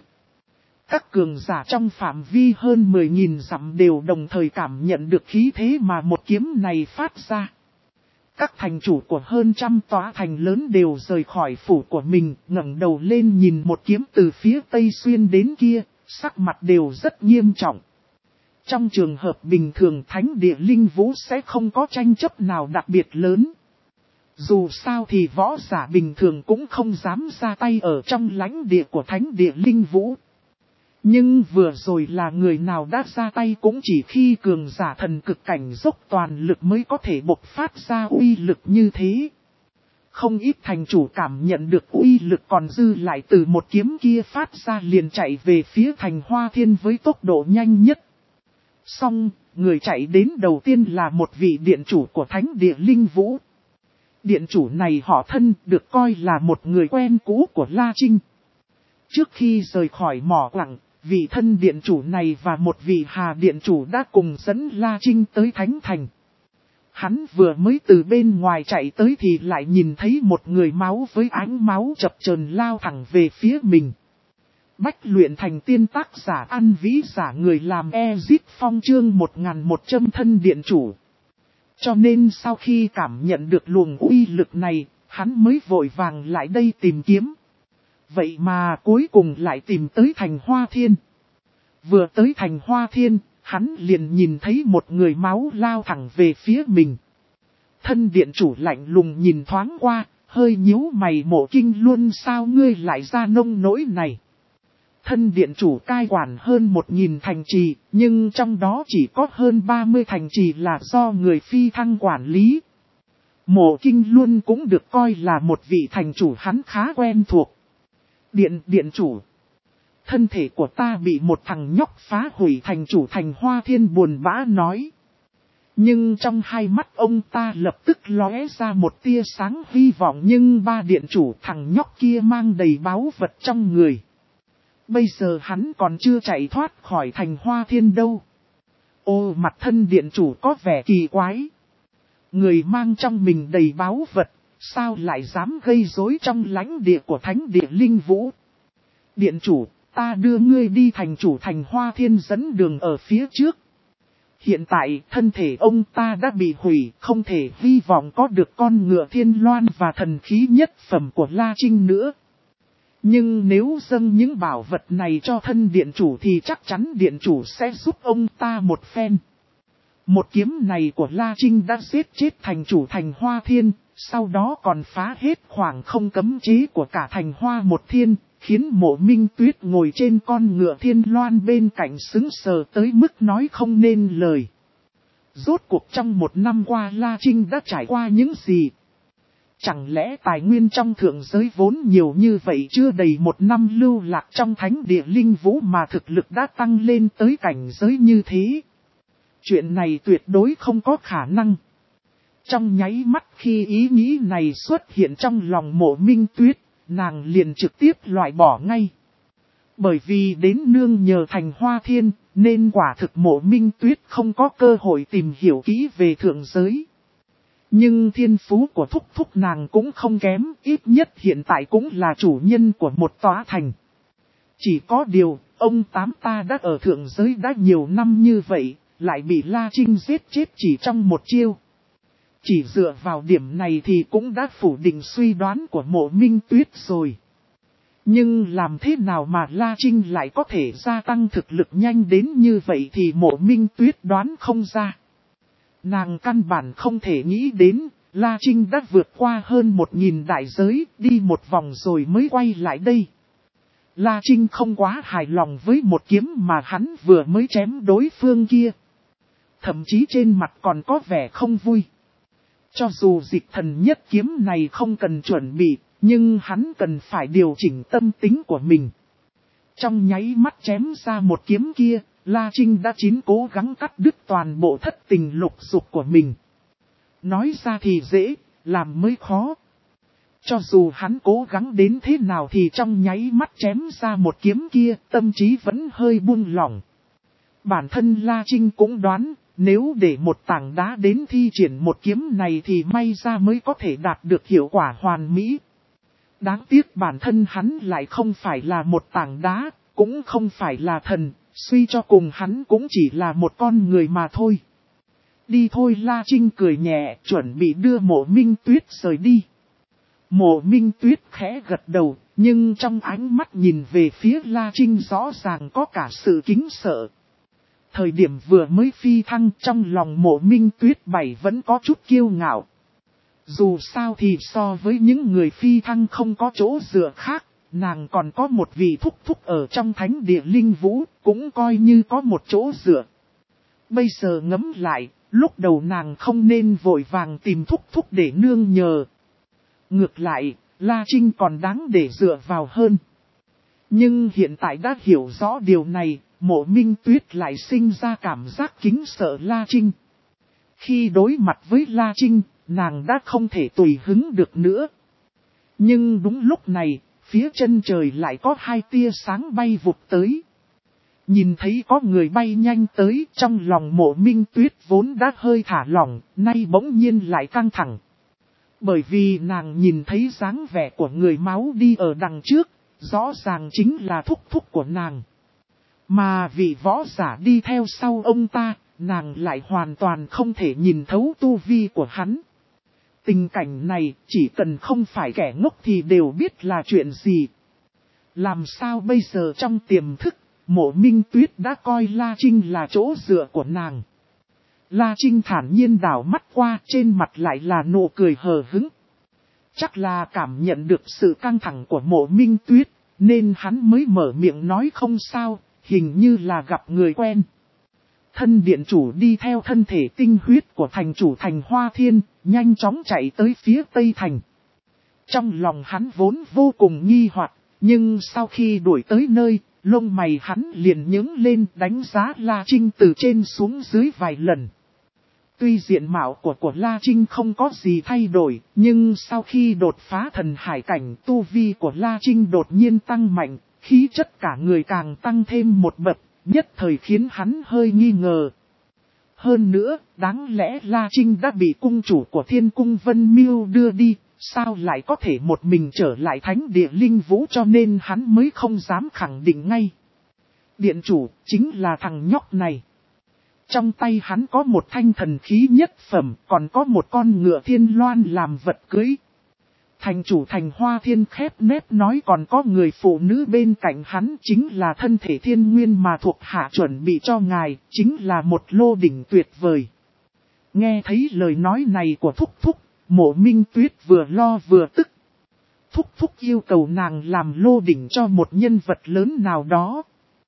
Các cường giả trong phạm vi hơn mười nghìn dặm đều đồng thời cảm nhận được khí thế mà một kiếm này phát ra. Các thành chủ của hơn trăm tòa thành lớn đều rời khỏi phủ của mình, ngẩng đầu lên nhìn một kiếm từ phía tây xuyên đến kia, sắc mặt đều rất nghiêm trọng. Trong trường hợp bình thường thánh địa linh vũ sẽ không có tranh chấp nào đặc biệt lớn. Dù sao thì võ giả bình thường cũng không dám ra tay ở trong lãnh địa của thánh địa linh vũ. Nhưng vừa rồi là người nào đã ra tay cũng chỉ khi cường giả thần cực cảnh dốc toàn lực mới có thể bộc phát ra uy lực như thế. Không ít thành chủ cảm nhận được uy lực còn dư lại từ một kiếm kia phát ra liền chạy về phía thành Hoa Thiên với tốc độ nhanh nhất. Xong, người chạy đến đầu tiên là một vị điện chủ của thánh địa linh vũ. Điện chủ này họ Thân, được coi là một người quen cũ của La Trinh. Trước khi rời khỏi mỏ quặng, vị Thân điện chủ này và một vị Hà điện chủ đã cùng dẫn La Trinh tới Thánh Thành. Hắn vừa mới từ bên ngoài chạy tới thì lại nhìn thấy một người máu với ánh máu chập chờn lao thẳng về phía mình. Bách luyện thành tiên tác giả An Vĩ giả người làm Ezit Phong chương một nghìn một trăm Thân điện chủ. Cho nên sau khi cảm nhận được luồng uy lực này, hắn mới vội vàng lại đây tìm kiếm. Vậy mà cuối cùng lại tìm tới thành Hoa Thiên. Vừa tới thành Hoa Thiên, hắn liền nhìn thấy một người máu lao thẳng về phía mình. Thân điện chủ lạnh lùng nhìn thoáng qua, hơi nhíu mày Mộ Kinh Luân sao ngươi lại ra nông nỗi này. Thân điện chủ cai quản hơn một nghìn thành trì, nhưng trong đó chỉ có hơn ba mươi thành trì là do người phi thăng quản lý. Mộ Kinh Luân cũng được coi là một vị thành chủ hắn khá quen thuộc. Điện điện chủ. Thân thể của ta bị một thằng nhóc phá hủy, thành chủ thành Hoa Thiên buồn bã nói. Nhưng trong hai mắt ông ta lập tức lóe ra một tia sáng hy vọng, nhưng ba điện chủ thằng nhóc kia mang đầy báu vật trong người. Bây giờ hắn còn chưa chạy thoát khỏi thành Hoa Thiên đâu. Ô, mặt thân điện chủ có vẻ kỳ quái. Người mang trong mình đầy báu vật, sao lại dám gây rối trong lãnh địa của thánh địa linh vũ. Điện chủ, ta đưa ngươi đi, thành chủ thành Hoa Thiên dẫn đường ở phía trước. Hiện tại thân thể ông ta đã bị hủy, không thể hy vọng có được con ngựa thiên loan và thần khí nhất phẩm của La Trinh nữa. Nhưng nếu dâng những bảo vật này cho thân điện chủ thì chắc chắn điện chủ sẽ giúp ông ta một phen. Một kiếm này của La Trinh đã giết chết thành chủ thành Hoa Thiên, sau đó còn phá hết khoảng không cấm chế của cả thành Hoa một Thiên, khiến Mộ Minh Tuyết ngồi trên con ngựa thiên loan bên cạnh sững sờ tới mức nói không nên lời. Rốt cuộc trong một năm qua La Trinh đã trải qua những gì? Chẳng lẽ tài nguyên trong thượng giới vốn nhiều như vậy, chưa đầy một năm lưu lạc trong thánh địa linh vũ mà thực lực đã tăng lên tới cảnh giới như thế? Chuyện này tuyệt đối không có khả năng. Trong nháy mắt khi ý nghĩ này xuất hiện trong lòng Mộ Minh Tuyết, nàng liền trực tiếp loại bỏ ngay. Bởi vì đến nương nhờ thành Hoa Thiên, nên quả thực Mộ Minh Tuyết không có cơ hội tìm hiểu kỹ về thượng giới. Nhưng thiên phú của thúc thúc nàng cũng không kém, ít nhất hiện tại cũng là chủ nhân của một tòa thành. Chỉ có điều, ông tám ta đã ở thượng giới đã nhiều năm như vậy, lại bị La Trinh giết chết chỉ trong một chiêu. Chỉ dựa vào điểm này thì cũng đã phủ định suy đoán của Mộ Minh Tuyết rồi. Nhưng làm thế nào mà La Trinh lại có thể gia tăng thực lực nhanh đến như vậy thì Mộ Minh Tuyết đoán không ra. Nàng căn bản không thể nghĩ đến, La Trinh đã vượt qua hơn một nghìn đại giới, đi một vòng rồi mới quay lại đây. La Trinh không quá hài lòng với một kiếm mà hắn vừa mới chém đối phương kia. Thậm chí trên mặt còn có vẻ không vui. Cho dù dịch thần nhất kiếm này không cần chuẩn bị, nhưng hắn cần phải điều chỉnh tâm tính của mình. Trong nháy mắt chém ra một kiếm kia, La Trinh đã chín cố gắng cắt đứt toàn bộ thất tình lục dục của mình. Nói ra thì dễ, làm mới khó. Cho dù hắn cố gắng đến thế nào thì trong nháy mắt chém ra một kiếm kia, tâm trí vẫn hơi buông lỏng. Bản thân La Trinh cũng đoán, nếu để một tảng đá đến thi triển một kiếm này thì may ra mới có thể đạt được hiệu quả hoàn mỹ. Đáng tiếc bản thân hắn lại không phải là một tảng đá, cũng không phải là thần, suy cho cùng hắn cũng chỉ là một con người mà thôi. Đi thôi, La Trinh cười nhẹ, chuẩn bị đưa Mộ Minh Tuyết rời đi. Mộ Minh Tuyết khẽ gật đầu, nhưng trong ánh mắt nhìn về phía La Trinh rõ ràng có cả sự kính sợ. Thời điểm vừa mới phi thăng, trong lòng Mộ Minh Tuyết bảy vẫn có chút kiêu ngạo. Dù sao thì so với những người phi thăng không có chỗ dựa khác, nàng còn có một vị thúc thúc ở trong thánh địa linh vũ, cũng coi như có một chỗ dựa. Bây giờ ngẫm lại, lúc đầu nàng không nên vội vàng tìm thúc thúc để nương nhờ. Ngược lại, La Trinh còn đáng để dựa vào hơn. Nhưng hiện tại đã hiểu rõ điều này, Mộ Minh Tuyết lại sinh ra cảm giác kính sợ La Trinh. Khi đối mặt với La Trinh, nàng đã không thể tùy hứng được nữa. Nhưng đúng lúc này, phía chân trời lại có hai tia sáng bay vụt tới. Nhìn thấy có người bay nhanh tới, trong lòng Mộ Minh Tuyết vốn đã hơi thả lỏng, nay bỗng nhiên lại căng thẳng. Bởi vì nàng nhìn thấy dáng vẻ của người máu đi ở đằng trước, rõ ràng chính là thúc thúc của nàng. Mà vị võ giả đi theo sau ông ta, nàng lại hoàn toàn không thể nhìn thấu tu vi của hắn. Tình cảnh này, chỉ cần không phải kẻ ngốc thì đều biết là chuyện gì. Làm sao bây giờ trong tiềm thức, Mộ Minh Tuyết đã coi La Trinh là chỗ dựa của nàng. La Trinh thản nhiên đảo mắt qua, trên mặt lại là nụ cười hờ hững. Chắc là cảm nhận được sự căng thẳng của Mộ Minh Tuyết, nên hắn mới mở miệng nói không sao, hình như là gặp người quen. Thân điện chủ đi theo thân thể tinh huyết của thành chủ thành Hoa Thiên, nhanh chóng chạy tới phía Tây Thành. Trong lòng hắn vốn vô cùng nghi hoặc, nhưng sau khi đuổi tới nơi, lông mày hắn liền nhướng lên đánh giá La Trinh từ trên xuống dưới vài lần. Tuy diện mạo của của La Trinh không có gì thay đổi, nhưng sau khi đột phá thần hải cảnh, tu vi của La Trinh đột nhiên tăng mạnh, khí chất cả người càng tăng thêm một bậc, nhất thời khiến hắn hơi nghi ngờ. Hơn nữa, đáng lẽ La Trinh đã bị cung chủ của Thiên Cung Vân Miêu đưa đi, sao lại có thể một mình trở lại thánh địa linh vũ, cho nên hắn mới không dám khẳng định ngay. Điện chủ, chính là thằng nhóc này. Trong tay hắn có một thanh thần khí nhất phẩm, còn có một con ngựa thiên loan làm vật cưới. Thành chủ thành Hoa Thiên khép nép nói còn có người phụ nữ bên cạnh hắn, chính là thân thể thiên nguyên mà thuộc hạ chuẩn bị cho ngài, chính là một lô đỉnh tuyệt vời. Nghe thấy lời nói này của Thúc Thúc, Mộ Minh Tuyết vừa lo vừa tức. Thúc Thúc yêu cầu nàng làm lô đỉnh cho một nhân vật lớn nào đó.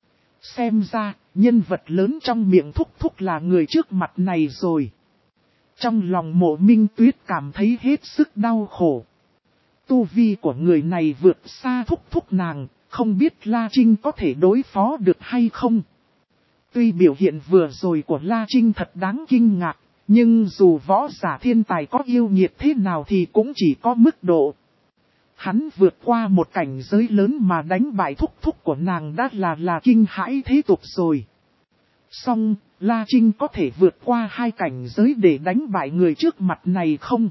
Xem ra, nhân vật lớn trong miệng Thúc Thúc là người trước mặt này rồi. Trong lòng Mộ Minh Tuyết cảm thấy hết sức đau khổ. Tu vi của người này vượt xa Thúc Thúc nàng, không biết La Trinh có thể đối phó được hay không. Tuy biểu hiện vừa rồi của La Trinh thật đáng kinh ngạc, nhưng dù võ giả thiên tài có yêu nghiệt thế nào thì cũng chỉ có mức độ. Hắn vượt qua một cảnh giới lớn mà đánh bại Thúc Thúc của nàng đã là là kinh hãi thế tục rồi. Song, La Trinh có thể vượt qua hai cảnh giới để đánh bại người trước mặt này không?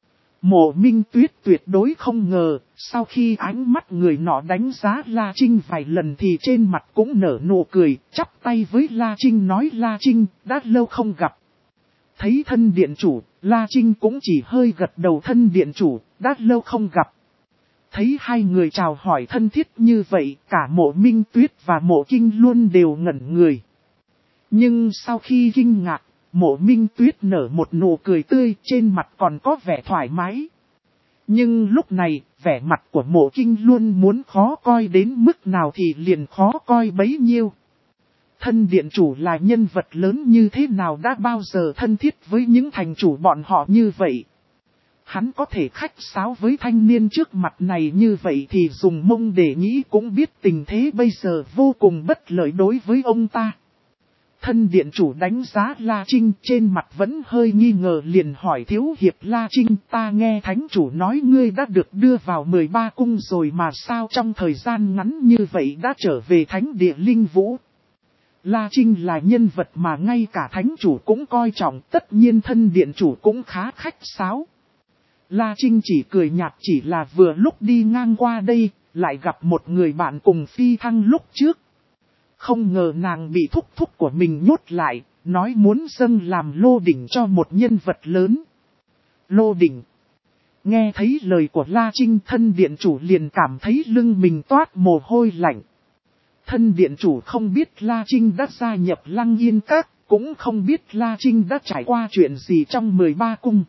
Mộ Minh Tuyết tuyệt đối không ngờ, sau khi ánh mắt người nọ đánh giá La Trinh vài lần thì trên mặt cũng nở nụ cười, chắp tay với La Trinh nói La Trinh, đã lâu không gặp. Thấy thân điện chủ, La Trinh cũng chỉ hơi gật đầu thân điện chủ, đã lâu không gặp. Thấy hai người chào hỏi thân thiết như vậy, cả Mộ Minh Tuyết và Mộ Kinh luôn đều ngẩn người. Nhưng sau khi kinh ngạc, Mộ Minh Tuyết nở một nụ cười tươi, trên mặt còn có vẻ thoải mái. Nhưng lúc này, vẻ mặt của Mộ Kinh luôn muốn khó coi đến mức nào thì liền khó coi bấy nhiêu. Thân điện chủ là nhân vật lớn như thế nào đã bao giờ thân thiết với những thành chủ bọn họ như vậy. Hắn có thể khách sáo với thanh niên trước mặt này như vậy thì dùng mông để nghĩ cũng biết tình thế bây giờ vô cùng bất lợi đối với ông ta. Thân điện chủ đánh giá La Trinh trên mặt vẫn hơi nghi ngờ liền hỏi thiếu hiệp La Trinh, ta nghe thánh chủ nói ngươi đã được đưa vào mười ba cung rồi mà sao trong thời gian ngắn như vậy đã trở về thánh địa linh vũ. La Trinh là nhân vật mà ngay cả thánh chủ cũng coi trọng, tất nhiên thân điện chủ cũng khá khách sáo. La Trinh chỉ cười nhạt, chỉ là vừa lúc đi ngang qua đây, lại gặp một người bạn cùng phi thăng lúc trước. Không ngờ nàng bị thúc thúc của mình nhốt lại, nói muốn dâng làm lô đỉnh cho một nhân vật lớn. Lô đỉnh. Nghe thấy lời của La Trinh, thân điện chủ liền cảm thấy lưng mình toát mồ hôi lạnh. Thân điện chủ không biết La Trinh đã gia nhập Lăng Yên Các, cũng không biết La Trinh đã trải qua chuyện gì trong mười ba cung.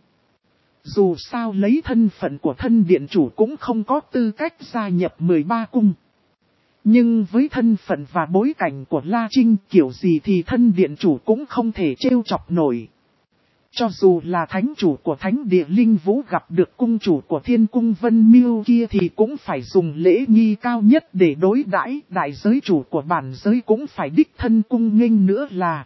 Dù sao lấy thân phận của thân điện chủ cũng không có tư cách gia nhập mười ba cung. Nhưng với thân phận và bối cảnh của La Trinh, kiểu gì thì thân điện chủ cũng không thể trêu chọc nổi. Cho dù là thánh chủ của thánh địa linh vũ gặp được cung chủ của thiên cung Vân Miêu kia thì cũng phải dùng lễ nghi cao nhất để đối đãi, đại giới chủ của bản giới cũng phải đích thân cung nghênh nữa là.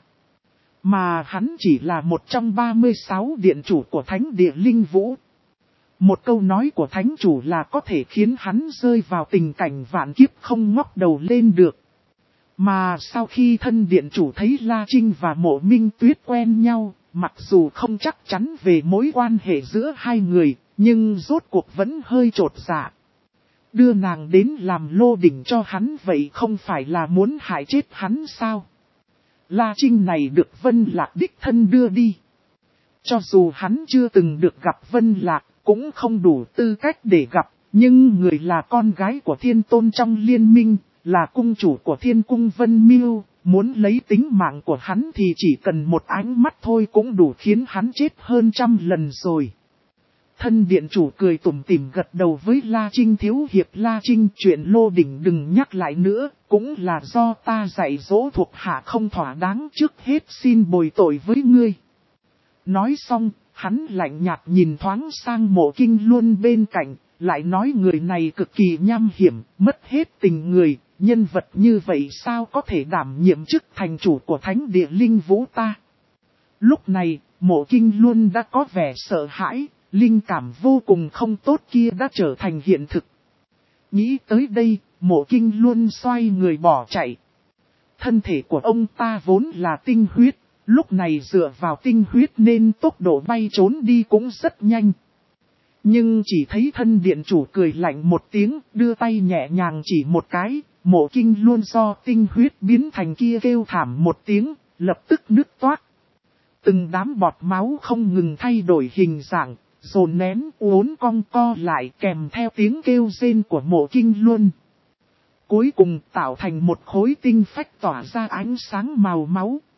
Mà hắn chỉ là một trong ba mươi sáu điện chủ của thánh địa linh vũ. Một câu nói của thánh chủ là có thể khiến hắn rơi vào tình cảnh vạn kiếp không ngóc đầu lên được. Mà sau khi thân điện chủ thấy La Trinh và Mộ Minh Tuyết quen nhau, mặc dù không chắc chắn về mối quan hệ giữa hai người, nhưng rốt cuộc vẫn hơi chột dạ. Đưa nàng đến làm lô đỉnh cho hắn vậy không phải là muốn hại chết hắn sao? La Trinh này được Vân Lạc đích thân đưa đi. Cho dù hắn chưa từng được gặp Vân Lạc, cũng không đủ tư cách để gặp, nhưng người là con gái của thiên tôn trong liên minh, là cung chủ của thiên cung Vân Miêu, muốn lấy tính mạng của hắn thì chỉ cần một ánh mắt thôi cũng đủ khiến hắn chết hơn trăm lần rồi. Thân điện chủ cười tủm tỉm gật đầu với La Trinh, thiếu hiệp La Trinh, chuyện lô đỉnh đừng nhắc lại nữa, cũng là do ta dạy dỗ thuộc hạ không thỏa đáng, trước hết xin bồi tội với ngươi. Nói xong, hắn lạnh nhạt nhìn thoáng sang Mộ Kinh Luân bên cạnh, lại nói người này cực kỳ nham hiểm, mất hết tình người, nhân vật như vậy sao có thể đảm nhiệm chức thành chủ của thánh địa linh vũ ta. Lúc này, Mộ Kinh Luân đã có vẻ sợ hãi, linh cảm vô cùng không tốt kia đã trở thành hiện thực. Nghĩ tới đây, Mộ Kinh Luân xoay người bỏ chạy. Thân thể của ông ta vốn là tinh huyết, lúc này dựa vào tinh huyết nên tốc độ bay trốn đi cũng rất nhanh. Nhưng chỉ thấy thân điện chủ cười lạnh một tiếng, đưa tay nhẹ nhàng chỉ một cái, Mộ Kinh Luân do tinh huyết biến thành kia kêu thảm một tiếng, lập tức nứt toát. Từng đám bọt máu không ngừng thay đổi hình dạng, dồn nén uốn cong co lại kèm theo tiếng kêu rên của Mộ Kinh Luân. Cuối cùng tạo thành một khối tinh phách tỏa ra ánh sáng màu máu.